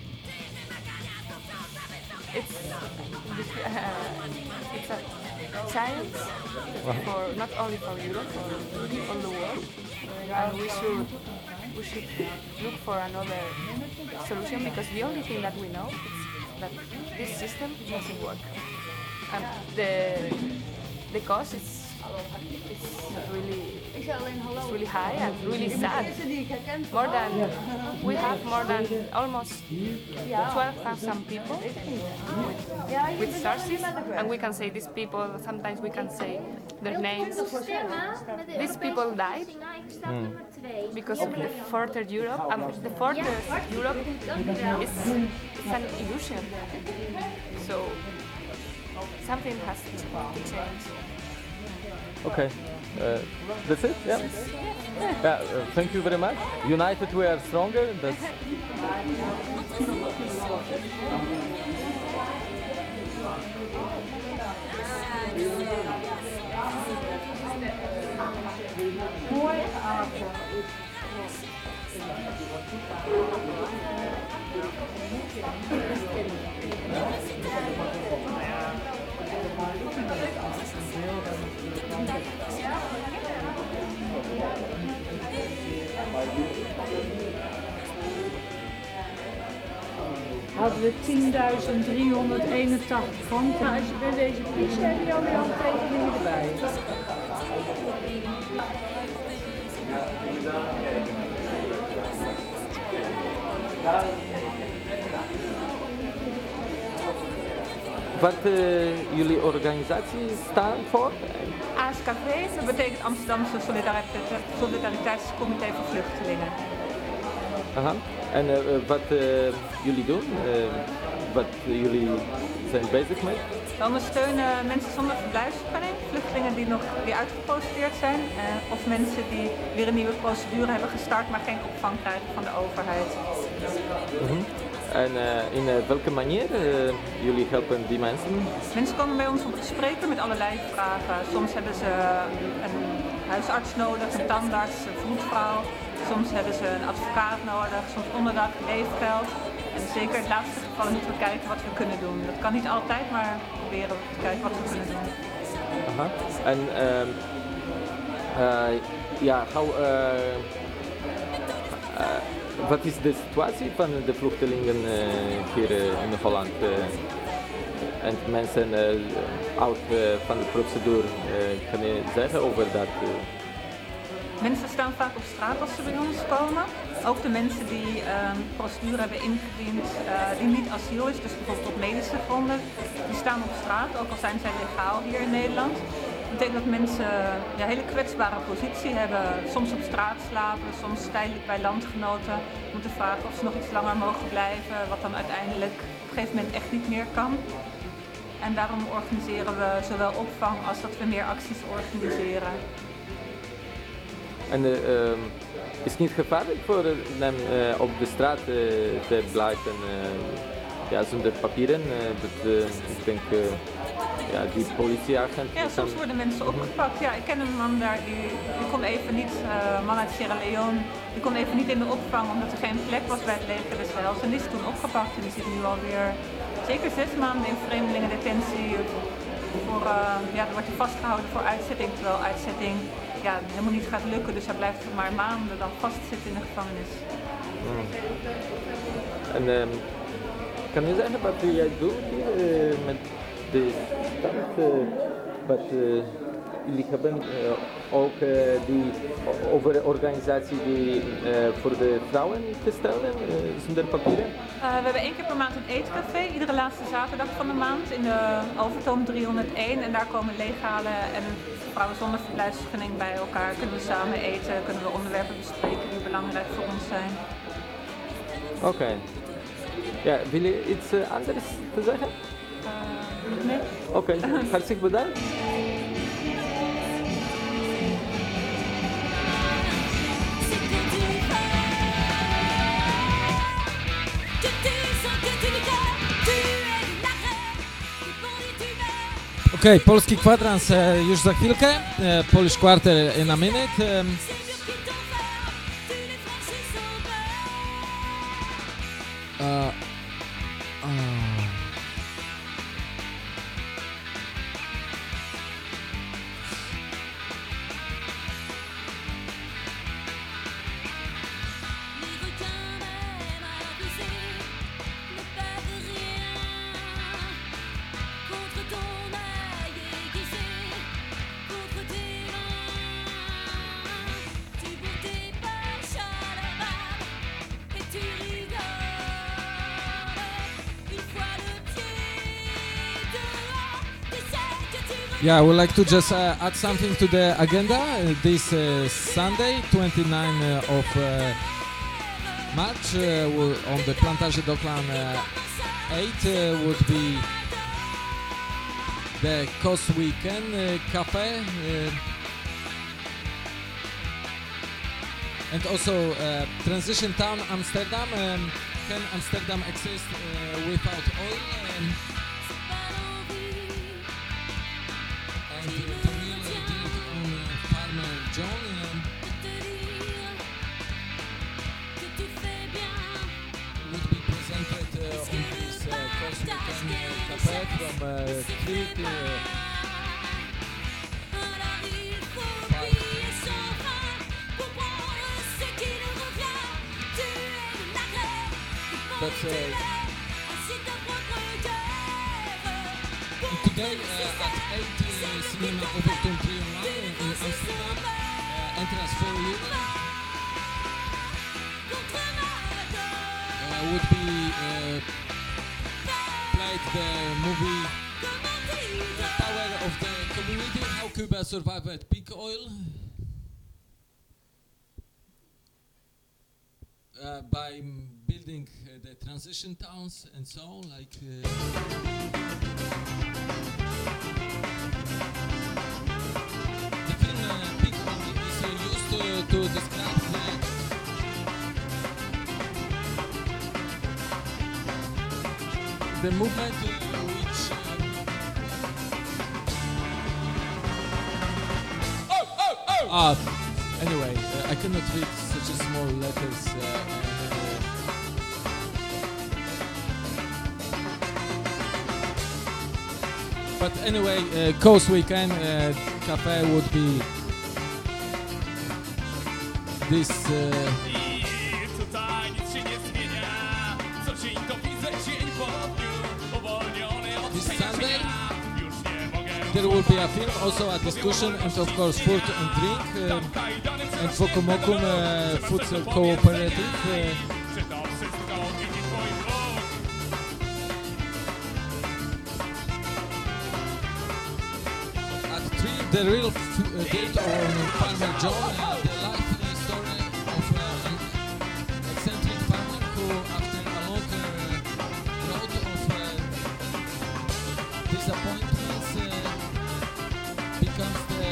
it's a challenge for not only for Europe, for all the world. And we should look for another solution, because the only thing that we know is that this system doesn't work, and the cost is really high and really sad. We have more than almost 12,000 people with sources, and we can say these people. Sometimes we can say their names. These people died because of the further Europe. The further Europe is an illusion. So something has to change. Okay, that's it. Thank you very much. United we are stronger. That's. Hadden we 10.381 van. Nou, als je bij deze prijs heb je al die handtekeningen erbij. wat jullie organisatie staat voor? ASKV, dat betekent Amsterdamse Solidariteitscomité voor Vluchtelingen. Aha. En wat jullie doen? Wat jullie zijn bezig met? We ondersteunen mensen zonder verblijfsvergunning, vluchtelingen die uitgeprocedeerd zijn, of mensen die weer een nieuwe procedure hebben gestart, maar geen opvang krijgen van de overheid. En in welke manier jullie helpen die mensen? Mensen komen bij ons om te spreken met allerlei vragen. Soms hebben ze een huisarts nodig, een tandarts, een vroedvrouw. Soms hebben ze een advocaat nodig, soms onderdak, leefgeld. En zeker in het laatste geval moeten we kijken wat we kunnen doen. Dat kan niet altijd, maar we proberen te kijken wat we kunnen doen. Aha. En wat is de situatie van de vluchtelingen hier in Holland? En mensen oud van de procedure, kan je zeggen over dat? Mensen staan vaak op straat als ze bij ons komen. Ook de mensen die een procedure hebben ingediend die niet asiel is, dus bijvoorbeeld op medische gronden, die staan op straat, ook al zijn zij legaal hier in Nederland. Dat betekent dat mensen een hele kwetsbare positie hebben, soms op straat slapen, soms tijdelijk bij landgenoten, moeten vragen of ze nog iets langer mogen blijven, wat dan uiteindelijk op een gegeven moment echt niet meer kan. En daarom organiseren we zowel opvang als dat we meer acties organiseren. En is het niet gevaarlijk voor hem op de straat te blijven zonder papieren? Ik denk die politieagent... Ja, soms worden mensen opgepakt. Ja, ik ken een man daar, die kon even niet, een man uit Sierra Leone, die kon even niet in de opvang omdat er geen plek was bij het leger des Heils. En die is toen opgepakt en die zit nu alweer zeker 6 maanden in vreemdelingendetentie. Dan wordt hij vastgehouden voor uitzetting, terwijl uitzetting helemaal niet gaat lukken. Dus hij blijft maar maanden dan vastzitten in de gevangenis. En kan je zeggen wat jij doet hier met de stad? Jullie hebben ook die over de organisatie die voor de vrouwen te stellen zonder papieren? We hebben 1 keer per maand een eetcafé, iedere laatste zaterdag van de maand in de Overtoom 301. En daar komen legale en vrouwen zonder verblijfsvergunning bij elkaar. Kunnen we samen eten, kunnen we onderwerpen bespreken die belangrijk voor ons zijn. Oké. Ja, wil je iets anders te zeggen? Nee. Oké, hartstikke bedankt. Okej, polski kwadrans już za chwilkę, Polish Quarter in a minute. Yeah, I would like to just add something to the agenda. This Sunday, 29 of March, on the Plantage Dockland 8 would be the Coast Weekend Cafe. And also Transition Town Amsterdam. Can Amsterdam exist without oil? John would be presented on this Coast Weekend Cafe from Kilke Park. But today at 8 Cinema Overtoom 301 in Amsterdam, entrance for you would be played the movie the power of the community, how Cuba survived peak oil. By building the transition towns and so on, like the film Peak Oil is used to describe the movement which anyway, I cannot read such a small letters. But anyway, Coast Weekend Cafe would be this. This Sunday. There will be a film, also a discussion, and of course food and drink, and Vokumokum Food Cooperative. At 3, the real date on Farmer John, the life story of an eccentric farmer who, after a long road of disappointments, becomes the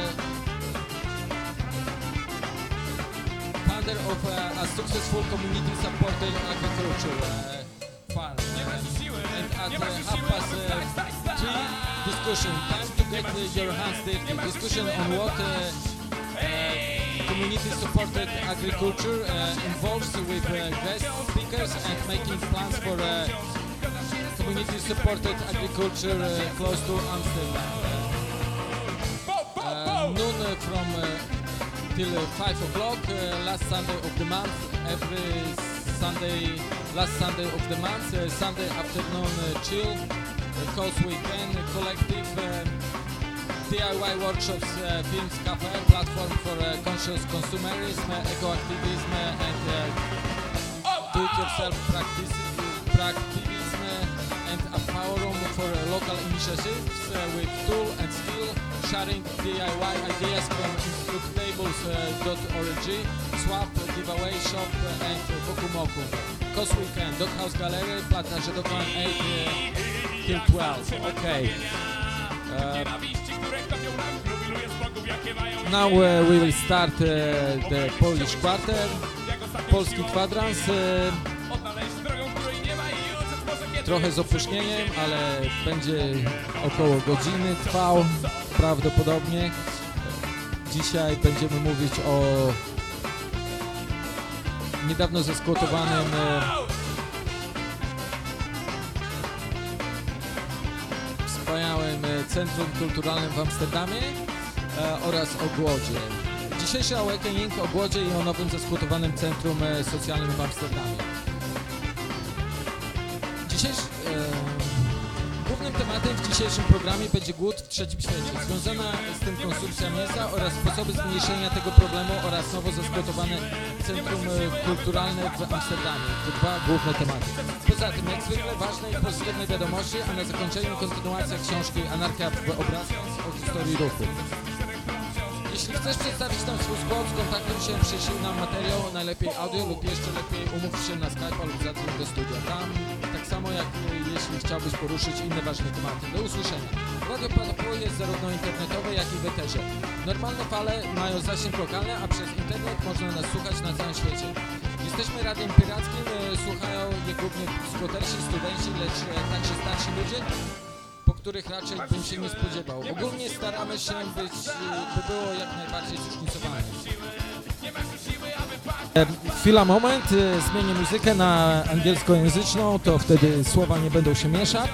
founder of a successful community-supported agriculture farm. And at 3:30, discussion. Time to get your hands dirty. Discussion on what community-supported agriculture involves with guest speakers and making plans for community-supported agriculture close to Amsterdam. Noon from till 5 o'clock, last Sunday of the month, every Sunday, last Sunday of the month, Sunday afternoon chill, Coast Weekend, collective DIY workshops, films, cafe, platform for conscious consumerism, eco-activism and do-it-yourself practivism, and a forum for local initiatives with tool and skill, sharing DIY ideas from instructables.org, swap, giveaway shop and Vokumokum. Coast Weekend, Doghouse Gallery, Plaza Dokman 8 till 12. Okay. Now we will start the Polish Quarter, Polski Kwadrans. Trochę z opóźnieniem, ale będzie około godziny trwał prawdopodobnie. Dzisiaj będziemy mówić o niedawno zeskłotowanym wspaniałym Centrum Kulturalnym w Amsterdamie oraz o głodzie. Dzisiejszy Awakening o głodzie i o nowym zeskłotowanym Centrum Socjalnym w Amsterdamie. Głównym tematem w dzisiejszym programie będzie głód w trzecim świecie. Związana z tym konsumpcja mięsa oraz sposoby zmniejszenia tego problemu oraz nowo zeskłotowane Centrum Kulturalne w Amsterdamie. To dwa główne tematy. Poza tym, jak zwykle, ważne i pozytywne wiadomości, a na zakończeniu kontynuacja książki Anarchia w obrazkach o historii ruchu. Jeśli chcesz przedstawić nam swój skład, skontaktuj się, przyślij nam materiał, najlepiej audio lub jeszcze lepiej umów się na Skype'a lub zadzwoń do studia. Tam, tak samo jak jeśli chciałbyś poruszyć inne ważne tematy. Do usłyszenia. Radio Patapu jest zarówno internetowe, jak i w eterze. Normalne fale mają zasięg lokalny, a przez internet można nas słuchać na całym świecie. Jesteśmy radiem pirackim, słuchają je głównie skłotersi, studenci, lecz także starsi ludzie, po których raczej bym się nie spodziewał. Ogólnie staramy się by było jak najbardziej zróżnicowane. Chwila, moment, zmienię muzykę na angielskojęzyczną, to wtedy słowa nie będą się mieszać.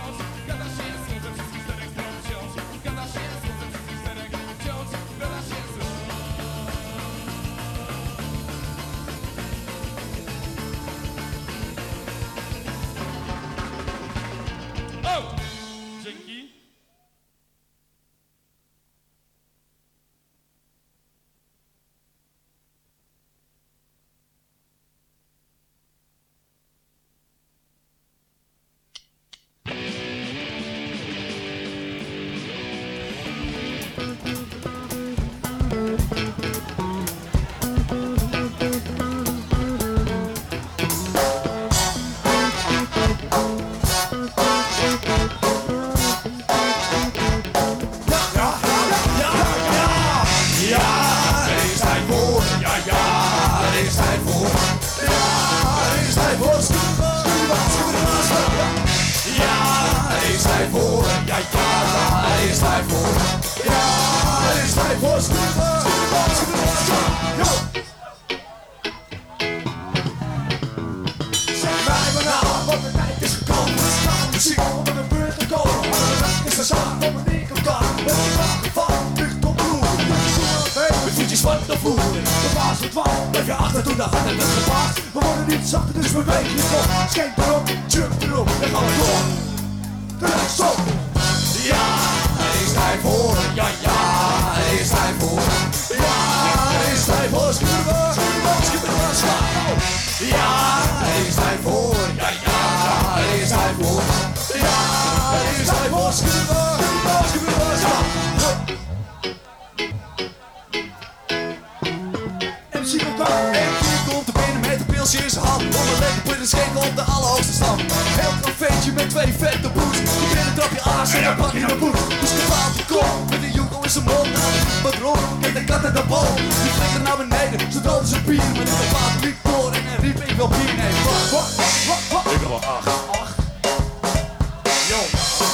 voor. Ja, het is tijd voor schudden. Zeg mij maar nou, want de tijd is gekomen. We staan muziek onder de beurt gekomen. Maar de dag is de zaak, om een ding op elkaar. Met een vraag gevallen, lucht op roer. Met voetjes van de voer. De baas wordt warm, blijf je achter toen de hart en het gevaar. We worden niet zachter, dus we wegen je op. Schenk erop, jump erop, en gaan we door. De stop. Ja, het is tijd voor. Ja, ja, het is tijd voor. Ja, het is tijd voor schudden. Schudden, schudden. Ja, het is tijd voor. Ja, ja, het is tijd voor. Ja, het is tijd voor schudden. Schudden, schudden. MC komt er binnen met een pilsje in zijn hand. Om een lekker pudding schenken op de allerhoogste stand. Heel cafeetje met 2 vette boets. Je binnen trap je aas en dan pak je een boet. Dus je paalt je kop met een joekel in zijn mond. Wat erop, met de kat en de bol. Die vliegen naar beneden, zo dronken ze bier. Maar in de vaat liep door en hij riep ik wil bier. Nee, wat? Ik wil 8. Yo.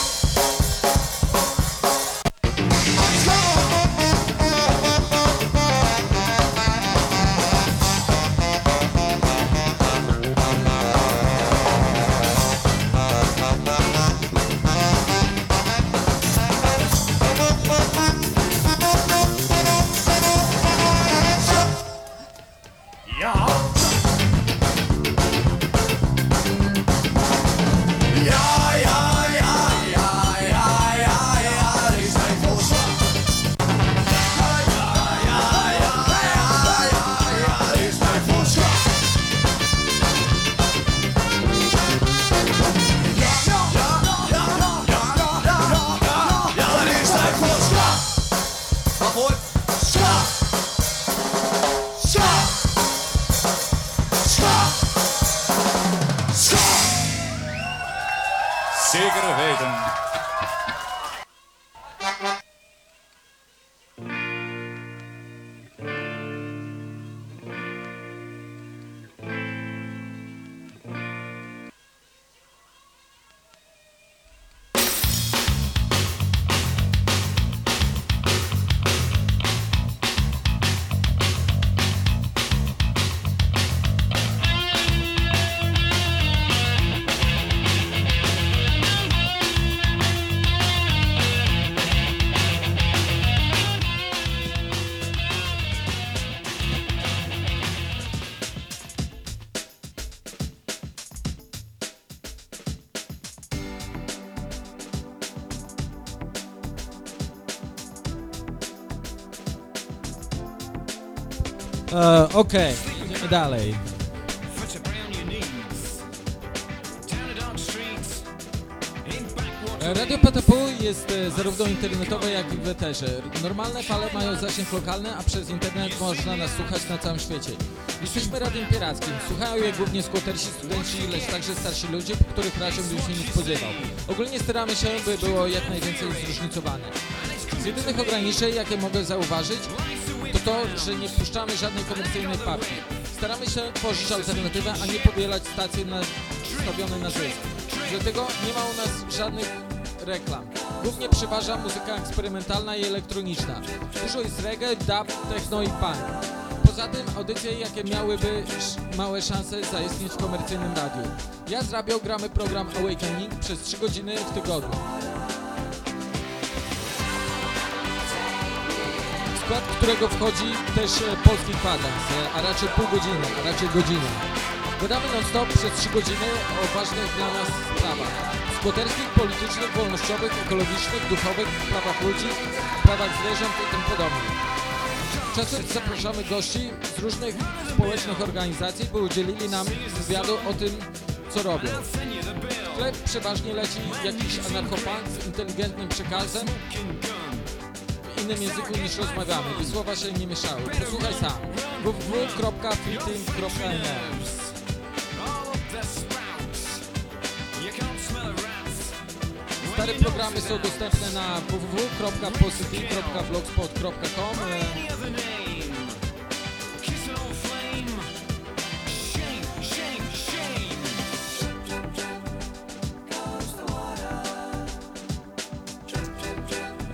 Zeker weten. Okej, idziemy dalej. Radio PTP jest zarówno internetowe, jak i w eterze. Normalne fale mają zasięg lokalny, a przez internet można nas słuchać na całym świecie. Jesteśmy radiem pirackim. Słuchają je głównie skłotersi, studenci, lecz także starsi ludzie, których raczej bym się nie spodziewał. Ogólnie staramy się, by było jak najwięcej zróżnicowane. Z jedynych ograniczeń, jakie mogę zauważyć, to, że nie wpuszczamy żadnej komercyjnej papki. Staramy się tworzyć alternatywę, a nie powielać stacji nastawione na zysk. Dlatego nie ma u nas żadnych reklam. Głównie przeważa muzyka eksperymentalna i elektroniczna. Dużo jest reggae, dub, techno i punk. Poza tym audycje, jakie miałyby małe szanse zaistnieć w komercyjnym radiu. Ja z Radio gramy program Awakening przez 3 godziny w tygodniu. W skład którego wchodzi też polski kwadrans, a raczej pół godziny, a raczej godzinę. Gadamy non-stop przez 3 godziny o ważnych dla nas sprawach. Skłoterskich, politycznych, wolnościowych, ekologicznych, duchowych, prawach ludzi, prawach zwierząt i tym podobnych. Czasem zapraszamy gości z różnych społecznych organizacji, by udzielili nam wywiadu o tym, co robią. W tle przeważnie leci jakiś anarchopunk z inteligentnym przekazem w innym języku niż rozmawiamy, by słowa się nie mieszały. Posłuchaj sam. www.freeteam.nl. Stare programy są dostępne na www.positive.blogspot.com.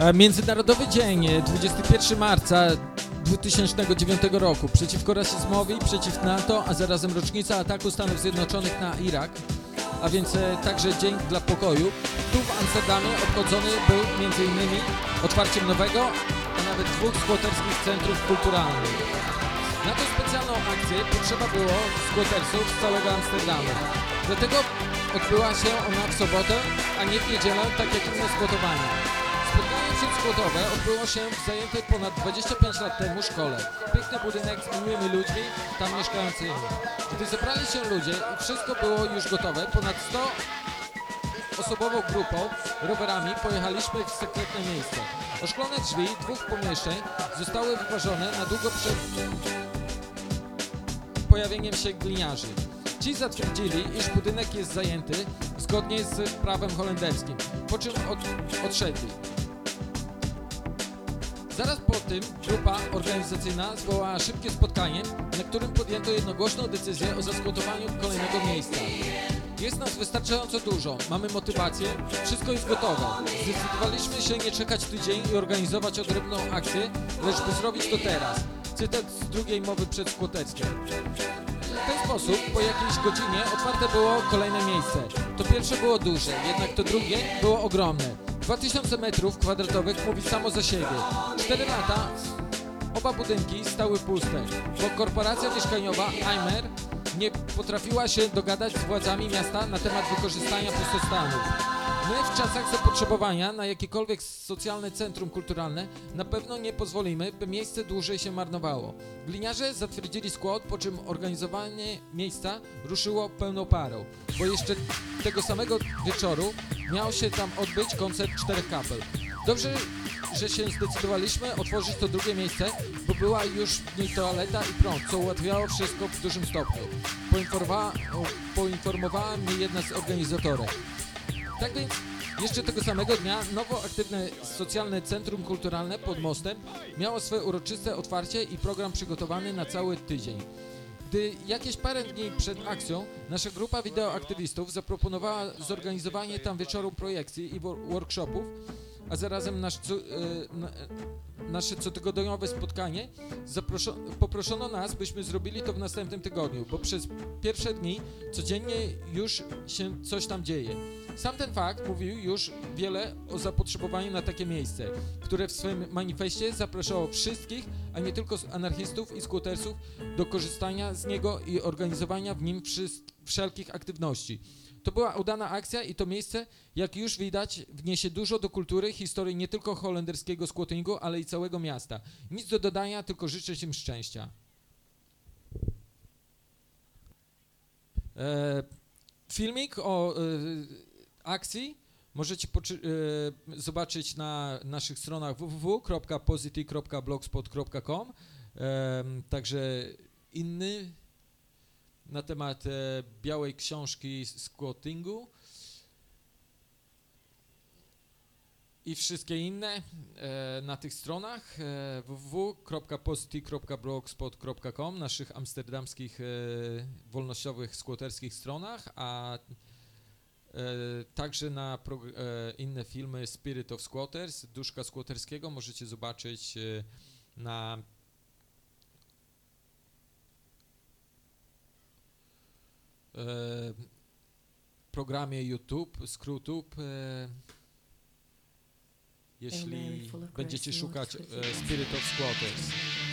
Międzynarodowy Dzień, 21 marca 2009 roku, przeciwko rasizmowi, przeciw NATO, a zarazem rocznica ataku Stanów Zjednoczonych na Irak, a więc także Dzień dla Pokoju. Tu w Amsterdamie obchodzony był m.in. otwarciem nowego, a nawet 2 skwoterskich centrów kulturalnych. Na tę specjalną akcję potrzeba było skwotersów z całego Amsterdamu. Dlatego odbyła się ona w sobotę, a nie w niedzielę, tak jak inne skwotowania. Spotkanie przedskłotowe odbyło się w zajętej ponad 25 lat temu szkole. Piękny budynek z miłymi ludźmi tam mieszkającymi. Gdy zebrali się ludzie i wszystko było już gotowe, ponad 100-osobową grupą rowerami pojechaliśmy w sekretne miejsce. Oszklone drzwi 2 pomieszczeń zostały wyważone na długo przed pojawieniem się gliniarzy. Ci zatwierdzili, iż budynek jest zajęty zgodnie z prawem holenderskim, po czym odszedli. Zaraz po tym grupa organizacyjna zwołała szybkie spotkanie, na którym podjęto jednogłośną decyzję o zaskłotowaniu kolejnego miejsca. Jest nas wystarczająco dużo, mamy motywację, wszystko jest gotowe. Zdecydowaliśmy się nie czekać tydzień i organizować odrębną akcję, lecz by zrobić to teraz. Cytat z drugiej mowy przedskłoterskiej. W ten sposób po jakiejś godzinie otwarte było kolejne miejsce. To pierwsze było duże, jednak to drugie było ogromne. 2000 metrów kwadratowych mówi samo za siebie. 4 lata oba budynki stały puste, bo korporacja mieszkaniowa Aimer nie potrafiła się dogadać z władzami miasta na temat wykorzystania pustostanów. My w czasach zapotrzebowania na jakiekolwiek socjalne centrum kulturalne na pewno nie pozwolimy, by miejsce dłużej się marnowało. Gliniarze zatwierdzili skład, po czym organizowanie miejsca ruszyło pełną parą, bo jeszcze tego samego wieczoru miał się tam odbyć koncert 4 kapel. Dobrze, że się zdecydowaliśmy otworzyć to drugie miejsce, bo była już w niej toaleta i prąd, co ułatwiało wszystko w dużym stopniu. Poinformowała mnie jedna z organizatorek. Tak więc jeszcze tego samego dnia nowo aktywne socjalne centrum kulturalne pod mostem miało swoje uroczyste otwarcie i program przygotowany na cały tydzień. Gdy jakieś parę dni przed akcją nasza grupa wideoaktywistów zaproponowała zorganizowanie tam wieczoru projekcji i workshopów, a zarazem nasze cotygodniowe spotkanie, poproszono nas, byśmy zrobili to w następnym tygodniu, bo przez pierwsze dni codziennie już się coś tam dzieje. Sam ten fakt mówił już wiele o zapotrzebowaniu na takie miejsce, które w swoim manifestie zapraszało wszystkich, a nie tylko anarchistów i skwotersów do korzystania z niego i organizowania w nim wszelkich aktywności. To była udana akcja i to miejsce, jak już widać, wniesie dużo do kultury, historii nie tylko holenderskiego squattingu, ale i całego miasta. Nic do dodania, tylko życzę im szczęścia. Filmik o akcji możecie zobaczyć na naszych stronach www.posity.blogspot.com, także inny na temat białej książki squattingu i wszystkie inne na tych stronach www.posity.blogspot.com, naszych amsterdamskich wolnościowych squaterskich stronach, a także na inne filmy Spirit of Squatters, Duszka Squaterskiego możecie zobaczyć na programie YouTube, ScrewTube, jeśli będziecie szukać Spirit of Squatters.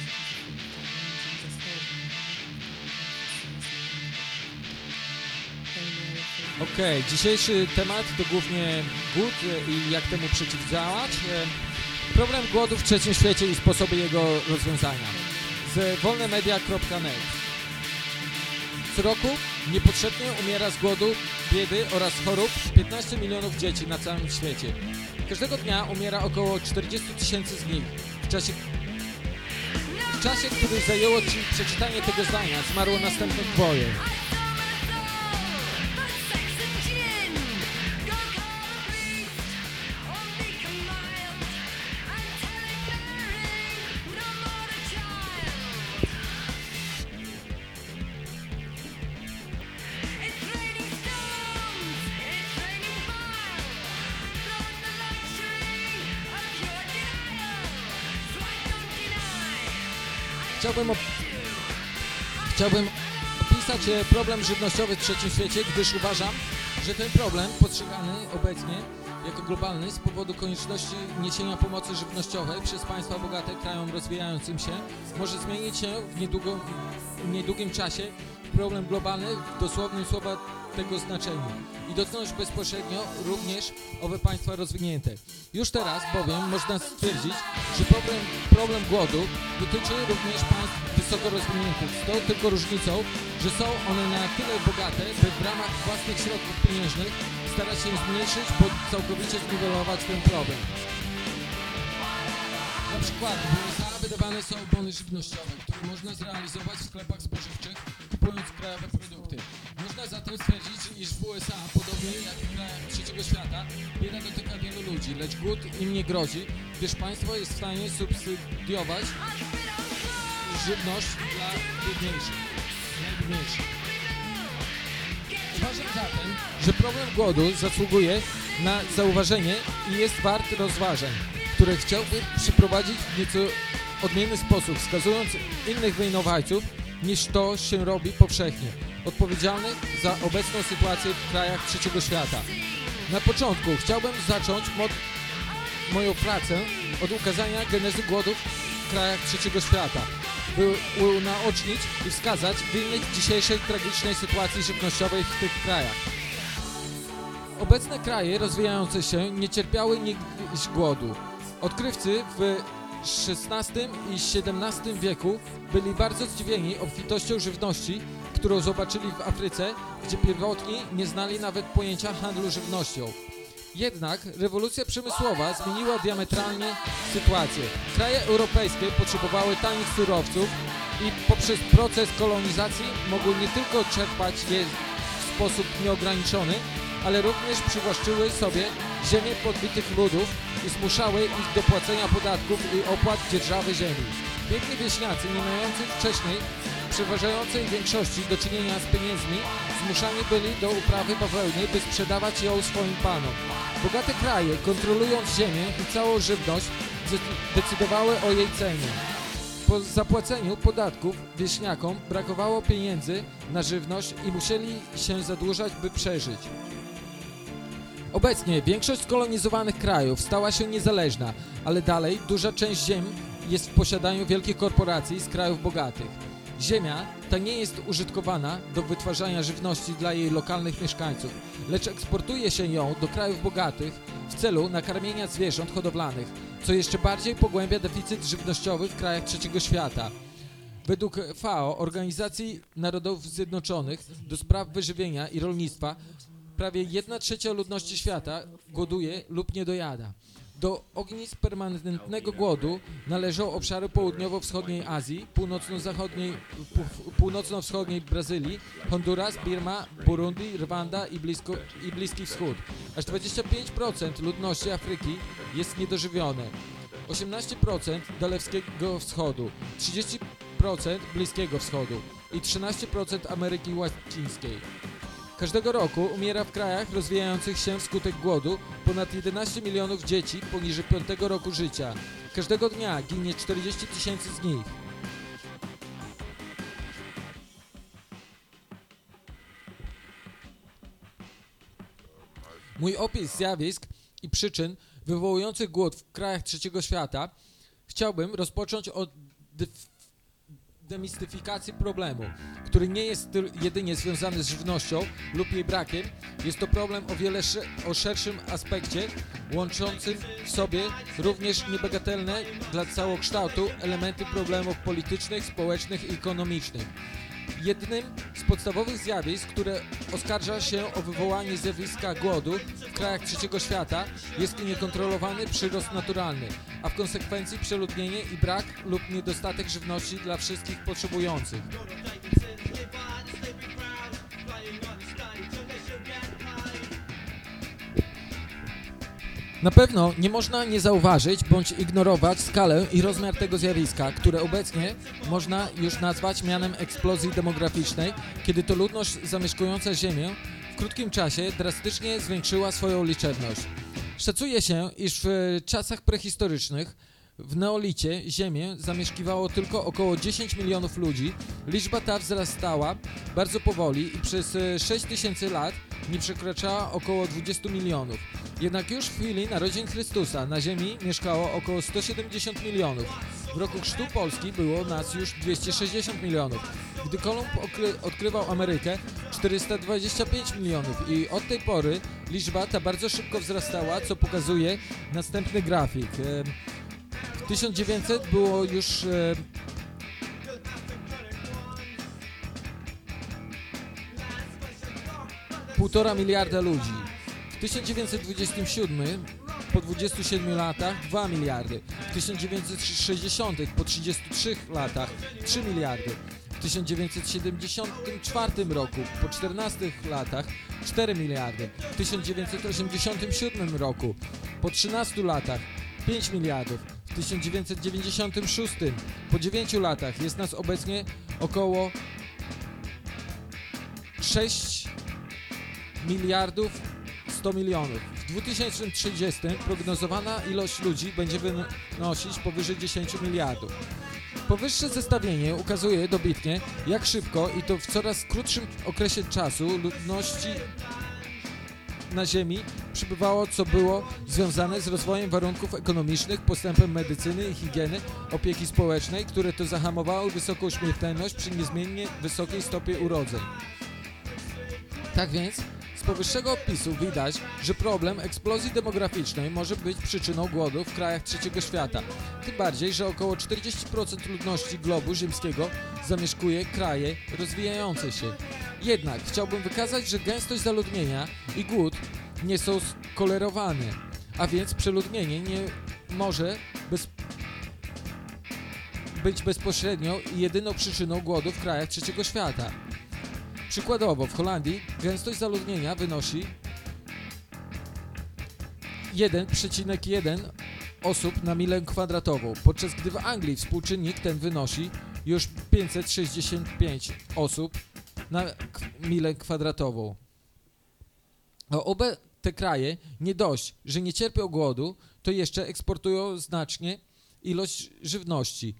Okej, dzisiejszy temat to głównie głód i jak temu przeciwdziałać. Problem głodu w trzecim świecie i sposoby jego rozwiązania. Z wolnemedia.net. Co roku niepotrzebnie umiera z głodu, biedy oraz chorób 15 milionów dzieci na całym świecie. Każdego dnia umiera około 40 000 z nich. W czasie, który zajęło Ci przeczytanie tego zdania, zmarło następne dwoje. Chciałbym opisać problem żywnościowy w trzecim świecie, gdyż uważam, że ten problem postrzegany obecnie jako globalny z powodu konieczności niesienia pomocy żywnościowej przez państwa bogate krajom rozwijającym się może zmienić się w niedługim czasie w problem globalny w dosłownym słowa tego znaczeniu i dotknąć bezpośrednio również owe państwa rozwinięte. Już teraz bowiem można stwierdzić, że problem głodu dotyczy również państw wysoko rozwiniętych, z tą tylko różnicą, że są one na tyle bogate, by w ramach własnych środków pieniężnych starać się zmniejszyć, bądź całkowicie zniwelować ten problem. Na przykład w USA wydawane są bony żywnościowe, które można zrealizować w sklepach spożywczych, kupując krajowe produkty. Można zatem stwierdzić, iż w USA, podobnie jak w krajach trzeciego świata, bieda dotyka wielu ludzi, lecz głód im nie grozi, gdyż państwo jest w stanie subsydiować żywność dla biedniejszych, najbiedniejszych. Uważam zatem, że problem głodu zasługuje na zauważenie i jest wart rozważań, które chciałbym przeprowadzić w nieco odmienny sposób, wskazując innych winowajców, niż to się robi powszechnie, odpowiedzialnych za obecną sytuację w krajach trzeciego świata. Na początku chciałbym zacząć moją pracę od ukazania genezy głodów w krajach trzeciego świata, by unaocznić i wskazać winnych dzisiejszej tragicznej sytuacji żywnościowej w tych krajach. Obecne kraje rozwijające się nie cierpiały niegdyś głodu. Odkrywcy w XVI i XVII wieku byli bardzo zdziwieni obfitością żywności, którą zobaczyli w Afryce, gdzie pierwotni nie znali nawet pojęcia handlu żywnością. Jednak rewolucja przemysłowa zmieniła diametralnie sytuację. Kraje europejskie potrzebowały tanich surowców i poprzez proces kolonizacji mogły nie tylko czerpać je w sposób nieograniczony, ale również przywłaszczyły sobie ziemię podbitych ludów i zmuszały ich do płacenia podatków i opłat dzierżawy ziemi. Biedni wieśniacy, nie mający wcześniej w przeważającej większości do czynienia z pieniędzmi, zmuszani byli do uprawy bawełny, by sprzedawać ją swoim panom. Bogate kraje, kontrolując ziemię i całą żywność, decydowały o jej cenie. Po zapłaceniu podatków wieśniakom brakowało pieniędzy na żywność i musieli się zadłużać, by przeżyć. Obecnie większość skolonizowanych krajów stała się niezależna, ale dalej duża część ziem jest w posiadaniu wielkich korporacji z krajów bogatych. Ziemia ta nie jest użytkowana do wytwarzania żywności dla jej lokalnych mieszkańców, lecz eksportuje się ją do krajów bogatych w celu nakarmienia zwierząt hodowlanych, co jeszcze bardziej pogłębia deficyt żywnościowy w krajach trzeciego świata. Według FAO, Organizacji Narodów Zjednoczonych do spraw wyżywienia i rolnictwa, prawie 1/3 ludności świata głoduje lub nie dojada. Do ognisk permanentnego głodu należą obszary południowo-wschodniej Azji, północno-wschodniej Brazylii, Honduras, Birma, Burundi, Rwanda i Bliski Wschód. Aż 25% ludności Afryki jest niedożywione, 18% Dalewskiego Wschodu, 30% Bliskiego Wschodu i 13% Ameryki Łacińskiej. Każdego roku umiera w krajach rozwijających się wskutek głodu ponad 11 milionów dzieci poniżej 5 roku życia. Każdego dnia ginie 40 000 z nich. Mój opis zjawisk i przyczyn wywołujących głód w krajach trzeciego świata chciałbym rozpocząć od demistyfikacji problemu, który nie jest jedynie związany z żywnością lub jej brakiem. Jest to problem o wiele szerszym aspekcie, łączącym w sobie również niebagatelne dla całokształtu elementy problemów politycznych, społecznych i ekonomicznych. Jednym z podstawowych zjawisk, które oskarża się o wywołanie zjawiska głodu w krajach trzeciego świata, jest niekontrolowany przyrost naturalny, a w konsekwencji przeludnienie i brak lub niedostatek żywności dla wszystkich potrzebujących. Na pewno nie można nie zauważyć bądź ignorować skalę i rozmiar tego zjawiska, które obecnie można już nazwać mianem eksplozji demograficznej, kiedy to ludność zamieszkująca Ziemię w krótkim czasie drastycznie zwiększyła swoją liczebność. Szacuje się, iż w czasach prehistorycznych W neolicie Ziemię zamieszkiwało tylko około 10 milionów ludzi. Liczba ta wzrastała bardzo powoli i przez 6000 lat nie przekraczała około 20 milionów. Jednak już w chwili narodzin Chrystusa na Ziemi mieszkało około 170 milionów. W roku chrztu Polski było nas już 260 milionów. Gdy Kolumb odkrywał Amerykę, 425 milionów i od tej pory liczba ta bardzo szybko wzrastała, co pokazuje następny grafik. W 1900 było już 1,5 miliarda ludzi. W 1927 po 27 latach 2 miliardy. W 1960 po 33 latach 3 miliardy. W 1974 roku po 14 latach 4 miliardy. W 1987 roku po 13 latach 5 miliardów. W 1996 po 9 latach jest nas obecnie około 6 miliardów 100 milionów. W 2030 prognozowana ilość ludzi będzie wynosić powyżej 10 miliardów. Powyższe zestawienie ukazuje dobitnie, jak szybko i to w coraz krótszym okresie czasu ludności na Ziemi przybywało, co było związane z rozwojem warunków ekonomicznych, postępem medycyny i higieny, opieki społecznej, które to zahamowały wysoką śmiertelność przy niezmiennie wysokiej stopie urodzeń. Tak więc z powyższego opisu widać, że problem eksplozji demograficznej może być przyczyną głodu w krajach trzeciego świata. Tym bardziej, że około 40% ludności globu ziemskiego zamieszkuje kraje rozwijające się. Jednak chciałbym wykazać, że gęstość zaludnienia i głód nie są skorelowane, a więc przeludnienie nie może być bezpośrednio jedyną przyczyną głodu w krajach trzeciego świata. Przykładowo w Holandii gęstość zaludnienia wynosi 1,1 osób na milę kwadratową, podczas gdy w Anglii współczynnik ten wynosi już 565 osób na milę kwadratową. Oba te kraje nie dość, że nie cierpią głodu, to jeszcze eksportują znacznie ilość żywności.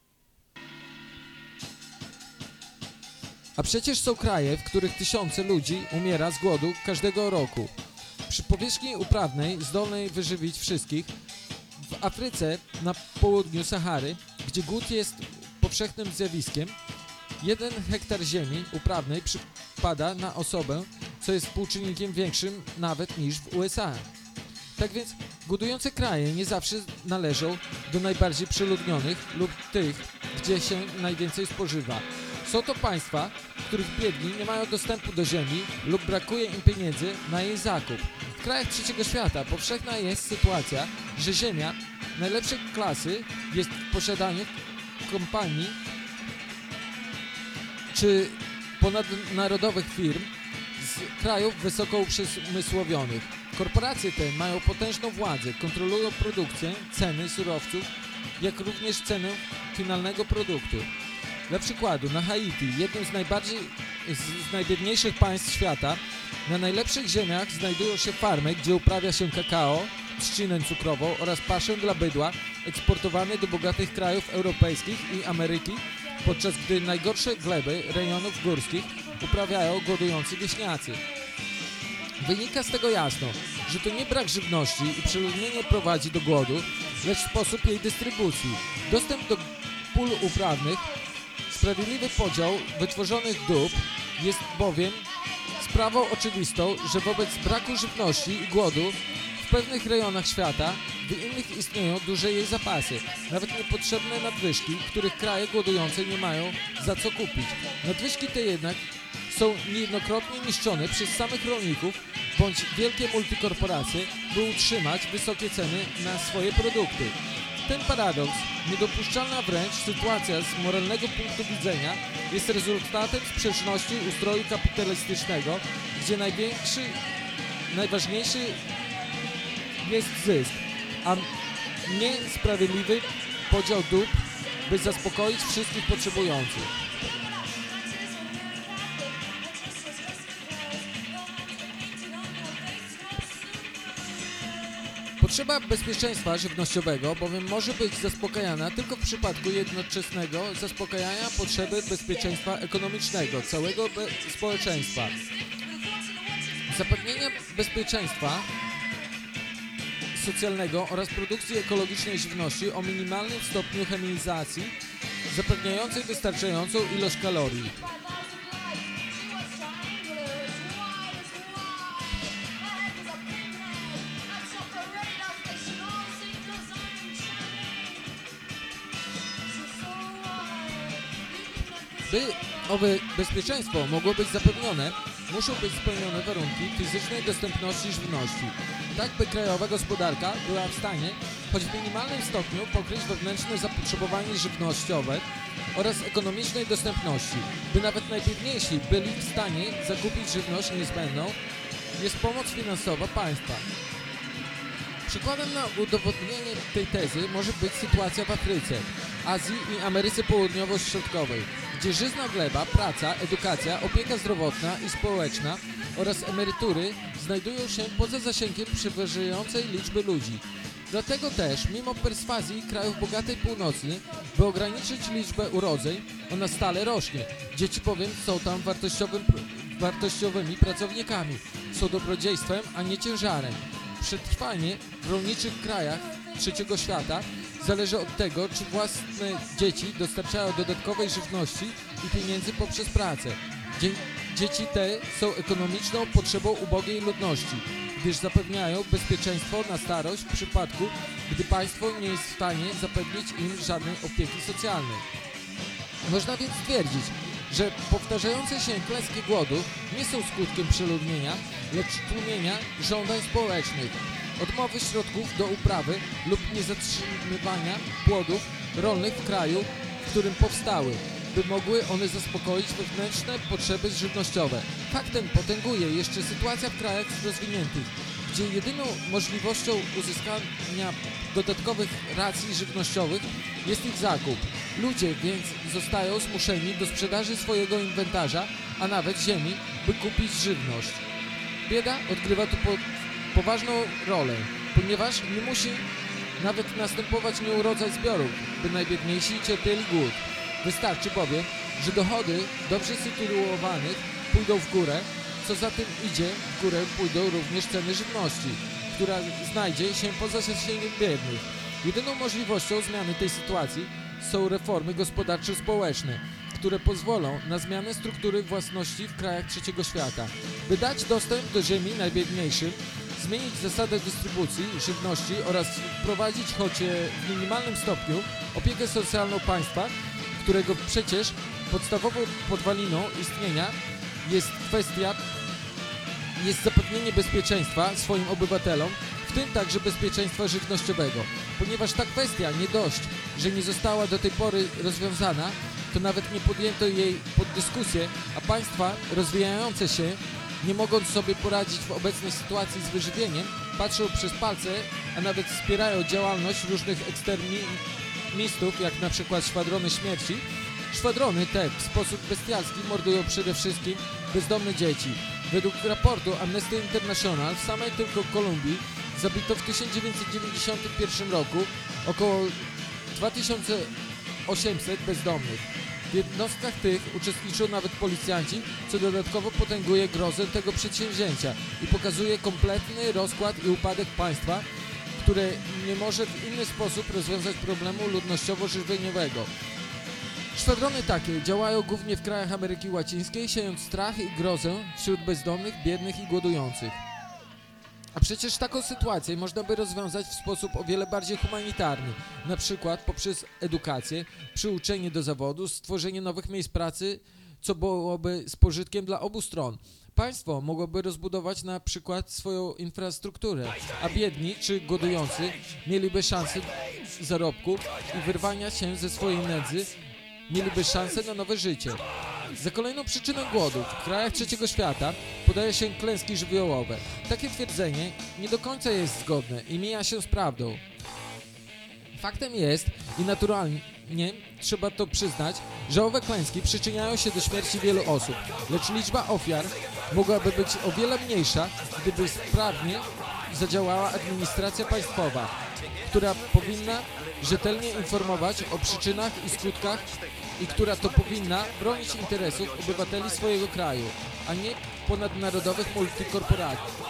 A przecież są kraje, w których tysiące ludzi umiera z głodu każdego roku. Przy powierzchni uprawnej, zdolnej wyżywić wszystkich, w Afryce na południu Sahary, gdzie głód jest powszechnym zjawiskiem, 1 hektar ziemi uprawnej przypada na osobę, co jest współczynnikiem większym nawet niż w USA. Tak więc głodujące kraje nie zawsze należą do najbardziej przeludnionych lub tych, gdzie się najwięcej spożywa. Są to państwa, w których biedni nie mają dostępu do ziemi lub brakuje im pieniędzy na jej zakup. W krajach trzeciego świata powszechna jest sytuacja, że ziemia najlepszej klasy jest w posiadaniu kompanii czy ponadnarodowych firm z krajów wysoko uprzemysłowionych. Korporacje te mają potężną władzę, kontrolują produkcję, ceny surowców, jak również cenę finalnego produktu. Dla przykładu, na Haiti, jednym z najbiedniejszych państw świata, na najlepszych ziemiach znajdują się farmy, gdzie uprawia się kakao, trzcinę cukrową oraz paszę dla bydła eksportowane do bogatych krajów europejskich i Ameryki, podczas gdy najgorsze gleby rejonów górskich uprawiają głodujący wieśniacy. Wynika z tego jasno, że to nie brak żywności i przeludnienie prowadzi do głodu, lecz sposób jej dystrybucji. Dostęp do pól uprawnych, sprawiedliwy podział wytworzonych dóbr jest bowiem sprawą oczywistą, że wobec braku żywności i głodu w pewnych rejonach świata, w innych istnieją duże jej zapasy, nawet niepotrzebne nadwyżki, których kraje głodujące nie mają za co kupić. Nadwyżki te jednak są niejednokrotnie niszczone przez samych rolników bądź wielkie multikorporacje, by utrzymać wysokie ceny na swoje produkty. Ten paradoks, niedopuszczalna wręcz sytuacja z moralnego punktu widzenia, jest rezultatem sprzeczności ustroju kapitalistycznego, gdzie najważniejszy jest zysk, a nie sprawiedliwy podział dóbr, by zaspokoić wszystkich potrzebujących. Potrzeba bezpieczeństwa żywnościowego bowiem może być zaspokajana tylko w przypadku jednoczesnego zaspokajania potrzeby bezpieczeństwa ekonomicznego całego społeczeństwa. Zapewnienie bezpieczeństwa socjalnego oraz produkcji ekologicznej żywności o minimalnym stopniu chemizacji zapewniającej wystarczającą ilość kalorii. By owe bezpieczeństwo mogło być zapewnione, muszą być spełnione warunki fizycznej dostępności żywności, tak by krajowa gospodarka była w stanie, choć w minimalnym stopniu, pokryć wewnętrzne zapotrzebowanie żywnościowe oraz ekonomicznej dostępności, by nawet najbiedniejsi byli w stanie zakupić żywność niezbędną, jest pomoc finansowa państwa. Przykładem na udowodnienie tej tezy może być sytuacja w Afryce, Azji i Ameryce Południowo-Środkowej, gdzie żyzna gleba, praca, edukacja, opieka zdrowotna i społeczna oraz emerytury znajdują się poza zasięgiem przeważającej liczby ludzi. Dlatego też, mimo perswazji krajów bogatej północy, by ograniczyć liczbę urodzeń, ona stale rośnie. Dzieci bowiem są tam wartościowymi pracownikami, są dobrodziejstwem, a nie ciężarem. Przetrwanie w rolniczych krajach trzeciego świata zależy od tego, czy własne dzieci dostarczają dodatkowej żywności i pieniędzy poprzez pracę. Dzieci te są ekonomiczną potrzebą ubogiej ludności, gdyż zapewniają bezpieczeństwo na starość w przypadku, gdy państwo nie jest w stanie zapewnić im żadnej opieki socjalnej. Można więc stwierdzić, że powtarzające się klęski głodu nie są skutkiem przeludnienia, lecz tłumienia żądań społecznych, odmowy środków do uprawy lub niezatrzymywania płodów rolnych w kraju, w którym powstały, by mogły one zaspokoić wewnętrzne potrzeby żywnościowe. Fakt ten potęguje jeszcze sytuacja w krajach rozwiniętych, gdzie jedyną możliwością uzyskania dodatkowych racji żywnościowych jest ich zakup. Ludzie więc zostają zmuszeni do sprzedaży swojego inwentarza, a nawet ziemi, by kupić żywność. Bieda odgrywa tu poważną rolę, ponieważ nie musi nawet następować nieurodzaj zbiorów, by najbiedniejsi cierpieli głód. Wystarczy bowiem, że dochody dobrze sytuowanych pójdą w górę, co za tym idzie, w górę pójdą również ceny żywności, która znajdzie się poza zasięgiem biednych. Jedyną możliwością zmiany tej sytuacji są reformy gospodarczo-społeczne, które pozwolą na zmianę struktury własności w krajach trzeciego świata. By dać dostęp do ziemi najbiedniejszym, zmienić zasadę dystrybucji żywności oraz wprowadzić choć w minimalnym stopniu opiekę socjalną państwa, którego przecież podstawową podwaliną istnienia jest zapewnienie bezpieczeństwa swoim obywatelom, w tym także bezpieczeństwa żywnościowego. Ponieważ ta kwestia nie dość, że nie została do tej pory rozwiązana, to nawet nie podjęto jej pod dyskusję, a państwa rozwijające się, nie mogąc sobie poradzić w obecnej sytuacji z wyżywieniem, patrzą przez palce, a nawet wspierają działalność różnych ekstremistów, jak na przykład szwadrony śmierci. Szwadrony te w sposób bestialski mordują przede wszystkim bezdomne dzieci. Według raportu Amnesty International w samej tylko Kolumbii zabito w 1991 roku około 2800 bezdomnych. W jednostkach tych uczestniczą nawet policjanci, co dodatkowo potęguje grozę tego przedsięwzięcia i pokazuje kompletny rozkład i upadek państwa, które nie może w inny sposób rozwiązać problemu ludnościowo-żywieniowego. Szwadrony takie działają głównie w krajach Ameryki Łacińskiej, siejąc strach i grozę wśród bezdomnych, biednych i głodujących. A przecież taką sytuację można by rozwiązać w sposób o wiele bardziej humanitarny, na przykład poprzez edukację, przyuczenie do zawodu, stworzenie nowych miejsc pracy, co byłoby z pożytkiem dla obu stron. Państwo mogłoby rozbudować na przykład swoją infrastrukturę, a biedni czy głodujący mieliby szansę zarobku i wyrwania się ze swojej nędzy, mieliby szansę na nowe życie. Za kolejną przyczynę głodu w krajach trzeciego świata podaje się klęski żywiołowe. Takie twierdzenie nie do końca jest zgodne i mija się z prawdą. Faktem jest i naturalnie trzeba to przyznać, że owe klęski przyczyniają się do śmierci wielu osób, lecz liczba ofiar mogłaby być o wiele mniejsza, gdyby sprawnie zadziałała administracja państwowa, która powinna rzetelnie informować o przyczynach i skutkach i która to powinna bronić interesów obywateli swojego kraju, a nie ponadnarodowych multikorporacji.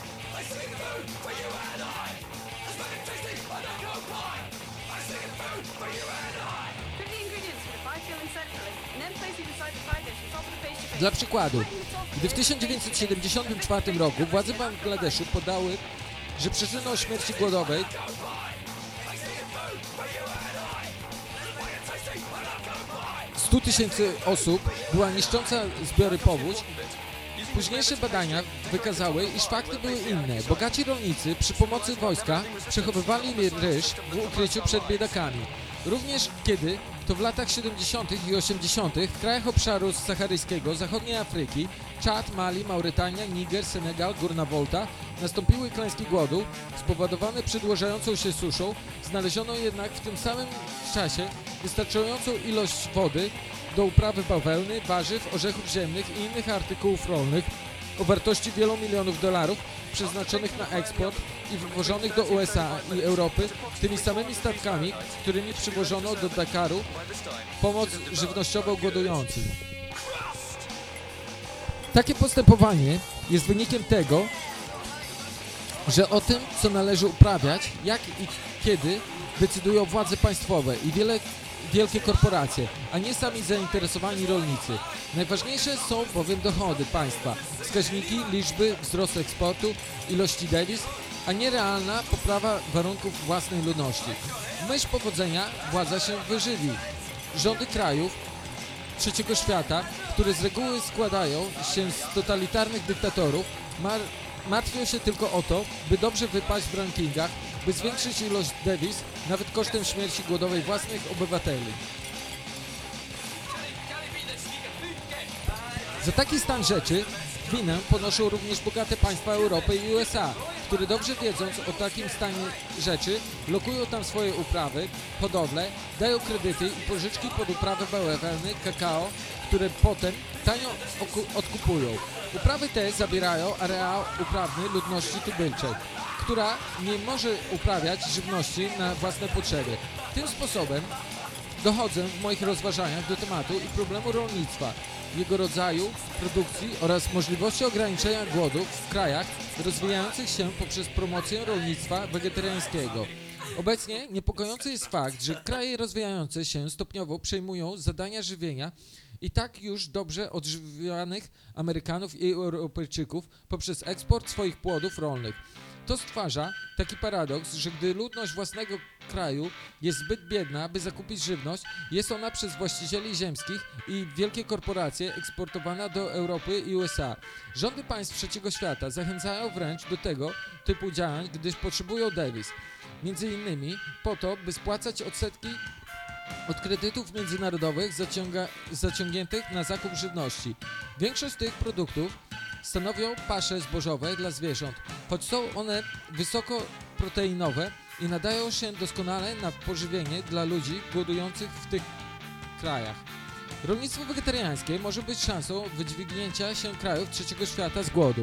Dla przykładu, gdy w 1974 roku władze Bangladeszu podały, że przyczyną śmierci głodowej stu tysięcy osób była niszcząca zbiory powódź, późniejsze badania wykazały, iż fakty były inne. Bogaci rolnicy przy pomocy wojska przechowywali ryż w ukryciu przed biedakami. Również kiedy to w latach 70. i 80. w krajach obszaru saharyjskiego, zachodniej Afryki, Czad, Mali, Mauretania, Niger, Senegal, Górna Volta, nastąpiły klęski głodu spowodowane przedłużającą się suszą, znaleziono jednak w tym samym czasie wystarczającą ilość wody do uprawy bawełny, warzyw, orzechów ziemnych i innych artykułów rolnych o wartości wielu milionów dolarów przeznaczonych na eksport i wywożonych do USA i Europy tymi samymi statkami, którymi przywożono do Dakaru pomoc żywnościową głodującym. Takie postępowanie jest wynikiem tego, że o tym, co należy uprawiać, jak i kiedy decydują władze państwowe i wielkie korporacje, a nie sami zainteresowani rolnicy. Najważniejsze są bowiem dochody państwa, wskaźniki, liczby, wzrost eksportu, ilości dewiz, a nie realna poprawa warunków własnej ludności. W myśl powodzenia władza się wyżywi. Rządy krajów trzeciego świata, które z reguły składają się z totalitarnych dyktatorów, martwią się tylko o to, by dobrze wypaść w rankingach, by zwiększyć ilość dewiz, nawet kosztem śmierci głodowej własnych obywateli. Za taki stan rzeczy winę ponoszą również bogate państwa Europy i USA, które dobrze wiedząc o takim stanie rzeczy, lokują tam swoje uprawy, hodowle, dają kredyty i pożyczki pod uprawę bawełny, kakao, które potem tanio odkupują. Uprawy te zabierają areał uprawny ludności tubylczej, która nie może uprawiać żywności na własne potrzeby. Tym sposobem dochodzę w moich rozważaniach do tematu i problemu rolnictwa, jego rodzaju, produkcji oraz możliwości ograniczenia głodu w krajach rozwijających się poprzez promocję rolnictwa wegetariańskiego. Obecnie niepokojący jest fakt, że kraje rozwijające się stopniowo przejmują zadania żywienia i tak już dobrze odżywianych Amerykanów i Europejczyków poprzez eksport swoich płodów rolnych. To stwarza taki paradoks, że gdy ludność własnego kraju jest zbyt biedna, by zakupić żywność, jest ona przez właścicieli ziemskich i wielkie korporacje eksportowana do Europy i USA. Rządy państw trzeciego świata zachęcają wręcz do tego typu działań, gdyż potrzebują dewiz. Między innymi po to, by spłacać odsetki od kredytów międzynarodowych zaciągniętych na zakup żywności. Większość tych produktów stanowią pasze zbożowe dla zwierząt, choć są one wysokoproteinowe i nadają się doskonale na pożywienie dla ludzi głodujących w tych krajach. Rolnictwo wegetariańskie może być szansą wydźwignięcia się krajów trzeciego świata z głodu.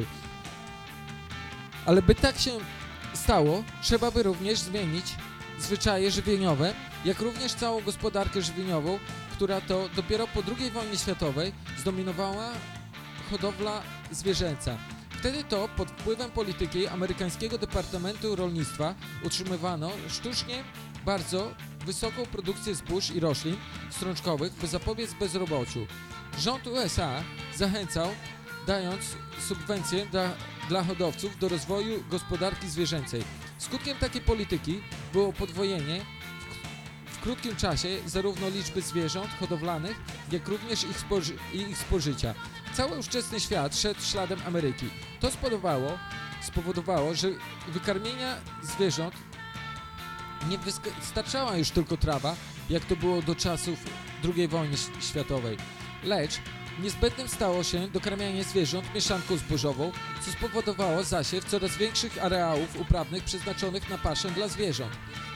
Ale by tak się stało, trzeba by również zmienić zwyczaje żywieniowe, jak również całą gospodarkę żywieniową, która to dopiero po II wojnie światowej zdominowała hodowla zwierzęca. Wtedy to pod wpływem polityki amerykańskiego Departamentu Rolnictwa utrzymywano sztucznie bardzo wysoką produkcję zbóż i roślin strączkowych, by zapobiec bezrobociu. Rząd USA zachęcał, dając subwencje dla hodowców do rozwoju gospodarki zwierzęcej. Skutkiem takiej polityki było podwojenie w krótkim czasie zarówno liczby zwierząt hodowlanych, jak również ich spożycia. Cały ówczesny świat szedł śladem Ameryki. To spowodowało, że wykarmienia zwierząt nie wystarczała już tylko trawa, jak to było do czasów II wojny światowej, lecz niezbędnym stało się dokarmianie zwierząt mieszanką zbożową, co spowodowało zasiew coraz większych areałów uprawnych przeznaczonych na paszę dla zwierząt.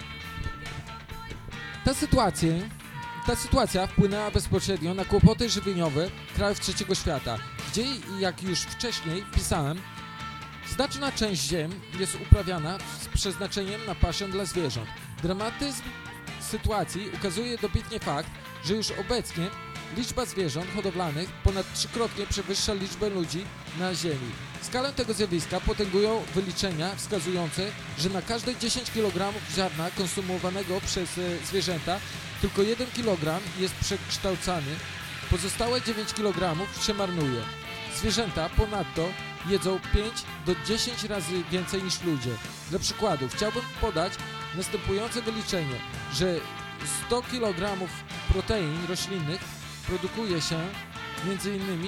Ta sytuacja wpłynęła bezpośrednio na kłopoty żywieniowe krajów trzeciego świata, gdzie, jak już wcześniej pisałem, Znaczna część ziem jest uprawiana z przeznaczeniem na paszę dla zwierząt. Dramatyzm sytuacji ukazuje dobitnie fakt, że już obecnie liczba zwierząt hodowlanych ponad trzykrotnie przewyższa liczbę ludzi na Ziemi. Skalę tego zjawiska potęgują wyliczenia wskazujące, że na każde 10 kg ziarna konsumowanego przez zwierzęta tylko 1 kg jest przekształcany, pozostałe 9 kg się marnuje. Zwierzęta ponadto jedzą 5 do 10 razy więcej niż ludzie. Dla przykładu chciałbym podać następujące wyliczenie, że 100 kg protein roślinnych produkuje się m.in.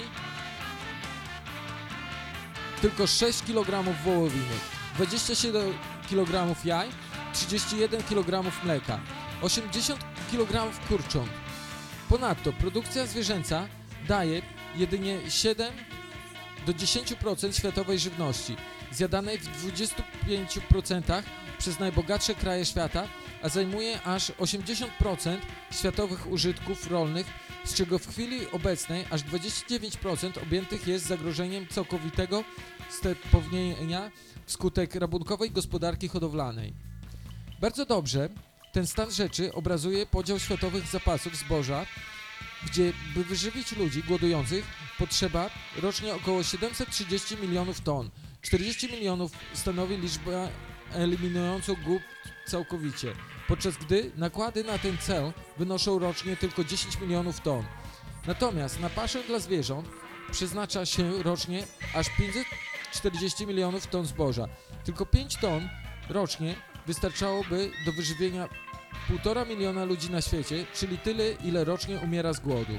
tylko 6 kg wołowiny, 27 kg jaj, 31 kg mleka, 80 kg kurcząt. Ponadto produkcja zwierzęca daje jedynie 7 do 10% światowej żywności, zjadanej w 25% przez najbogatsze kraje świata, a zajmuje aż 80% światowych użytków rolnych, z czego w chwili obecnej aż 29% objętych jest zagrożeniem całkowitego stopnienia wskutek rabunkowej gospodarki hodowlanej. Bardzo dobrze ten stan rzeczy obrazuje podział światowych zapasów zboża, gdzie by wyżywić ludzi głodujących potrzeba rocznie około 730 milionów ton. 40 milionów stanowi liczba eliminującą głód całkowicie, podczas gdy nakłady na ten cel wynoszą rocznie tylko 10 milionów ton. Natomiast na paszę dla zwierząt przeznacza się rocznie aż 540 milionów ton zboża. Tylko 5 ton rocznie wystarczałoby do wyżywienia 1,5 miliona ludzi na świecie, czyli tyle, ile rocznie umiera z głodu.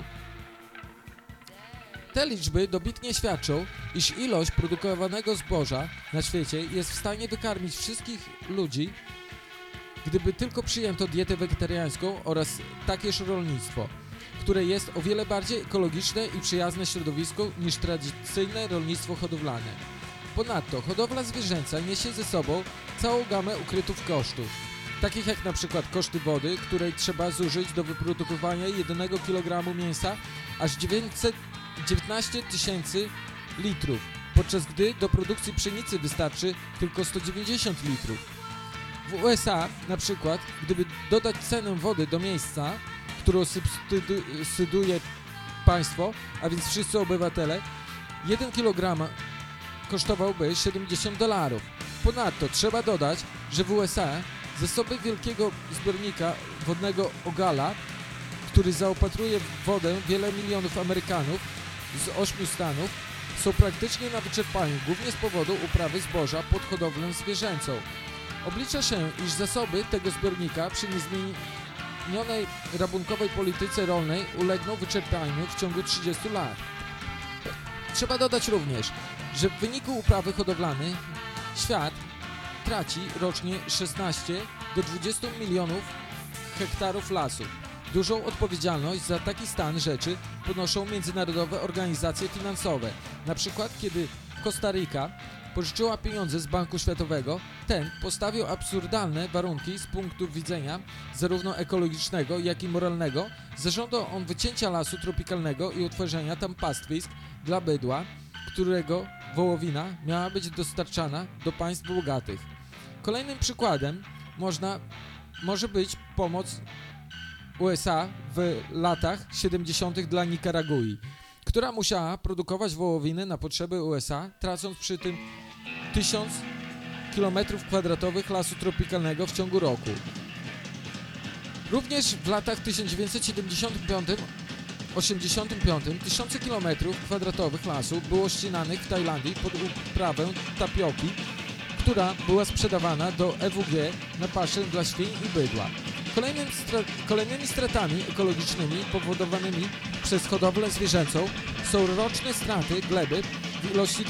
Te liczby dobitnie świadczą, iż ilość produkowanego zboża na świecie jest w stanie wykarmić wszystkich ludzi, gdyby tylko przyjęto dietę wegetariańską oraz takież rolnictwo, które jest o wiele bardziej ekologiczne i przyjazne środowisku niż tradycyjne rolnictwo hodowlane. Ponadto hodowla zwierzęca niesie ze sobą całą gamę ukrytych kosztów, takich jak na przykład koszty wody, której trzeba zużyć do wyprodukowania 1 kg mięsa aż 19 tysięcy litrów, podczas gdy do produkcji pszenicy wystarczy tylko 190 litrów. W USA na przykład, gdyby dodać cenę wody do miejsca, którą subsydiuje państwo, a więc wszyscy obywatele, 1 kg kosztowałby $70. Ponadto trzeba dodać, że w USA zasoby wielkiego zbiornika wodnego Ogala, który zaopatruje w wodę wiele milionów Amerykanów z 8 stanów, są praktycznie na wyczerpaniu, głównie z powodu uprawy zboża pod hodowlę zwierzęcą. Oblicza się, iż zasoby tego zbiornika przy niezmienionej rabunkowej polityce rolnej ulegną wyczerpaniu w ciągu 30 lat. Trzeba dodać również, że w wyniku uprawy hodowlanej świat traci rocznie 16 do 20 milionów hektarów lasów. Dużą odpowiedzialność za taki stan rzeczy ponoszą międzynarodowe organizacje finansowe. Na przykład, kiedy Kostaryka pożyczyła pieniądze z Banku Światowego, ten postawił absurdalne warunki z punktu widzenia zarówno ekologicznego, jak i moralnego. Zażądał on wycięcia lasu tropikalnego i utworzenia tam pastwisk dla bydła, którego wołowina miała być dostarczana do państw bogatych. Kolejnym przykładem może być pomoc USA w latach 70. dla Nikaragui, która musiała produkować wołowiny na potrzeby USA, tracąc przy tym 1000 km² lasu tropikalnego w ciągu roku. Również w latach 1975-85 tysiące km² lasu było ścinanych w Tajlandii pod uprawę tapioki, która była sprzedawana do EWG na paszę dla świń i bydła. Kolejnymi stratami ekologicznymi powodowanymi przez hodowlę zwierzęcą są roczne straty gleby w ilości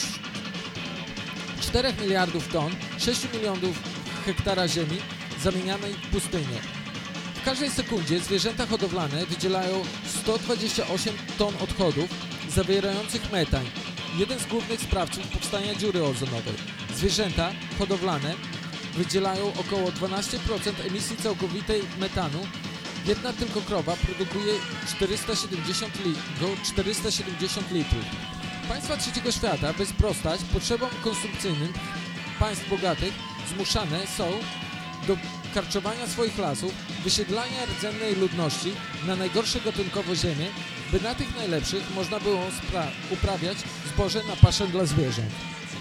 24 miliardów ton, 6 milionów hektara ziemi zamienianej w pustynię. W każdej sekundzie zwierzęta hodowlane wydzielają 128 ton odchodów zawierających metan, jeden z głównych sprawców powstania dziury ozonowej. Zwierzęta hodowlane wydzielają około 12% emisji całkowitej metanu. Jedna tylko krowa produkuje 470 litrów. Państwa trzeciego świata, by sprostać potrzebom konsumpcyjnym państw bogatych, zmuszane są do karczowania swoich lasów, wysiedlania rdzennej ludności na najgorsze gatunkowo ziemię, by na tych najlepszych można było uprawiać zboże na paszę dla zwierząt.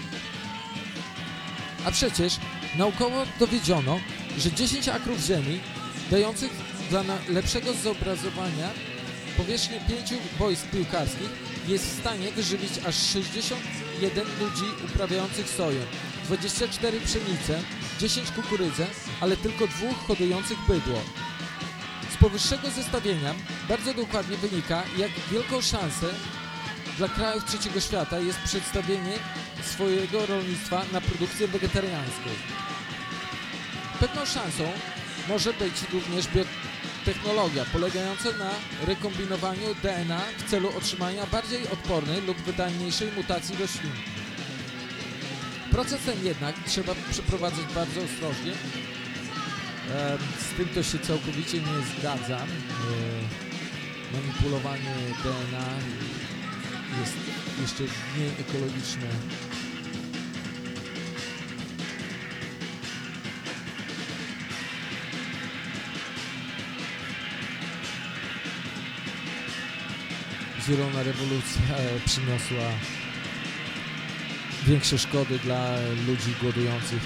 A przecież naukowo dowiedziono, że 10 akrów ziemi, dających dla lepszego zobrazowania powierzchnię 5 boisk piłkarskich, jest w stanie wyżywić aż 61 ludzi uprawiających soję, 24 pszenicę, 10 kukurydzę, ale tylko 2 hodujących bydło. Z powyższego zestawienia bardzo dokładnie wynika, jak wielką szansę dla krajów trzeciego świata jest przedstawienie swojego rolnictwa na produkcję wegetariańską. Pewną szansą może być również biotechnologia polegająca na rekombinowaniu DNA w celu otrzymania bardziej odpornej lub wydajniejszej mutacji roślin. Proces ten jednak trzeba przeprowadzać bardzo ostrożnie. Z tym to się całkowicie nie zgadzam. Manipulowanie DNA jest jeszcze mniej ekologiczne. Zielona rewolucja przyniosła większe szkody dla ludzi głodujących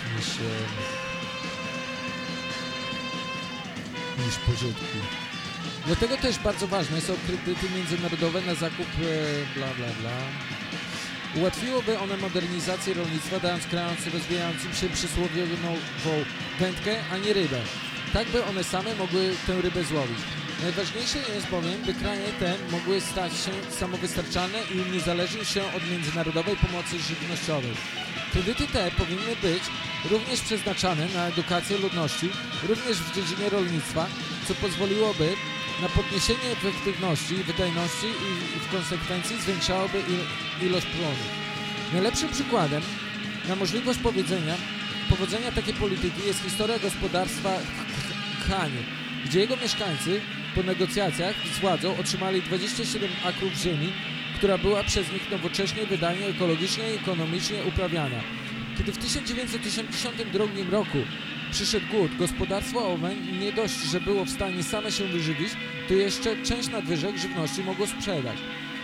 niż pożytki. Dlatego też bardzo ważne są kredyty międzynarodowe na zakup bla bla bla. Ułatwiłoby one modernizację rolnictwa, dając krajom rozwijającym się przysłowiową wędkę, a nie rybę. Tak by one same mogły tę rybę złowić. Najważniejsze jest bowiem, by kraje te mogły stać się samowystarczalne i uniezależnić się od międzynarodowej pomocy żywnościowej. Kredyty te powinny być również przeznaczane na edukację ludności, również w dziedzinie rolnictwa, co pozwoliłoby na podniesienie efektywności i wydajności i w konsekwencji zwiększałoby ilość plonów. Najlepszym przykładem na możliwość powodzenia takiej polityki jest historia gospodarstwa Khanie, gdzie jego mieszkańcy po negocjacjach z władzą otrzymali 27 akrów ziemi, która była przez nich nowocześnie, wydajnie, ekologicznie i ekonomicznie uprawiana. Kiedy w 1982 roku przyszedł głód, gospodarstwo owe nie dość, że było w stanie same się wyżywić, to jeszcze część nadwyżek żywności mogło sprzedać.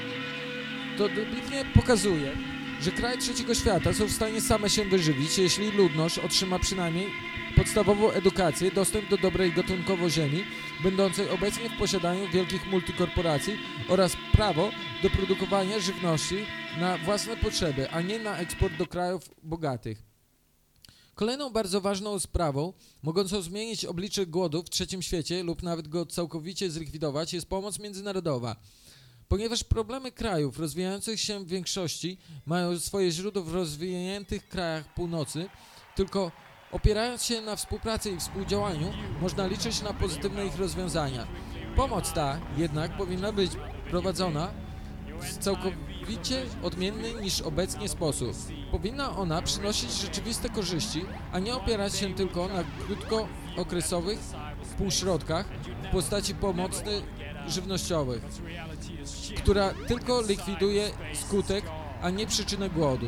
To dobitnie pokazuje, że kraje trzeciego świata są w stanie same się wyżywić, jeśli ludność otrzyma przynajmniej podstawową edukację, dostęp do dobrej gatunkowo ziemi, będącej obecnie w posiadaniu wielkich multikorporacji oraz prawo do produkowania żywności na własne potrzeby, a nie na eksport do krajów bogatych. Kolejną bardzo ważną sprawą, mogącą zmienić oblicze głodu w trzecim świecie lub nawet go całkowicie zlikwidować, jest pomoc międzynarodowa. Ponieważ problemy krajów rozwijających się w większości mają swoje źródło w rozwiniętych krajach północy, tylko opierając się na współpracy i współdziałaniu, można liczyć na pozytywne ich rozwiązania. Pomoc ta jednak powinna być prowadzona w całkowicie odmienny niż obecnie sposób. Powinna ona przynosić rzeczywiste korzyści, a nie opierać się tylko na krótkookresowych półśrodkach w postaci pomocy żywnościowych, która tylko likwiduje skutek, a nie przyczynę głodu.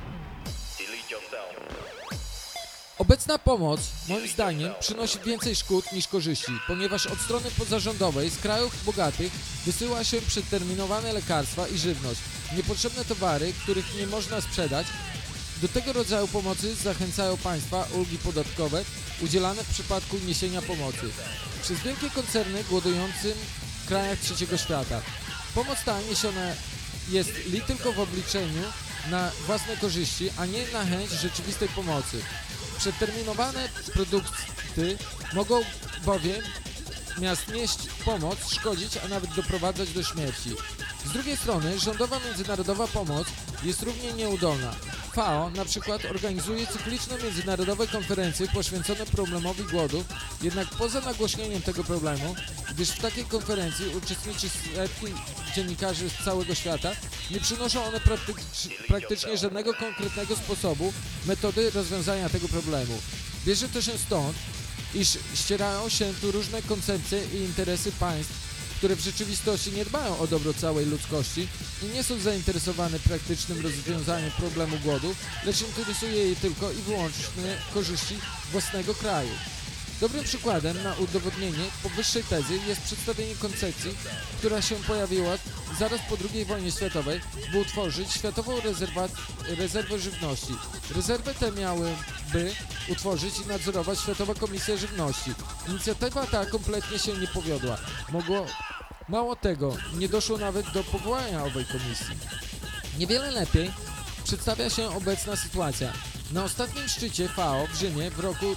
Obecna pomoc, moim zdaniem, przynosi więcej szkód niż korzyści, ponieważ od strony pozarządowej z krajów bogatych wysyła się przeterminowane lekarstwa i żywność, niepotrzebne towary, których nie można sprzedać. Do tego rodzaju pomocy zachęcają państwa ulgi podatkowe udzielane w przypadku niesienia pomocy przez wielkie koncerny głodującym w krajach trzeciego świata. Pomoc ta niesiona jest tylko w obliczeniu na własne korzyści, a nie na chęć rzeczywistej pomocy. Przeterminowane produkty mogą bowiem zamiast nieść pomoc, szkodzić, a nawet doprowadzać do śmierci. Z drugiej strony rządowa międzynarodowa pomoc jest równie nieudolna. FAO na przykład organizuje cykliczne międzynarodowe konferencje poświęcone problemowi głodu, jednak poza nagłośnieniem tego problemu, gdyż w takiej konferencji uczestniczy setki dziennikarzy z całego świata, nie przynoszą one praktycznie żadnego konkretnego sposobu, metody rozwiązania tego problemu. Bierze to się stąd, iż ścierają się tu różne koncepcje i interesy państw, które w rzeczywistości nie dbają o dobro całej ludzkości i nie są zainteresowane praktycznym rozwiązaniem problemu głodu, lecz interesuje je tylko i wyłącznie korzyści własnego kraju. Dobrym przykładem na udowodnienie powyższej tezy jest przedstawienie koncepcji, która się pojawiła zaraz po II wojnie światowej, by utworzyć Światową Rezerwę Żywności. Rezerwę tę miałyby utworzyć i nadzorować Światowa Komisja Żywności. Inicjatywa ta kompletnie się nie powiodła. Mało tego, nie doszło nawet do powołania owej komisji. Niewiele lepiej przedstawia się obecna sytuacja. Na ostatnim szczycie FAO w Rzymie w roku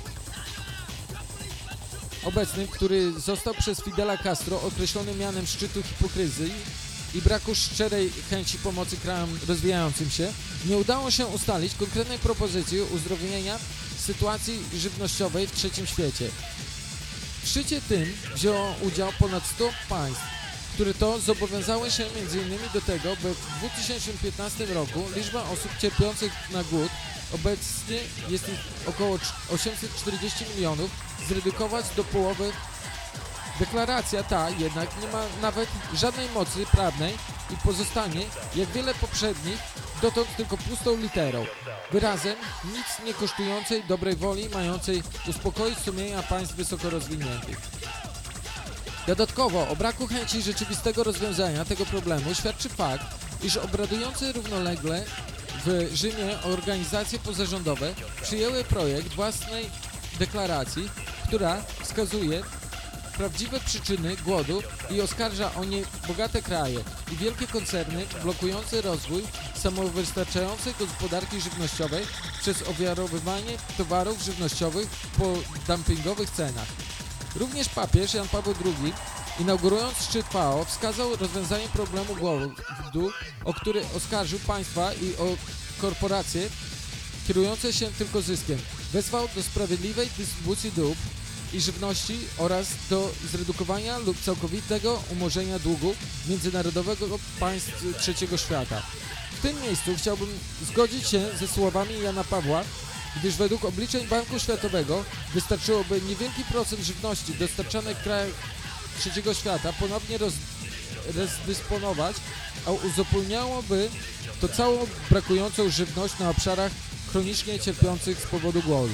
obecnym, który został przez Fidela Castro określony mianem szczytu hipokryzji i braku szczerej chęci pomocy krajom rozwijającym się, nie udało się ustalić konkretnej propozycji uzdrowienia sytuacji żywnościowej w trzecim świecie. W szczycie tym wzięło udział ponad 100 państw, które to zobowiązały się m.in. do tego, by w 2015 roku liczba osób cierpiących na głód, obecnie jest ich około 840 milionów, zredukować do połowy. Deklaracja ta jednak nie ma nawet żadnej mocy prawnej i pozostanie, jak wiele poprzednich, dotąd tylko pustą literą, wyrazem nic nie kosztującej dobrej woli mającej uspokoić sumienia państw wysoko rozwiniętych. Dodatkowo o braku chęci rzeczywistego rozwiązania tego problemu świadczy fakt, iż obradujące równolegle w Rzymie organizacje pozarządowe przyjęły projekt własnej deklaracji, która wskazuje prawdziwe przyczyny głodu i oskarża o nie bogate kraje i wielkie koncerny blokujące rozwój samowystarczającej gospodarki żywnościowej przez ofiarowywanie towarów żywnościowych po dumpingowych cenach. Również papież Jan Paweł II, inaugurując szczyt FAO, wskazał rozwiązanie problemu głodu, o który oskarżył państwa i o korporacje kierujące się tylko zyskiem. Wezwał do sprawiedliwej dystrybucji dóbr i żywności oraz do zredukowania lub całkowitego umorzenia długu międzynarodowego państw trzeciego świata. W tym miejscu chciałbym zgodzić się ze słowami Jana Pawła, gdyż według obliczeń Banku Światowego wystarczyłoby niewielki procent żywności dostarczanej w krajach trzeciego świata ponownie rozdysponować, a uzupełniałoby to całą brakującą żywność na obszarach chronicznie cierpiących z powodu głodu.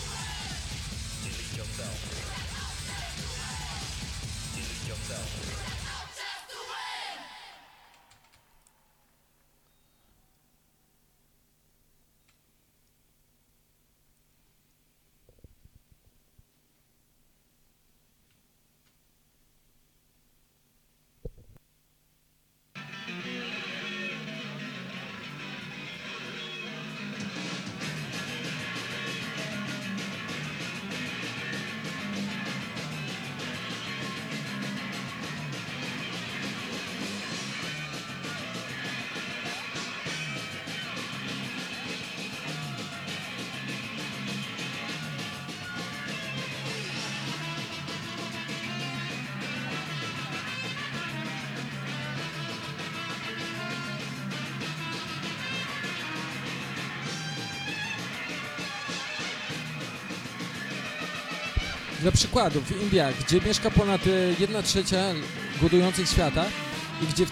Dla przykładu, w Indiach, gdzie mieszka ponad 1/3 głodujących świata i gdzie w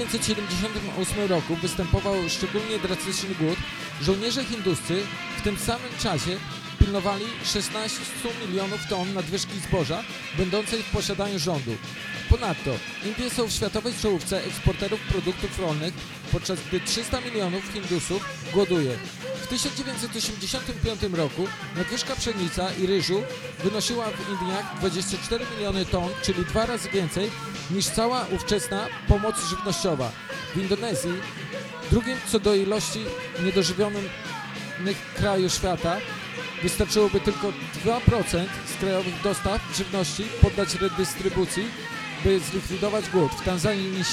1978 roku występował szczególnie drastyczny głód, żołnierze hinduscy w tym samym czasie pilnowali 16 milionów ton nadwyżki zboża będącej w posiadaniu rządu. Ponadto Indie są w światowej czołówce eksporterów produktów rolnych, podczas gdy 300 milionów Hindusów głoduje. W 1985 roku nadwyżka pszenica i ryżu wynosiła w Indiach 24 miliony ton, czyli 2 razy więcej niż cała ówczesna pomoc żywnościowa. W Indonezji, drugim co do ilości niedożywionych kraju świata, wystarczyłoby tylko 2% z krajowych dostaw żywności poddać redystrybucji, by zlikwidować głód. W Tanzanii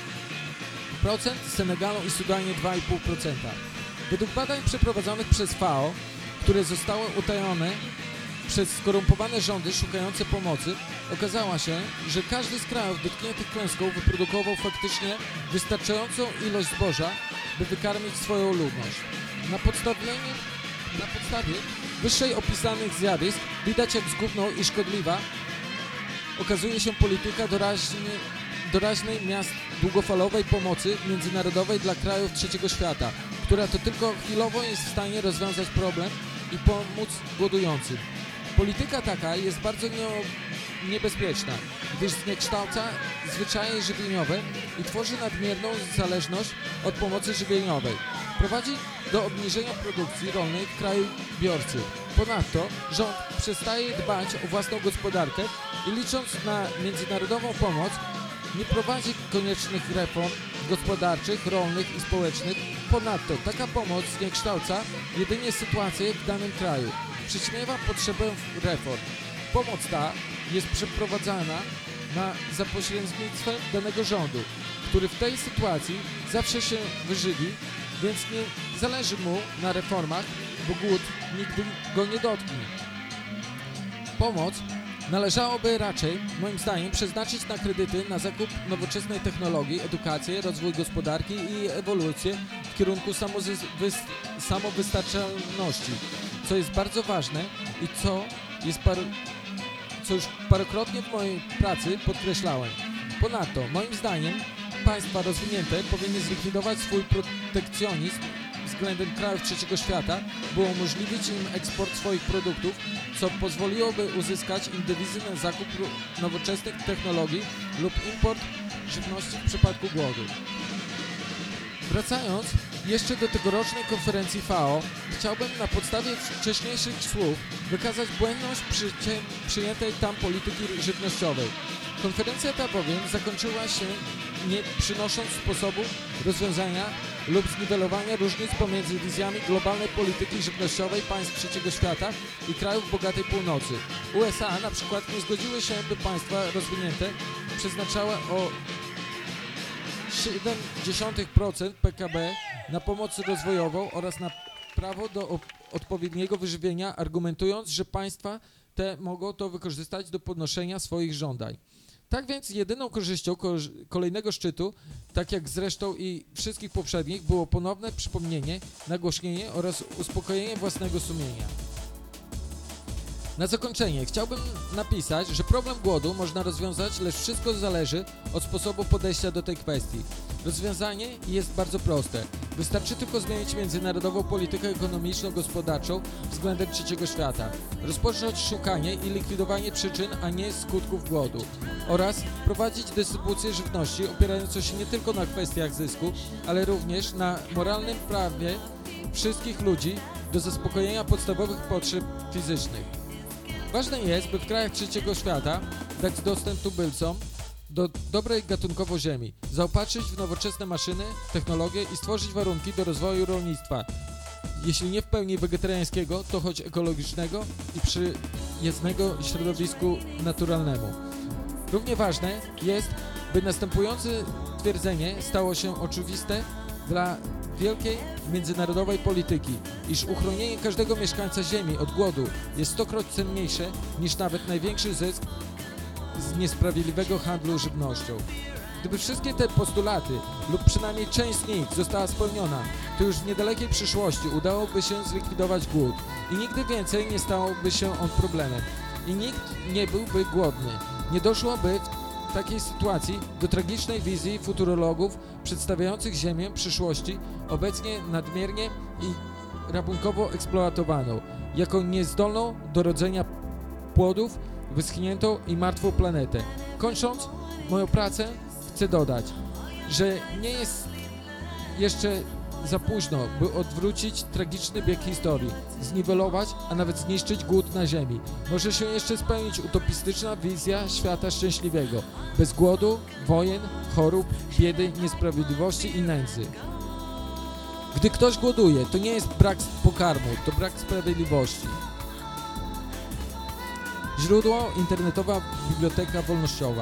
7%, Senegalu i Sudanie 2,5%. Według badań przeprowadzonych przez FAO, które zostały utajone przez skorumpowane rządy szukające pomocy, okazało się, że każdy z krajów dotkniętych klęską wyprodukował faktycznie wystarczającą ilość zboża, by wykarmić swoją ludność. Na podstawie wyżej opisanych zjawisk widać, jak zgubną i szkodliwa okazuje się polityka doraźnie doraźnej miast długofalowej pomocy międzynarodowej dla krajów trzeciego świata, która to tylko chwilowo jest w stanie rozwiązać problem i pomóc głodującym. Polityka taka jest bardzo niebezpieczna, gdyż zniekształca zwyczaje żywieniowe i tworzy nadmierną zależność od pomocy żywieniowej. Prowadzi do obniżenia produkcji rolnej w kraju biorcy. Ponadto rząd przestaje dbać o własną gospodarkę i licząc na międzynarodową pomoc nie prowadzi koniecznych reform gospodarczych, rolnych i społecznych. Ponadto taka pomoc zniekształca jedynie sytuację w danym kraju. Przyćmiewa potrzebę reform. Pomoc ta jest przeprowadzana za pośrednictwem danego rządu, który w tej sytuacji zawsze się wyżywi, więc nie zależy mu na reformach, bo głód nigdy go nie dotknie. Pomoc należałoby raczej, moim zdaniem, przeznaczyć na kredyty na zakup nowoczesnej technologii, edukację, rozwój gospodarki i ewolucję w kierunku samowystarczalności, co jest bardzo ważne i co już parokrotnie w mojej pracy podkreślałem. Ponadto, moim zdaniem, państwa rozwinięte powinny zlikwidować swój protekcjonizm względem krajów trzeciego świata, by umożliwić im eksport swoich produktów, co pozwoliłoby uzyskać im dewizy na zakup nowoczesnych technologii lub import żywności w przypadku głodu. Wracając jeszcze do tegorocznej konferencji FAO, chciałbym na podstawie wcześniejszych słów wykazać błędność przyjętej tam polityki żywnościowej. Konferencja ta bowiem zakończyła się nie przynosząc sposobu rozwiązania lub zniwelowania różnic pomiędzy wizjami globalnej polityki żywnościowej państw trzeciego świata i krajów bogatej północy. USA na przykład nie zgodziły się, by państwa rozwinięte przeznaczały o 0,7% PKB na pomoc rozwojową oraz na prawo do odpowiedniego wyżywienia, argumentując, że państwa te mogą to wykorzystać do podnoszenia swoich żądań. Tak więc jedyną korzyścią kolejnego szczytu, tak jak zresztą i wszystkich poprzednich, było ponowne przypomnienie, nagłośnienie oraz uspokojenie własnego sumienia. Na zakończenie chciałbym napisać, że problem głodu można rozwiązać, lecz wszystko zależy od sposobu podejścia do tej kwestii. Rozwiązanie jest bardzo proste. Wystarczy tylko zmienić międzynarodową politykę ekonomiczno-gospodarczą względem trzeciego świata. Rozpocząć szukanie i likwidowanie przyczyn, a nie skutków głodu. Oraz prowadzić dystrybucję żywności opierającą się nie tylko na kwestiach zysku, ale również na moralnym prawie wszystkich ludzi do zaspokojenia podstawowych potrzeb fizycznych. Ważne jest, by w krajach trzeciego świata dać dostęp tubylcom do dobrej gatunkowo ziemi, zaopatrzyć w nowoczesne maszyny, technologie i stworzyć warunki do rozwoju rolnictwa, jeśli nie w pełni wegetariańskiego, to choć ekologicznego i przyjaznego środowisku naturalnemu. Równie ważne jest, by następujące twierdzenie stało się oczywiste dla wielkiej międzynarodowej polityki, iż uchronienie każdego mieszkańca Ziemi od głodu jest 100-krotnie cenniejsze niż nawet największy zysk z niesprawiedliwego handlu żywnością. Gdyby wszystkie te postulaty, lub przynajmniej część z nich została spełniona, to już w niedalekiej przyszłości udałoby się zlikwidować głód i nigdy więcej nie stałoby się on problemem i nikt nie byłby głodny. Nie doszłoby w takiej sytuacji do tragicznej wizji futurologów przedstawiających Ziemię przyszłości obecnie nadmiernie i rabunkowo eksploatowaną, jako niezdolną do rodzenia płodów, wyschniętą i martwą planetę. Kończąc moją pracę, chcę dodać, że nie jest jeszcze za późno, by odwrócić tragiczny bieg historii, zniwelować, a nawet zniszczyć głód na Ziemi. Może się jeszcze spełnić utopistyczna wizja świata szczęśliwego, bez głodu, wojen, chorób, biedy, niesprawiedliwości i nędzy. Gdy ktoś głoduje, to nie jest brak pokarmu, to brak sprawiedliwości. Źródło: internetowa biblioteka wolnościowa.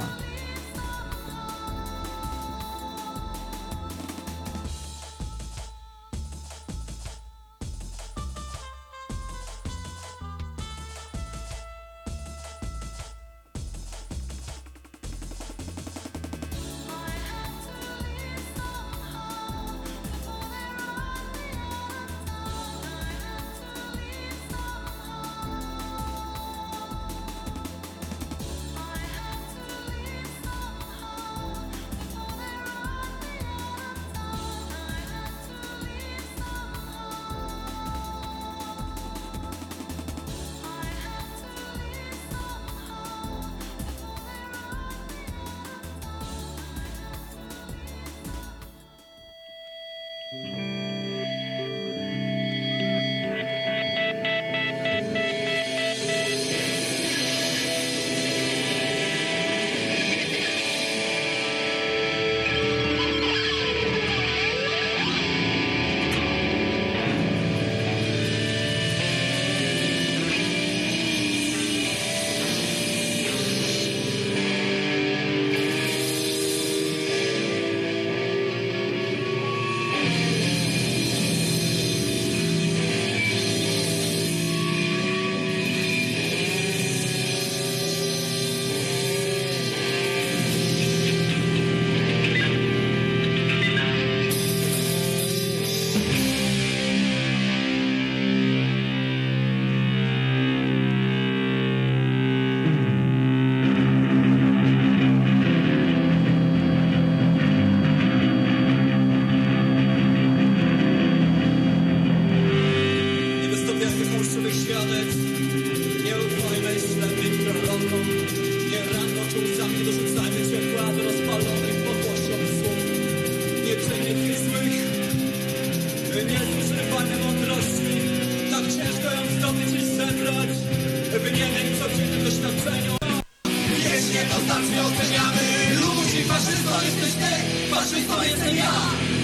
Niezużywane mądrości, tak ciężko ją zdobyć i zebrać. Wymienień co dzień doświadczeniu. Jeśli jednoznacznie oceniamy ludzi, faszystą jesteś ty, faszystą jestem ja.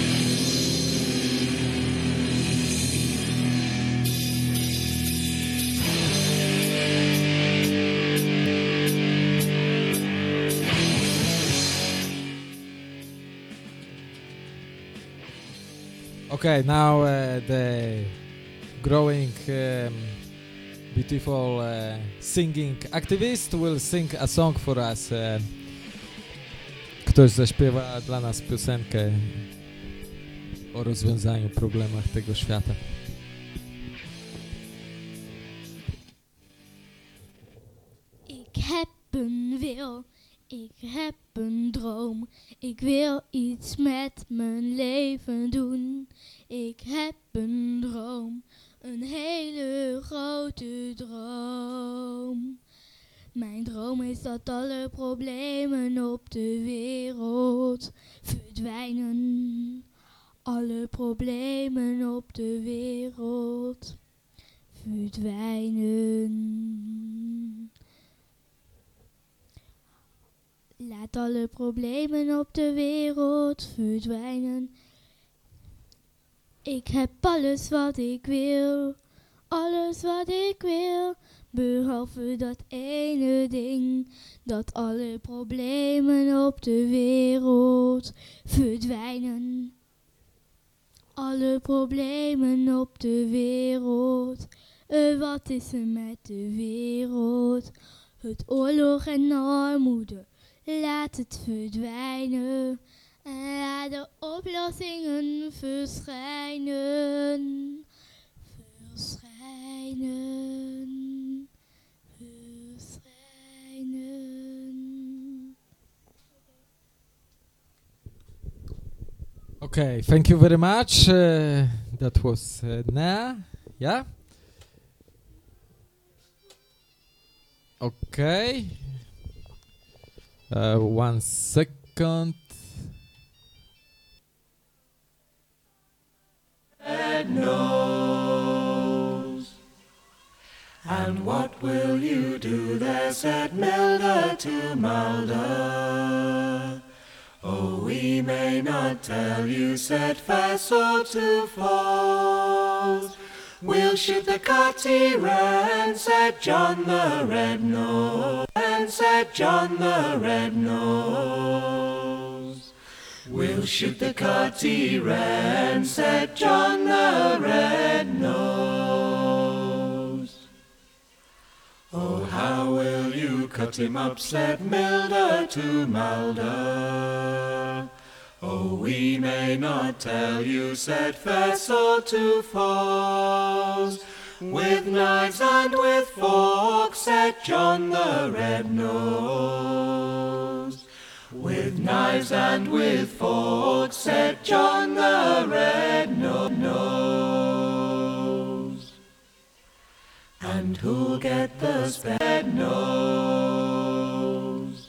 Okay, now the growing, beautiful singing activist will sing a song for us. Ktoś zaśpiewa dla nas piosenkę o rozwiązaniu problemach tego świata. Ik heb een wil, ik heb een droom. Ik wil iets met mijn leven doen. Ik heb een droom, een hele grote droom. Mijn droom is dat alle problemen op de wereld verdwijnen. Alle problemen op de wereld verdwijnen. Laat alle problemen op de wereld verdwijnen. Ik heb alles wat ik wil, alles wat ik wil. Behalve dat ene ding, dat alle problemen op de wereld verdwijnen. Alle problemen op de wereld, wat is er met de wereld? Het oorlog en armoede, laat het verdwijnen. En laat de oplossingen verschijnen. Verschijnen. Verschijnen. Okay, thank you very much. That was Na. Yeah? Okay. 1 second. Knows. And what will you do there, said Milder to Mulder? Oh, we may not tell you, said Fassel to Falls. We'll shoot the Cotty-Ren, said John the Red-Nosed, and said John the Red-Nosed. We'll shoot the Cotty-Ren, said John the Red-Nosed. Oh, how will you cut him up, said Milder to Mulder. Oh, we may not tell you, said Fassel to Falls. With knives and with forks, said John the Red-Nosed. With knives and with forks, said John the Red-Nosed. And who'll get the sped nose?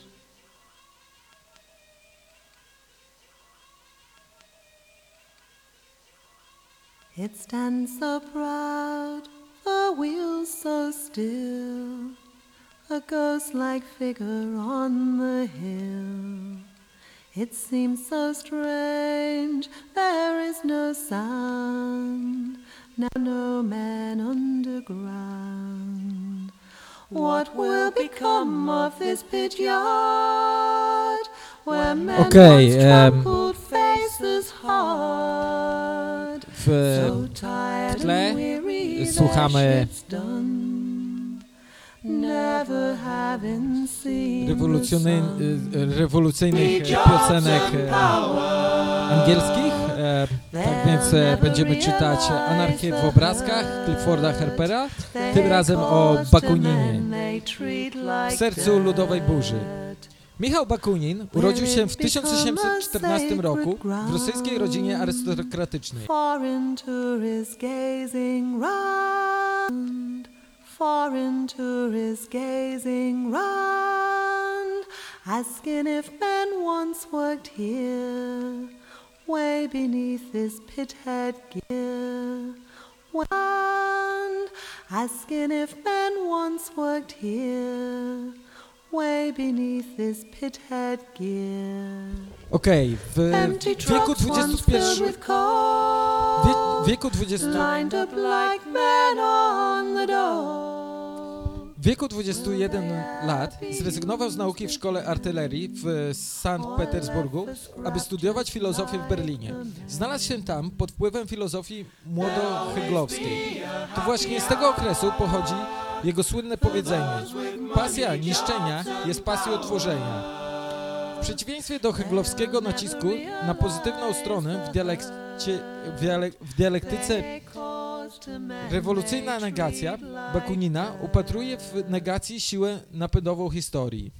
It stands so proud, the wheels so still, a ghost-like figure on the hill. It seems so strange, there is no sound, now no man underground. What will become of this pit yard, where men once trampled faces hard? W tle słuchamy rewolucyjnych piosenek angielskich. Tak więc będziemy czytać Anarchię w obrazkach Clifforda Harpera, tym razem o Bakuninie, w sercu ludowej burzy. Michał Bakunin urodził się w 1814 roku w rosyjskiej rodzinie arystokratycznej. Foreign tourists gazing round, asking if men once worked here. way beneath this pit headgear. And asking if men once worked here, way beneath this pit headgear. Okej, w wieku 21... wieku 20... W wieku 21 lat zrezygnował z nauki w szkole artylerii w Sankt Petersburgu, aby studiować filozofię w Berlinie. Znalazł się tam pod wpływem filozofii młodoheglowskiej. To właśnie z tego okresu pochodzi jego słynne powiedzenie: pasja niszczenia jest pasją tworzenia. W przeciwieństwie do heglowskiego nacisku na pozytywną stronę w dialektyce rewolucyjna negacja Bakunina upatruje w negacji siłę napędową historii.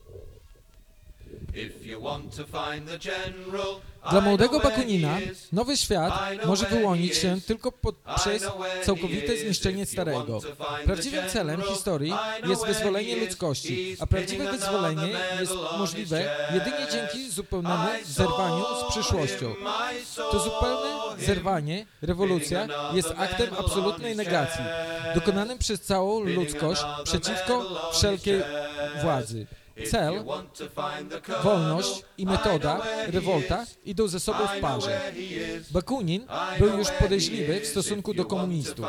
Dla młodego Bakunina nowy świat może wyłonić się tylko poprzez całkowite zniszczenie starego. Prawdziwym celem historii jest wyzwolenie ludzkości, a prawdziwe wyzwolenie jest możliwe jedynie dzięki zupełnemu zerwaniu z przyszłością. To zupełne zerwanie, rewolucja, jest aktem absolutnej negacji, dokonanym przez całą ludzkość przeciwko wszelkiej władzy. Cel, wolność i metoda, rewolta idą ze sobą w parze. Bakunin był już podejrzliwy w stosunku do komunistów.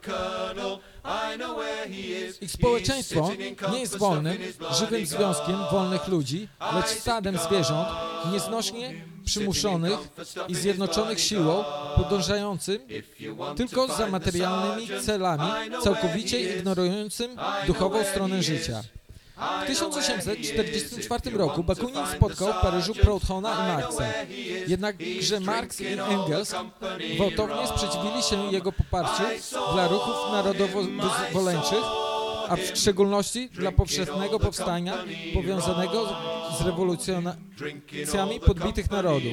Ich społeczeństwo nie jest wolnym, żywym związkiem wolnych ludzi, lecz stadem zwierząt nieznośnie przymuszonych i zjednoczonych siłą, podążającym tylko za materialnymi celami, całkowicie ignorującym duchową stronę życia. W 1844 roku Bakunin spotkał w Paryżu Proudhona i Marksa. Jednakże Marx i Engels gwałtownie sprzeciwili się jego poparciu dla ruchów narodowo-wyzwoleńczych, a w szczególności dla powszechnego powstania powiązanego z rewolucjami podbitych narodów.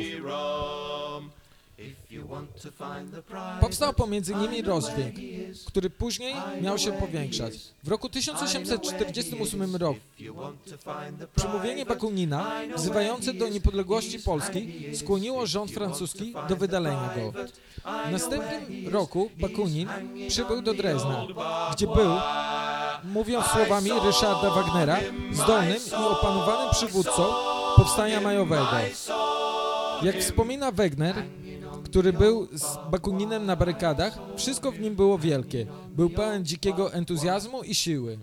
Powstał pomiędzy nimi rozdźwięk, który później miał się powiększać. W roku 1848 przemówienie Bakunina, wzywające do niepodległości Polski, skłoniło rząd francuski do wydalenia go. W następnym roku Bakunin przybył do Drezna, gdzie był, mówiąc słowami Ryszarda Wagnera, zdolnym i opanowanym przywódcą powstania majowego. Jak wspomina Wegner, który był z Bakuninem na barykadach, wszystko w nim było wielkie. Był pełen dzikiego entuzjazmu i siły.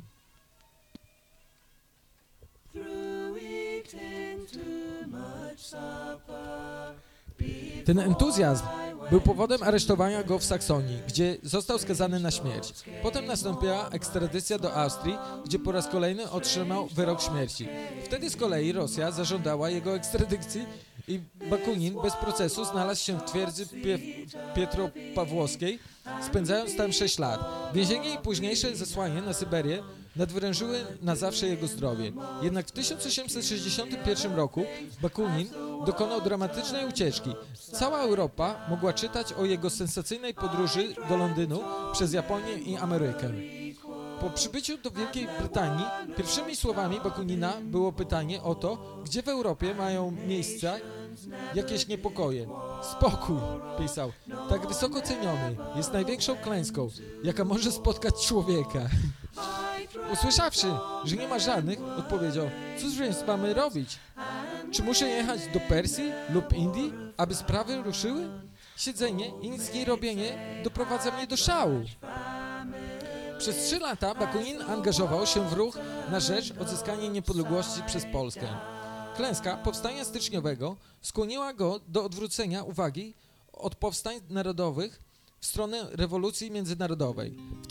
Ten entuzjazm był powodem aresztowania go w Saksonii, gdzie został skazany na śmierć. Potem nastąpiła ekstradycja do Austrii, gdzie po raz kolejny otrzymał wyrok śmierci. Wtedy z kolei Rosja zażądała jego ekstradycji i Bakunin bez procesu znalazł się w twierdzy Pietropawłowskiej, spędzając tam 6 lat. Więzienie i późniejsze zesłanie na Syberię nadwyrężyły na zawsze jego zdrowie. Jednak w 1861 roku Bakunin dokonał dramatycznej ucieczki. Cała Europa mogła czytać o jego sensacyjnej podróży do Londynu przez Japonię i Amerykę. Po przybyciu do Wielkiej Brytanii pierwszymi słowami Bakunina było pytanie o to, gdzie w Europie mają miejsca jakieś niepokoje. Spokój, pisał, tak wysoko ceniony, jest największą klęską, jaka może spotkać człowieka. Usłyszawszy, że nie ma żadnych, odpowiedział, cóż więc mamy robić? Czy muszę jechać do Persji lub Indii, aby sprawy ruszyły? Siedzenie i nic nie robienie doprowadza mnie do szału. Przez 3 lata Bakunin angażował się w ruch na rzecz odzyskania niepodległości przez Polskę. Klęska powstania styczniowego skłoniła go do odwrócenia uwagi od powstań narodowych w stronę rewolucji międzynarodowej. W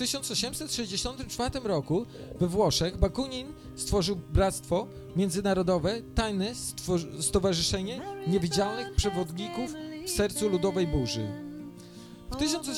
1864 roku we Włoszech Bakunin stworzył Bractwo Międzynarodowe, tajne stowarzyszenie niewidzialnych przewodników w sercu ludowej burzy. W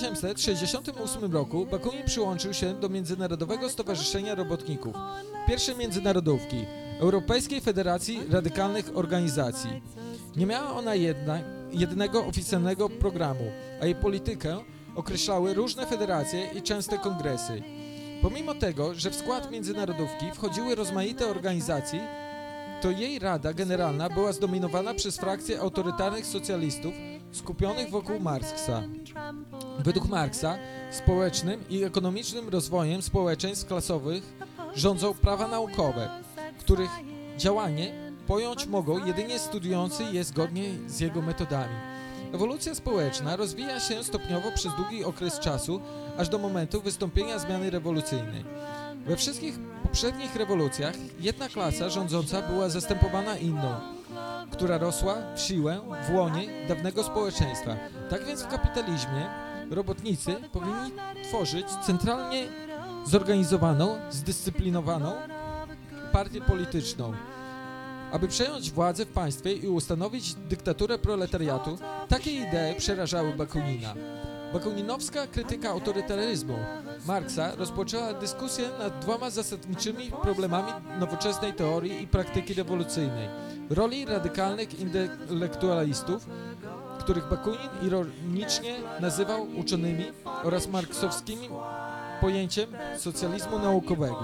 1868 roku Bakunin przyłączył się do Międzynarodowego Stowarzyszenia Robotników, pierwszej międzynarodówki, Europejskiej Federacji Radykalnych Organizacji. Nie miała ona jednego oficjalnego programu, a jej politykę określały różne federacje i częste kongresy. Pomimo tego, że w skład międzynarodówki wchodziły rozmaite organizacje, to jej Rada Generalna była zdominowana przez frakcję autorytarnych socjalistów, skupionych wokół Marksa. Według Marksa społecznym i ekonomicznym rozwojem społeczeństw klasowych rządzą prawa naukowe, których działanie pojąć mogą jedynie studiujący je zgodnie z jego metodami. Ewolucja społeczna rozwija się stopniowo przez długi okres czasu, aż do momentu wystąpienia zmiany rewolucyjnej. We wszystkich poprzednich rewolucjach jedna klasa rządząca była zastępowana inną, która rosła w siłę w łonie dawnego społeczeństwa. Tak więc w kapitalizmie robotnicy powinni tworzyć centralnie zorganizowaną, zdyscyplinowaną partię polityczną. Aby przejąć władzę w państwie i ustanowić dyktaturę proletariatu, takie idee przerażały Bakunina. Bakuninowska krytyka autorytaryzmu Marksa rozpoczęła dyskusję nad dwoma zasadniczymi problemami nowoczesnej teorii i praktyki rewolucyjnej. Roli radykalnych intelektualistów, których Bakunin ironicznie nazywał uczonymi, oraz marksowskim pojęciem socjalizmu naukowego.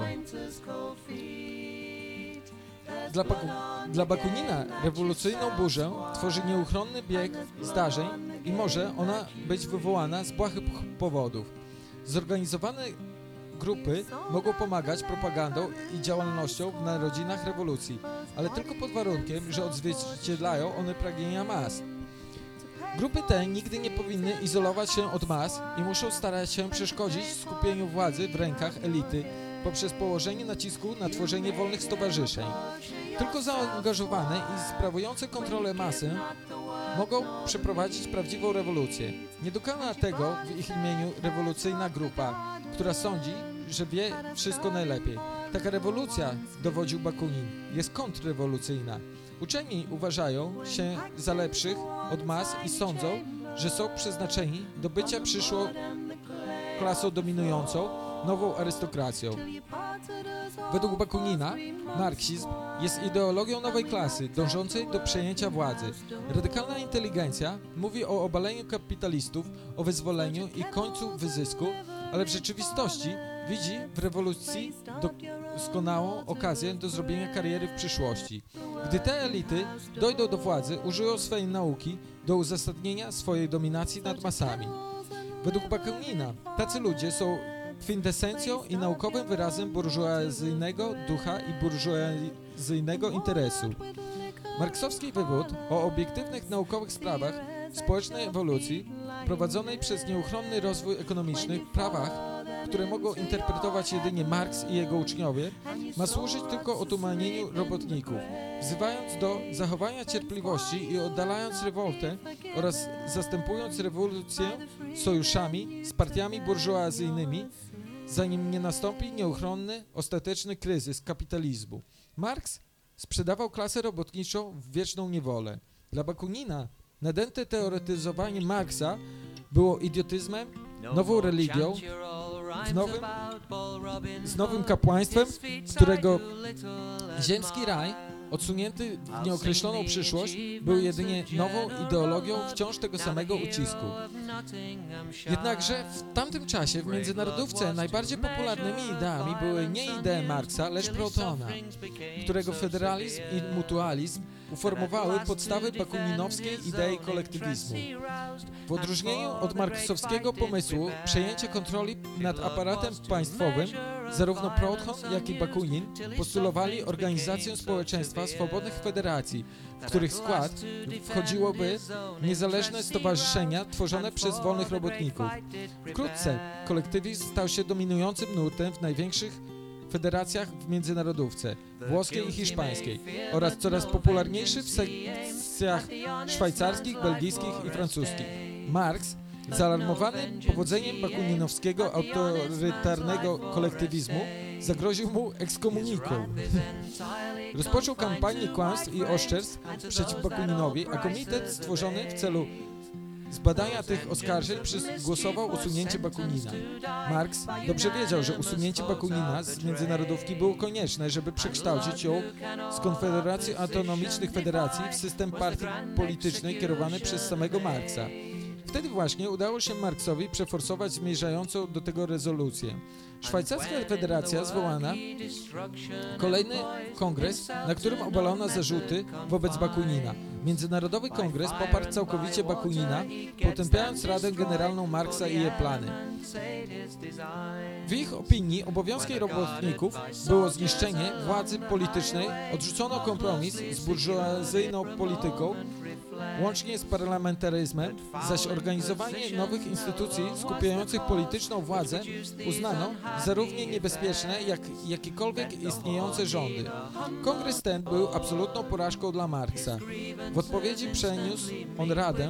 Dla Bakunina rewolucyjną burzę tworzy nieuchronny bieg zdarzeń i może ona być wywołana z błahych powodów. Zorganizowane grupy mogą pomagać propagandą i działalnością w narodzinach rewolucji, ale tylko pod warunkiem, że odzwierciedlają one pragnienia mas. Grupy te nigdy nie powinny izolować się od mas i muszą starać się przeszkodzić skupieniu władzy w rękach elity poprzez położenie nacisku na tworzenie wolnych stowarzyszeń. Tylko zaangażowane i sprawujące kontrolę masy mogą przeprowadzić prawdziwą rewolucję. Nie dokona tego w ich imieniu rewolucyjna grupa, która sądzi, że wie wszystko najlepiej. Taka rewolucja, dowodził Bakunin, jest kontrrewolucyjna. Uczeni uważają się za lepszych od mas i sądzą, że są przeznaczeni do bycia przyszłą klasą dominującą, nową arystokracją. Według Bakunina marksizm jest ideologią nowej klasy, dążącej do przejęcia władzy. Radykalna inteligencja mówi o obaleniu kapitalistów, o wyzwoleniu i końcu wyzysku, ale w rzeczywistości widzi w rewolucji doskonałą okazję do zrobienia kariery w przyszłości. Gdy te elity dojdą do władzy, użyją swojej nauki do uzasadnienia swojej dominacji nad masami. Według Bakunina tacy ludzie są kwintesencją i naukowym wyrazem burżuazyjnego ducha i burżuazyjnego interesu. Marksowski wywód o obiektywnych naukowych sprawach społecznej ewolucji prowadzonej przez nieuchronny rozwój ekonomiczny w prawach, które mogą interpretować jedynie Marks i jego uczniowie, ma służyć tylko otumanieniu robotników, wzywając do zachowania cierpliwości i oddalając rewoltę oraz zastępując rewolucję sojuszami z partiami burżuazyjnymi, zanim nie nastąpi nieuchronny, ostateczny kryzys kapitalizmu. Marks sprzedawał klasę robotniczą w wieczną niewolę. Dla Bakunina nadęte teoretyzowanie Marksa było idiotyzmem, nową religią, z nowym kapłaństwem, którego ziemski raj, odsunięty w nieokreśloną przyszłość, był jedynie nową ideologią wciąż tego samego ucisku. Jednakże w tamtym czasie w międzynarodówce najbardziej popularnymi ideami były nie idee Marksa, lecz Protona, którego federalizm i mutualizm uformowały podstawy bakuninowskiej idei kolektywizmu. W odróżnieniu od marksowskiego pomysłu przejęcie kontroli nad aparatem państwowym, zarówno Proudhon, jak i Bakunin postulowali organizację społeczeństwa swobodnych federacji, w których skład wchodziłoby niezależne stowarzyszenia tworzone przez wolnych robotników. Wkrótce kolektywizm stał się dominującym nurtem w największych federacjach w międzynarodówce, włoskiej i hiszpańskiej, oraz coraz popularniejszy w sekcjach szwajcarskich, belgijskich i francuskich. Marks, zaalarmowany powodzeniem bakuninowskiego autorytarnego kolektywizmu, zagroził mu ekskomuniką. Rozpoczął kampanię kłamstw i oszczerstw przeciw Bakuninowi, a komitet stworzony w celu zbadania tych oskarżeń głosował usunięcie Bakunina. Marks dobrze wiedział, że usunięcie Bakunina z międzynarodówki było konieczne, żeby przekształcić ją z Konfederacji Autonomicznych Federacji w system partii politycznej kierowany przez samego Marksa. Wtedy właśnie udało się Marksowi przeforsować zmierzającą do tego rezolucję. Szwajcarska Federacja zwołana kolejny kongres, na którym obalono zarzuty wobec Bakunina. Międzynarodowy Kongres poparł całkowicie Bakunina, potępiając Radę Generalną Marksa i jej plany. W ich opinii obowiązkiem robotników było zniszczenie władzy politycznej, odrzucono kompromis z burżuazyjną polityką, łącznie z parlamentaryzmem, zaś organizowanie nowych instytucji skupiających polityczną władzę uznano za równie niebezpieczne jak jakiekolwiek istniejące rządy. Kongres ten był absolutną porażką dla Marksa. W odpowiedzi przeniósł on Radę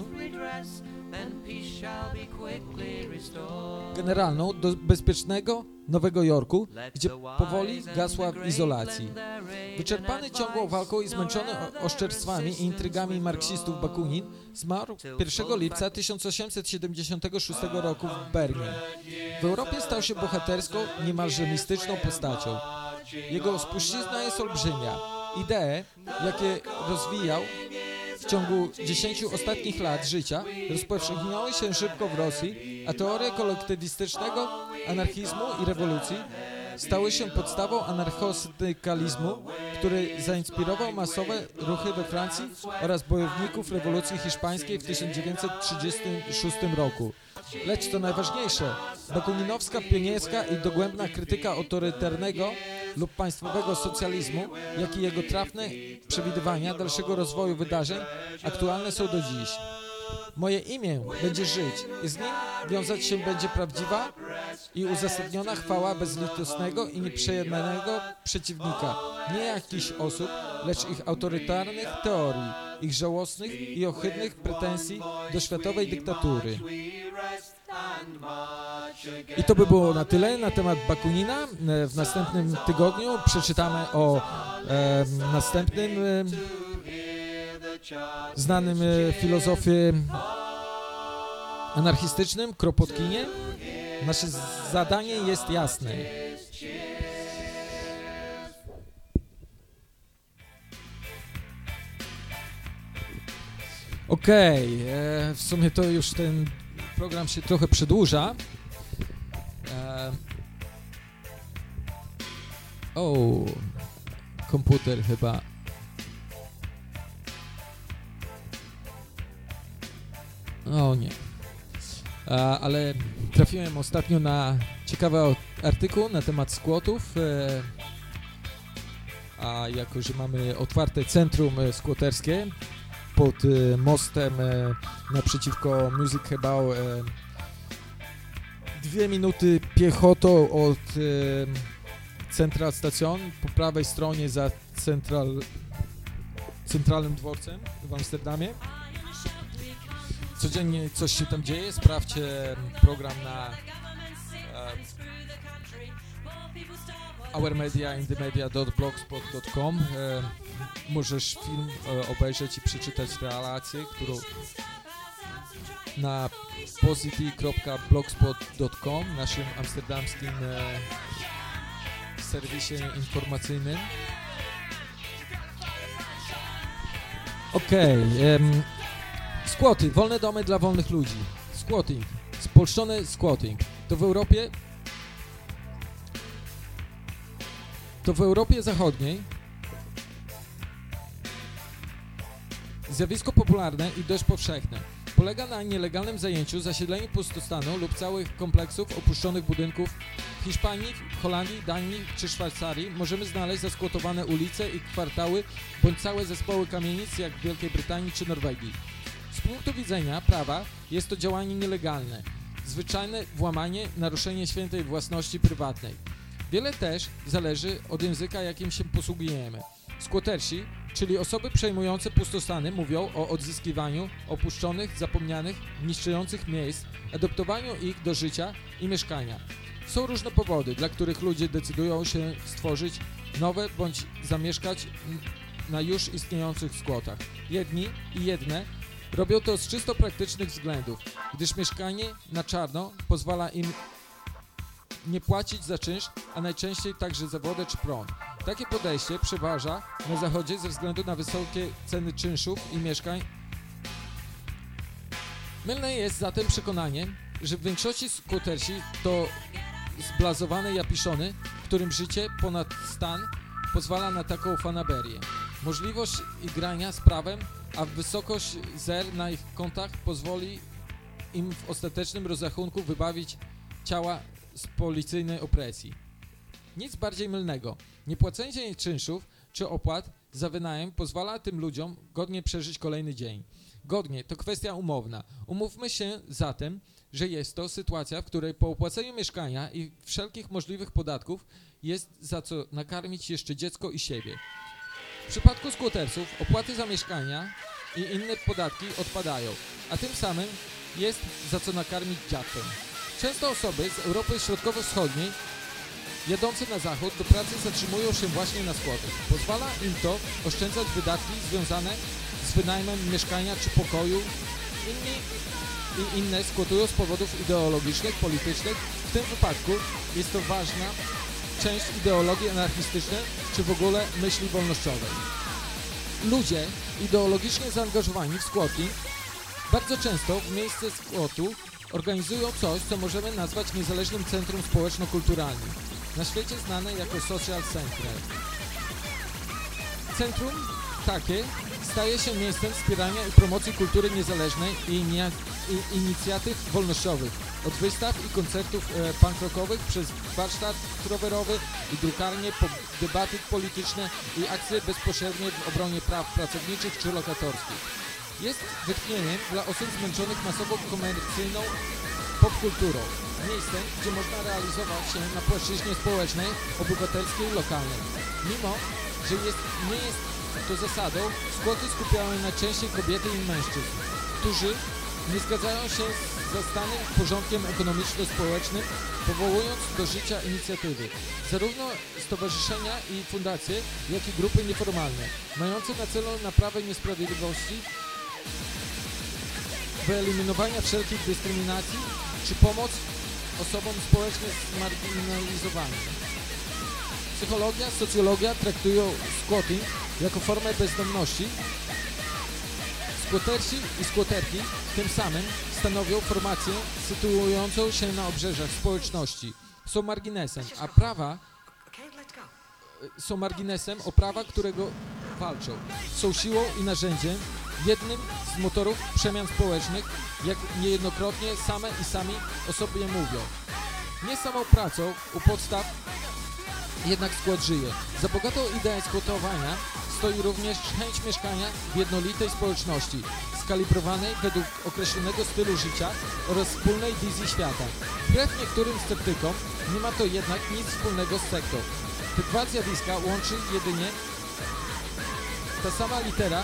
Generalną do bezpiecznego Nowego Jorku, gdzie powoli gasła w izolacji. Wyczerpany ciągłą walką i zmęczony oszczerstwami i intrygami marksistów Bakunin zmarł 1 lipca 1876 roku w Bernie. W Europie stał się bohaterską, niemalże mistyczną postacią. Jego spuścizna jest olbrzymia. Idee, jakie rozwijał w ciągu 10 ostatnich lat życia, rozpowszechniały się szybko w Rosji, a teorie kolektywistycznego anarchizmu i rewolucji stały się podstawą anarchosyndykalizmu, który zainspirował masowe ruchy we Francji oraz bojowników rewolucji hiszpańskiej w 1936 roku. Lecz co najważniejsze, bakuninowska pionierska i dogłębna krytyka autorytarnego lub państwowego socjalizmu, jak i jego trafne przewidywania dalszego rozwoju wydarzeń aktualne są do dziś. Moje imię będzie żyć i z nim wiązać się będzie prawdziwa i uzasadniona chwała bezlitosnego i nieprzejednanego przeciwnika, nie jakichś osób, lecz ich autorytarnych teorii, ich żałosnych i ohydnych pretensji do światowej dyktatury. I to by było na tyle na temat Bakunina. W następnym tygodniu przeczytamy o następnym znanym filozofie anarchistycznym, Kropotkinie. Nasze zadanie jest jasne. Okej, w sumie to już ten program się trochę przedłuża. Komputer chyba. O nie. Ale trafiłem ostatnio na ciekawy artykuł na temat squatów. A jako, że mamy otwarte centrum squaterskie pod mostem naprzeciwko Music Hebał, 2 minuty piechotą od Central Station, po prawej stronie za centralnym dworcem w Amsterdamie. Codziennie coś się tam dzieje, sprawdźcie program na ourmediainthemedia.blogspot.com. Możesz film obejrzeć i przeczytać relację, którą na posity.blogspot.com, naszym amsterdamskim serwisie informacyjnym. Squaty, wolne domy dla wolnych ludzi. Squatting, spolszczony squatting. To w Europie Zachodniej zjawisko popularne i dość powszechne. Polega na nielegalnym zajęciu, zasiedleniu pustostanu lub całych kompleksów opuszczonych budynków. W Hiszpanii, Holandii, Danii czy Szwajcarii możemy znaleźć zaskłotowane ulice i kwartały bądź całe zespoły kamienic jak w Wielkiej Brytanii czy Norwegii. Z punktu widzenia prawa jest to działanie nielegalne, zwyczajne włamanie, naruszenie świętej własności prywatnej. Wiele też zależy od języka, jakim się posługujemy. Squattersi, czyli osoby przejmujące pustostany, mówią o odzyskiwaniu opuszczonych, zapomnianych, niszczących miejsc, adoptowaniu ich do życia i mieszkania. Są różne powody, dla których ludzie decydują się stworzyć nowe bądź zamieszkać na już istniejących squatach. Jedni i jedne robią to z czysto praktycznych względów, gdyż mieszkanie na czarno pozwala im nie płacić za czynsz, a najczęściej także za wodę czy prąd. Takie podejście przeważa na zachodzie ze względu na wysokie ceny czynszów i mieszkań. Mylne jest zatem przekonanie, że w większości squattersi to zblazowane japiszony, którym życie ponad stan pozwala na taką fanaberię. Możliwość igrania z prawem a wysokość zer na ich kontach pozwoli im w ostatecznym rozrachunku wybawić ciała z policyjnej opresji. Nic bardziej mylnego. Niepłacenie czynszów czy opłat za wynajem pozwala tym ludziom godnie przeżyć kolejny dzień. Godnie to kwestia umowna. Umówmy się zatem, że jest to sytuacja, w której po opłaceniu mieszkania i wszelkich możliwych podatków jest za co nakarmić jeszcze dziecko i siebie. W przypadku skłotersów opłaty za mieszkania i inne podatki odpadają, a tym samym jest za co nakarmić dziadkę. Często osoby z Europy Środkowo-Wschodniej jadące na zachód do pracy zatrzymują się właśnie na skłotach. Pozwala im to oszczędzać wydatki związane z wynajmem mieszkania czy pokoju. Inni i inne skłotują z powodów ideologicznych, politycznych. W tym wypadku jest to ważna część ideologii anarchistycznej czy w ogóle myśli wolnościowej. Ludzie ideologicznie zaangażowani w skłotki bardzo często w miejsce skłotu organizują coś, co możemy nazwać niezależnym centrum społeczno-kulturalnym, na świecie znane jako social center. Centrum takie staje się miejscem wspierania i promocji kultury niezależnej i inicjatyw wolnościowych, od wystaw i koncertów punk rockowych przez warsztat rowerowy i drukarnie, po debaty polityczne i akcje bezpośrednie w obronie praw pracowniczych czy lokatorskich. Jest wytchnieniem dla osób zmęczonych masową komercyjną popkulturą, miejscem, gdzie można realizować się na płaszczyźnie społecznej, obywatelskiej, lokalnej. Mimo, że nie jest to zasadą, skłoty skupiają najczęściej kobiety i mężczyzn, którzy nie zgadzają się z zastanym porządkiem ekonomiczno-społecznym, powołując do życia inicjatywy. Zarówno stowarzyszenia i fundacje, jak i grupy nieformalne, mające na celu naprawę niesprawiedliwości, wyeliminowania wszelkich dyskryminacji czy pomoc osobom społecznie zmarginalizowanym. Psychologia, socjologia traktują squatting jako formę bezdomności. Skłotersi i skłoterki tym samym stanowią formację sytuującą się na obrzeżach społeczności. Są marginesem, o prawa którego walczą. Są siłą i narzędziem, jednym z motorów przemian społecznych, jak niejednokrotnie same i sami o sobie mówią. Nie samą pracą u podstaw jednak skłot żyje. Za bogatą ideę skłotowania stoi również chęć mieszkania w jednolitej społeczności, skalibrowanej według określonego stylu życia oraz wspólnej wizji świata. Wbrew niektórym sceptykom nie ma to jednak nic wspólnego z sektą. Te dwa zjawiska łączy jedynie ta sama litera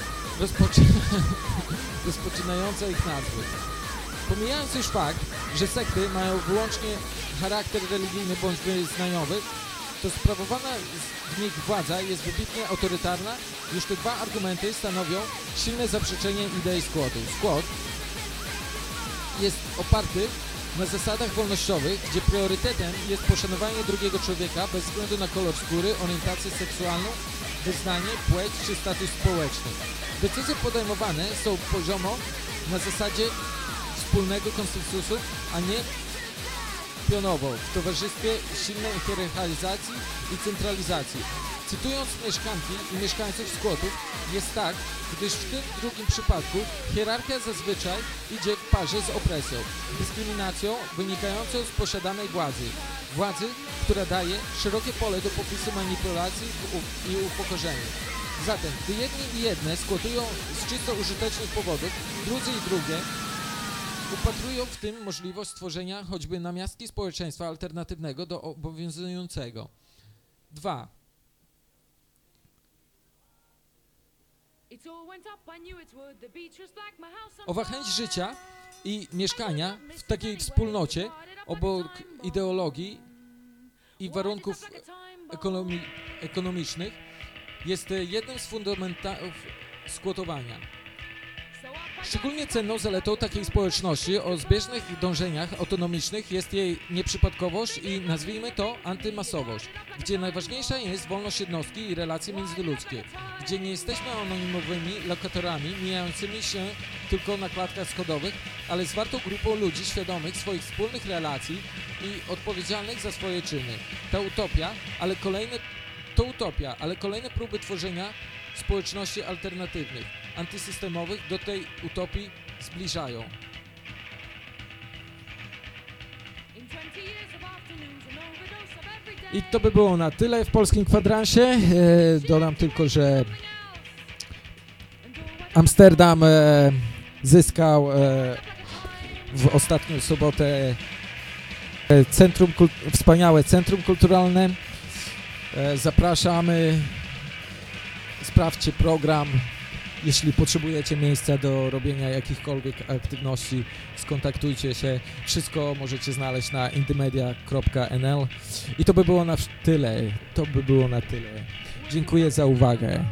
rozpoczynająca ich nazwy. Pomijając już fakt, że sekty mają wyłącznie charakter religijny bądź wyznaniowy, to sprawowana w nich władza jest wybitnie autorytarna. Już te dwa argumenty stanowią silne zaprzeczenie idei skłotu. Skłot jest oparty na zasadach wolnościowych, gdzie priorytetem jest poszanowanie drugiego człowieka bez względu na kolor skóry, orientację seksualną, wyznanie, płeć czy status społeczny. Decyzje podejmowane są poziomo na zasadzie wspólnego konsensusu, a nie pionowo, w towarzystwie silnej hierarchizacji i centralizacji. Cytując mieszkanki i mieszkańców skłotów, jest tak, gdyż w tym drugim przypadku hierarchia zazwyczaj idzie w parze z opresją, dyskryminacją wynikającą z posiadanej władzy. Władzy, która daje szerokie pole do popisu manipulacji i upokorzenia. Zatem, gdy jedni i jedne skłotują z czysto użytecznych powodów, drudzy i drugie upatrują w tym możliwość stworzenia choćby namiastki społeczeństwa alternatywnego do obowiązującego. 2. Owa chęć życia i mieszkania w takiej wspólnocie obok ideologii i warunków ekonomicznych jest jednym z fundamentów skłotowania. Szczególnie cenną zaletą takiej społeczności o zbieżnych dążeniach autonomicznych jest jej nieprzypadkowość i, nazwijmy to, antymasowość, gdzie najważniejsza jest wolność jednostki i relacje międzyludzkie, gdzie nie jesteśmy anonimowymi lokatorami mijającymi się tylko na klatkach schodowych, ale zwartą grupą ludzi świadomych swoich wspólnych relacji i odpowiedzialnych za swoje czyny. To utopia, ale kolejne próby tworzenia społeczności alternatywnych. antysystemowych do tej utopii zbliżają. I to by było na tyle w polskim kwadransie. Dodam tylko, że Amsterdam zyskał w ostatnią sobotę wspaniałe centrum kulturalne. Zapraszamy, sprawdźcie program. Jeśli potrzebujecie miejsca do robienia jakichkolwiek aktywności, skontaktujcie się. Wszystko możecie znaleźć na indymedia.nl. I to by było na tyle. Dziękuję za uwagę.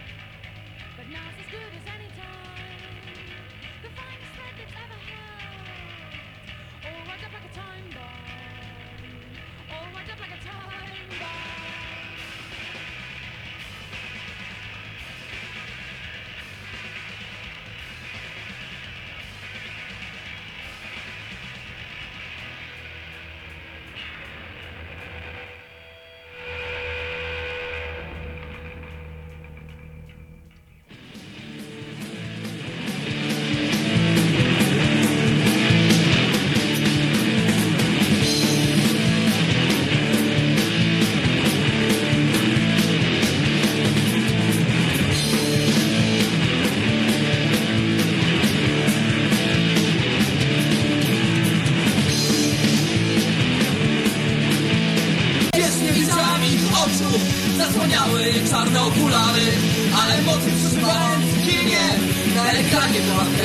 Zasłaniały czarne okulary, ale emocje przeżywając w kinie na ekranie była